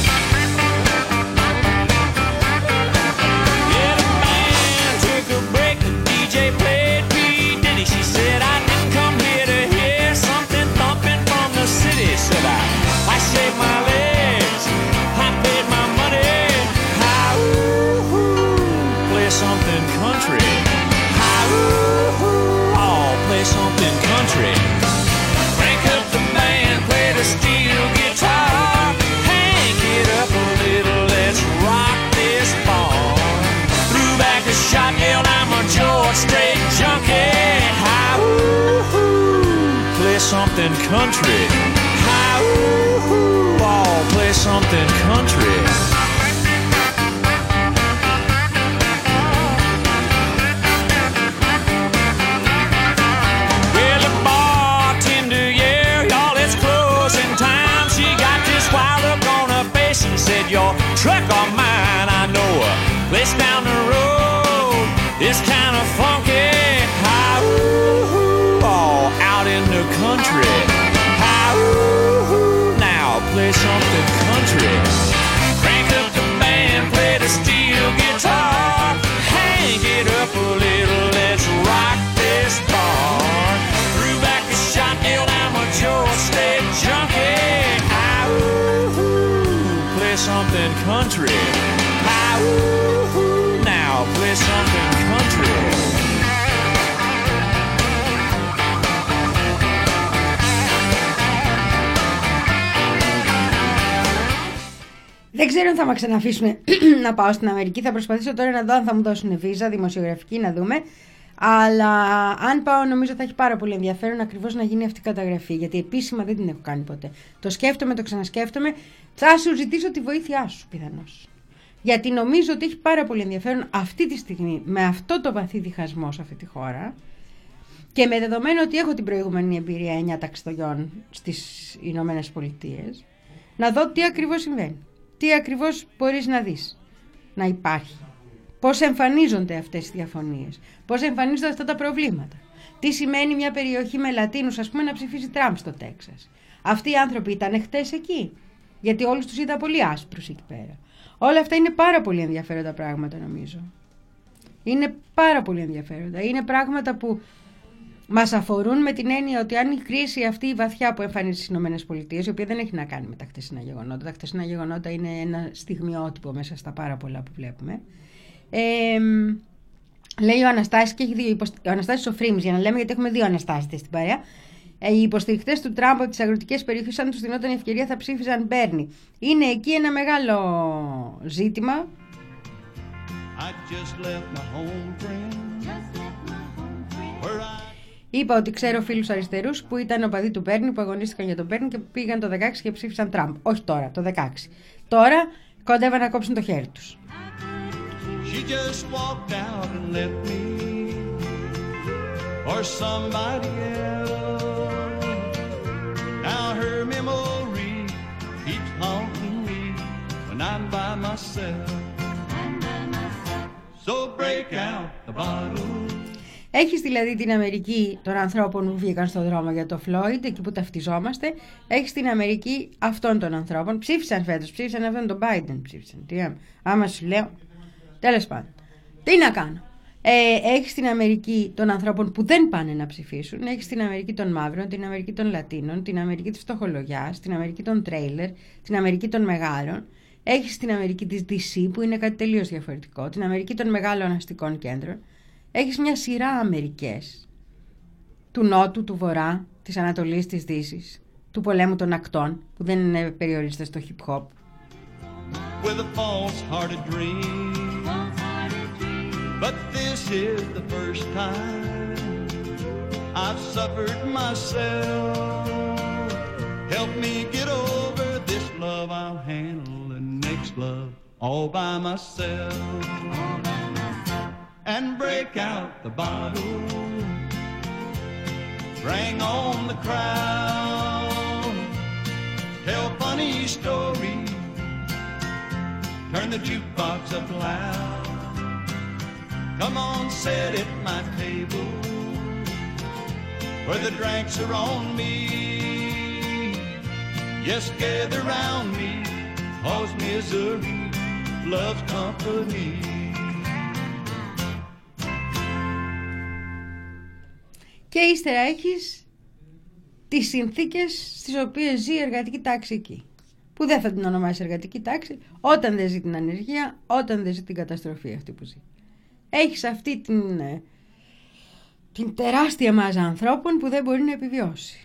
Yeah, the band took a break, the D J played P. Diddy. She said, I didn't come here to hear something thumping from the city. Said I, I shaved my legs, I paid my money. Hi, ooh, play something country. Hi, ooh, oh, play something country. Crank up the band, play the steel guitar. Hank it up a little, let's rock this bar. Threw back a shot, yelled I'm a George Strait junkie. Hi, woo-hoo, play something country. Hi, woo-hoo, oh, play something country. Well, the bartender, yeah, y'all, it's closing time. She got this wild look on her face and said, your truck or mine, I know a place down the road. It's kind of funky. Hi, woo-hoo, oh, out in the country. Hi, woo-hoo, now play something country. Crank up the band, play the steel guitar. Hang it up a little, let's rock this bar. Threw back a shot, yelled I'm a George Strait junkie. Hi, woo-hoo, play something country. Hi, woo-hoo, now play something country. Δεν ξέρω αν θα με ξαναφήσουμε να πάω στην Αμερική. Θα προσπαθήσω τώρα να δω αν θα μου δώσουν βίζα δημοσιογραφική, να δούμε. Αλλά αν πάω, νομίζω θα έχει πάρα πολύ ενδιαφέρον ακριβώς να γίνει αυτή η καταγραφή. Γιατί επίσημα δεν την έχω κάνει ποτέ. Το σκέφτομαι, το ξανασκέφτομαι. Θα σου ζητήσω τη βοήθειά σου πιθανώς. Γιατί νομίζω ότι έχει πάρα πολύ ενδιαφέρον αυτή τη στιγμή, με αυτό το βαθύ διχασμό σε αυτή τη χώρα. Και με δεδομένο ότι έχω την προηγούμενη εμπειρία εννιά ταξιδογιών στις Ηνωμένες Πολιτείες, να δω τι ακριβώς συμβαίνει. Τι ακριβώς μπορείς να δεις να υπάρχει. Πώς εμφανίζονται αυτές οι διαφωνίες. Πώς εμφανίζονται αυτά τα προβλήματα. Τι σημαίνει μια περιοχή με Λατίνους, ας πούμε, να ψηφίσει Τραμπ στο Τέξας. Αυτοί οι άνθρωποι ήταν χτες εκεί. Γιατί όλους τους είδα πολύ άσπρους εκεί πέρα. Όλα αυτά είναι πάρα πολύ ενδιαφέροντα πράγματα, νομίζω. Είναι πάρα πολύ ενδιαφέροντα. Είναι πράγματα που μας αφορούν με την έννοια ότι αν η κρίση αυτή η βαθιά που εμφανίζει στις ΗΠΑ, η οποία δεν έχει να κάνει με τα χτεσινά γεγονότα, τα χτεσινά γεγονότα είναι ένα στιγμιότυπο μέσα στα πάρα πολλά που βλέπουμε. Ε, λέει ο Αναστάσης, και έχει δύο υποστηρικτές, ο Αναστάσης ο Φρήμης, για να λέμε, γιατί έχουμε δύο Αναστάσεις στην παρέα. Ε, οι υποστηρικτές του Τραμπ από τις αγροτικές περιοχές, αν τους δινόταν η ευκαιρία, θα ψήφιζαν Μπέρνι. Είναι εκεί ένα μεγάλο ζήτημα. Είπα ότι ξέρω φίλους αριστερούς που ήταν οπαδοί του Μπέρνι, που αγωνίστηκαν για τον Μπέρνι και πήγαν το δεκαέξι και ψήφισαν Τραμπ. Όχι τώρα, το δεκαέξι. Τώρα κοντεύαν να κόψουν το χέρι τους. She just walked out and left me for somebody else. Now her memory keeps haunting me when I'm by myself. So break out the bottle. Έχεις δηλαδή την Αμερική των ανθρώπων που βγήκαν στον δρόμο για το Φλόιντ, εκεί που ταυτιζόμαστε. Έχεις την Αμερική αυτών των ανθρώπων. Ψήφισαν φέτος, ψήφισαν αυτόν τον Biden. Ψήφισαν. Τι, άμα σου λέω. Τέλος πάντων. Τι να κάνω. Ε, έχεις την Αμερική των ανθρώπων που δεν πάνε να ψηφίσουν. Έχεις την Αμερική των μαύρων, την Αμερική των Λατίνων, την Αμερική της φτωχολογιάς, την Αμερική των τρέιλερ, την Αμερική των μεγάλων. Έχεις την Αμερική της ντι σι που είναι κάτι τελείως διαφορετικό, την Αμερική των μεγάλων αστικών κέντρων. Έχεις μια σειρά Αμερικές, του Νότου, του Βορρά, της Ανατολής, της Δύσης, του πολέμου των ακτών, που δεν είναι περιορίζεται στο hip hop. With a false-hearted dream, but this is the first time I've suffered myself. Help me get over this love, I'll handle the next love all by myself. And break out the bottle, bring on the crowd, tell funny stories, turn the jukebox up loud. Come on, sit at my table, where the drinks are on me. Yes, gather round me, 'cause misery loves company. Και ύστερα έχεις τις συνθήκες στις οποίες ζει η εργατική τάξη εκεί. Που δεν θα την ονομάσει εργατική τάξη όταν δεν ζει την ανεργία, όταν δεν ζει την καταστροφή αυτή που ζει. Έχεις αυτή την, την τεράστια μάζα ανθρώπων που δεν μπορεί να επιβιώσει.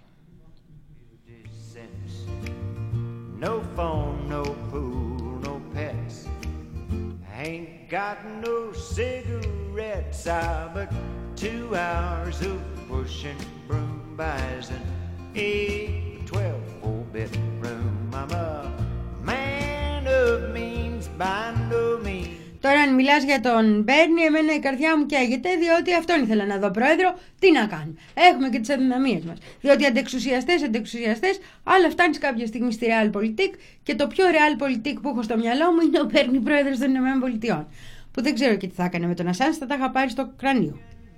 No phone, no pool, no pets. Ain't got no cigarettes. I but two hours of pushing broom buys an eight, twelve, four-bit room. I'm a man of means by no means. Τώρα αν μιλάς για τον Μπέρνι, εμένα η καρδιά μου καίγεται, διότι αυτόν ήθελα να δω πρόεδρο. Τι να κάνω. Έχουμε και τις αδυναμίες μας. Διότι αντεξουσιαστές, αντεξουσιαστές, αλλά φτάνεις κάποια στιγμή στη Realpolitik και το πιο Realpolitik που έχω στο μυαλό μου είναι ο Μπέρνι πρόεδρος των Ηνωμένων Πολιτειών. Που δεν ξέρω και τι θα έκανε με τον Ασάνς, θα τα είχα πάρει στο κρανίο.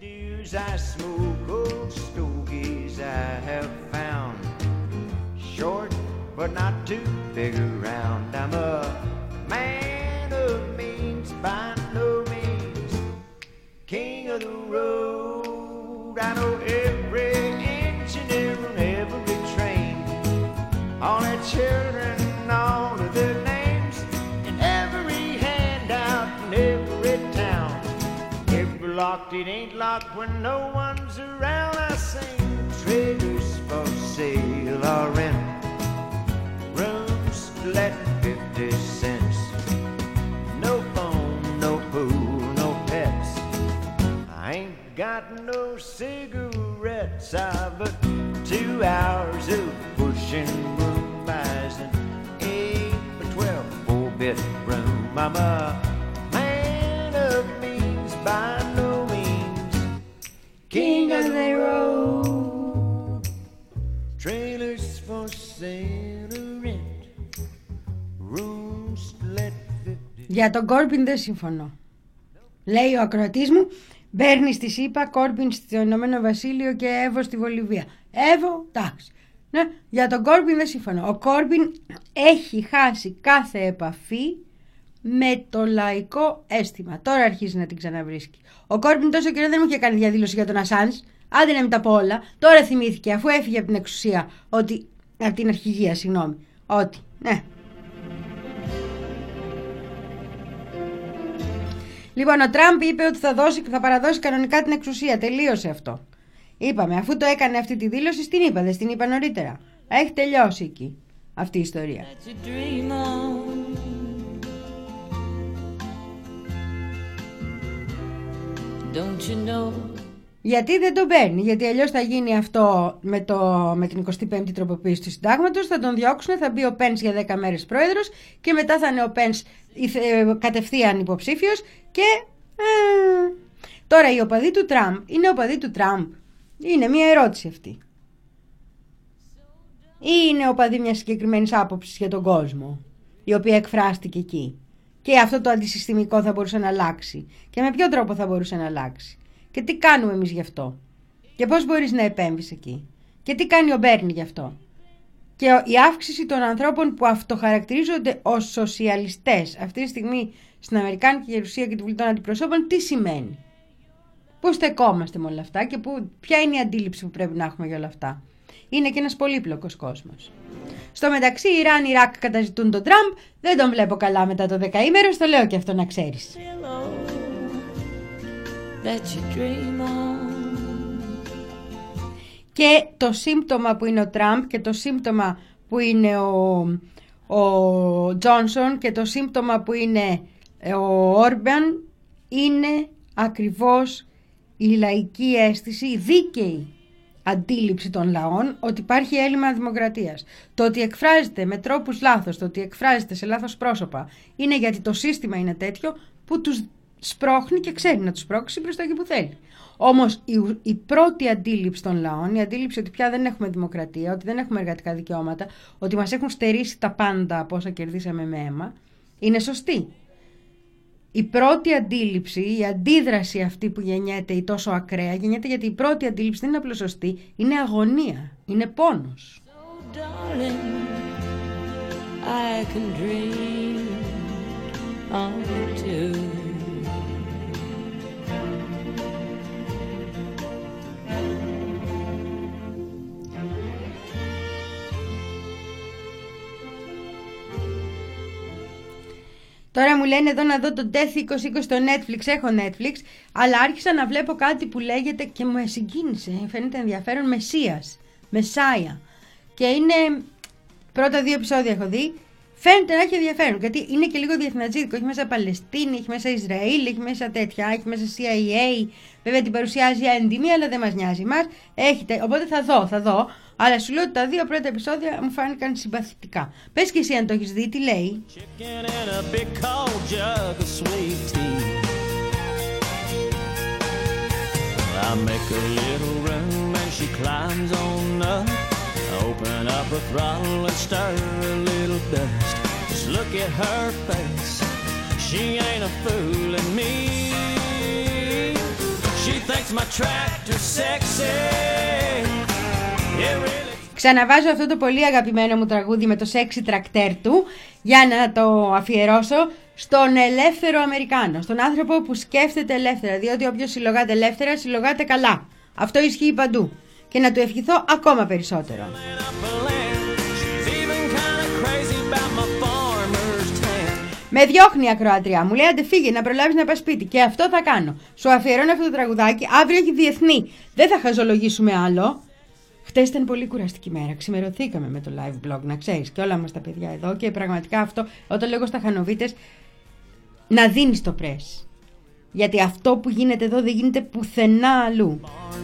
By no means king of the road. I know every engineer on every train, all their children, all of their names, and every handout in every town. If locked, it ain't locked when no one's around. I sing traders for sale or rent, rooms let fifty cents. No phone, no pool, no pets. I ain't got no cigarettes. I've but two hours of pushing broom buys an eight by twelve four-bit room. I'm a man of means by no means, king of the road. Trailers for sale or rent, rooms let. Για τον Κόρμπιν δεν συμφωνώ. Λέει ο ακροατής μου, Μπέρνι στη ΣΥΠΑ, Κόρμπιν στο Ηνωμένο Βασίλειο και Εύω στη Βολιβία. Εύω, εντάξει. Ναι, για τον Κόρμπιν δεν συμφωνώ. Ο Κόρμπιν έχει χάσει κάθε επαφή με το λαϊκό αίσθημα. Τώρα αρχίζει να την ξαναβρίσκει. Ο Κόρμπιν τόσο καιρό δεν μου είχε κάνει διαδήλωση για τον Ασάνς. Άντε να μην τα πω όλα. Τώρα θυμήθηκε, αφού έφυγε από την εξουσία, ότι. Από την αρχηγία, συγγνώμη. Ότι. Ναι. Λοιπόν, ο Τραμπ είπε ότι θα, δώσει, θα παραδώσει κανονικά την εξουσία. Τελείωσε αυτό. Είπαμε, αφού το έκανε αυτή τη δήλωση, στην είπα, δεν στην είπα νωρίτερα. Έχει τελειώσει εκεί αυτή η ιστορία. Don't you know? Γιατί δεν τον παίρνει, γιατί αλλιώς θα γίνει αυτό με, το, με την εικοστή πέμπτη τροποποίηση του συντάγματος, θα τον διώξουν, θα μπει ο Πένς για δέκα μέρες πρόεδρος και μετά θα είναι ο Πένς κατευθείαν υποψήφιος και ε, τώρα οι οπαδοί του Τραμπ είναι οπαδοί του Τραμπ. Είναι μια ερώτηση αυτή. Ή είναι οπαδοί μιας συγκεκριμένης άποψης για τον κόσμο, η οποία εκφράστηκε εκεί. Και αυτό το αντισυστημικό θα μπορούσε να αλλάξει. Και με ποιο τρόπο θα μπορούσε να αλλάξει. Και τι κάνουμε εμείς γι' αυτό. Και πώς μπορείς να επέμβεις εκεί. Και τι κάνει ο Μπέρνι γι' αυτό. Και η αύξηση των ανθρώπων που αυτοχαρακτηρίζονται ως σοσιαλιστές αυτή τη στιγμή στην Αμερικάνικη Γερουσία και τη Βουλή των Αντιπροσώπων, τι σημαίνει. Πού στεκόμαστε με όλα αυτά και που, ποια είναι η αντίληψη που πρέπει να έχουμε για όλα αυτά. Είναι και ένας πολύπλοκος κόσμος. Στο μεταξύ, Ιράν, Ιράκ καταζητούν τον Τραμπ. Δεν τον βλέπω καλά μετά το δεκαήμερο, στο λέω και αυτό να ξέρεις. Και το σύμπτωμα που είναι ο Τραμπ και το σύμπτωμα που είναι ο, ο Τζόνσον και το σύμπτωμα που είναι ο Όρμπαν είναι ακριβώς η λαϊκή αίσθηση, η δίκαιη αντίληψη των λαών ότι υπάρχει έλλειμμα δημοκρατίας. Το ότι εκφράζεται με τρόπους λάθος, το ότι εκφράζεται σε λάθος πρόσωπα, είναι γιατί το σύστημα είναι τέτοιο που τους σπρώχνει και ξέρει να τους σπρώξει προς τα εκεί που θέλει. Όμως η, η πρώτη αντίληψη των λαών, η αντίληψη ότι πια δεν έχουμε δημοκρατία, ότι δεν έχουμε εργατικά δικαιώματα, ότι μας έχουν στερήσει τα πάντα από όσα κερδίσαμε με αίμα, είναι σωστή. Η πρώτη αντίληψη, η αντίδραση αυτή που γεννιέται η τόσο ακραία, γεννιέται γιατί η πρώτη αντίληψη δεν είναι απλώς σωστή, είναι αγωνία, είναι πόνος. So, darling, I can dream on too. Τώρα μου λένε εδώ να δω το Death είκοσι είκοσι στο Netflix, έχω Netflix, αλλά άρχισα να βλέπω κάτι που λέγεται και μου συγκίνησε, φαίνεται ενδιαφέρον, Μεσσίας, Μεσάια. Και είναι, πρώτα δύο επεισόδια έχω δει, φαίνεται να έχει ενδιαφέρον, γιατί είναι και λίγο διεθνατζίδικο, έχει μέσα Παλαιστίνη, έχει μέσα Ισραήλ, έχει μέσα τέτοια, έχει μέσα σι άι έι, βέβαια την παρουσιάζει η εν ντι εμ, αλλά δεν μας νοιάζει μας, έχετε, οπότε θα δω, θα δω. Αλλά σου λέω ότι τα δύο πρώτα επεισόδια μου φάνηκαν συμπαθητικά. Πες και εσύ αν το έχεις δει, τι λέει. I make a little room and she climbs on up. Open up her throttle and stir a little dust. Just look at her face. She ain't a fooling me. She thinks my tractor's sexy. Ξαναβάζω αυτό το πολύ αγαπημένο μου τραγούδι με το sexy τρακτέρ του για να το αφιερώσω στον ελεύθερο Αμερικάνο, στον άνθρωπο που σκέφτεται ελεύθερα, διότι όποιος συλλογάται ελεύθερα συλλογάται καλά. Αυτό ισχύει παντού και να του ευχηθώ ακόμα περισσότερο. Με διώχνει η ακροάτρια μου, λέει άντε φύγε να προλάβεις να πας σπίτι και αυτό θα κάνω. Σου αφιερώνω αυτό το τραγουδάκι, αύριο έχει διεθνή, δεν θα χαζολογήσουμε άλλο. Χτες ήταν πολύ κουραστική μέρα. Ξημερωθήκαμε με το live blog, να ξέρεις, και όλα μας τα παιδιά εδώ. Και πραγματικά αυτό, όταν λέγω στα χανοβίτες, να δίνεις το press. Γιατί αυτό που γίνεται εδώ δεν γίνεται πουθενά αλλού.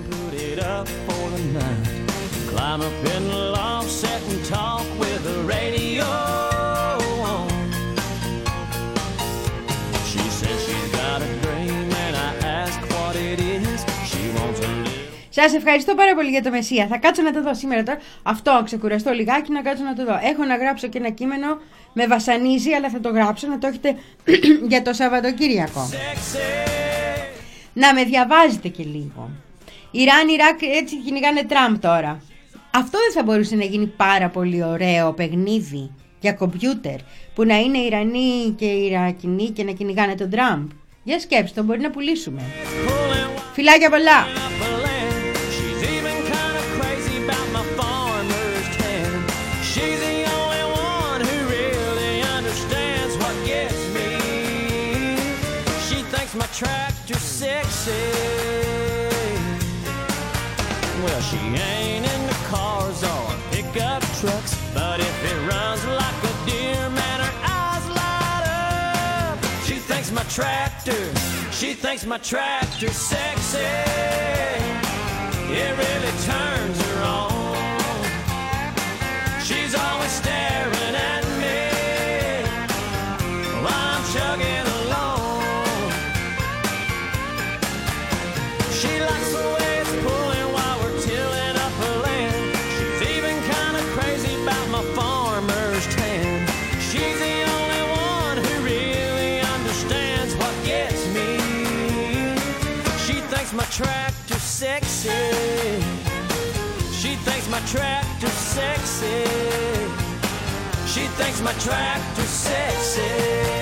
Σας ευχαριστώ πάρα πολύ για το Μεσσία. Θα κάτσω να το δω σήμερα τώρα. Αυτό, ξεκουραστώ λιγάκι να κάτσω να το δω. Έχω να γράψω και ένα κείμενο, με βασανίζει, αλλά θα το γράψω να το έχετε για το Σαββατοκύριακο. Να με διαβάζετε και λίγο. Ιράν, Ιράκ, έτσι κυνηγάνε Τραμπ τώρα. Αυτό δεν θα μπορούσε να γίνει πάρα πολύ ωραίο παιχνίδι για κομπιούτερ, που να είναι Ιρανοί και Ιρακινοί και να κυνηγάνε τον Τραμπ. Για σκέψτε το, μπορεί να πουλήσουμε. Φιλάκια πολλά. My tractor sexy. Well, she ain't into cars or pickup trucks, but if it runs like a deer, man, her eyes light up. She thinks my tractor, she thinks my tractor sexy. It really turns her on. She's always staring at me while I'm chugging along. She likes the way it's pulling while we're tilling up her land. She's even kind of crazy about my farmer's tan. She's the only one who really understands what gets me. She thinks thinks my tractor's sexy. She thinks my tractor's sexy. She thinks my tractor's sexy.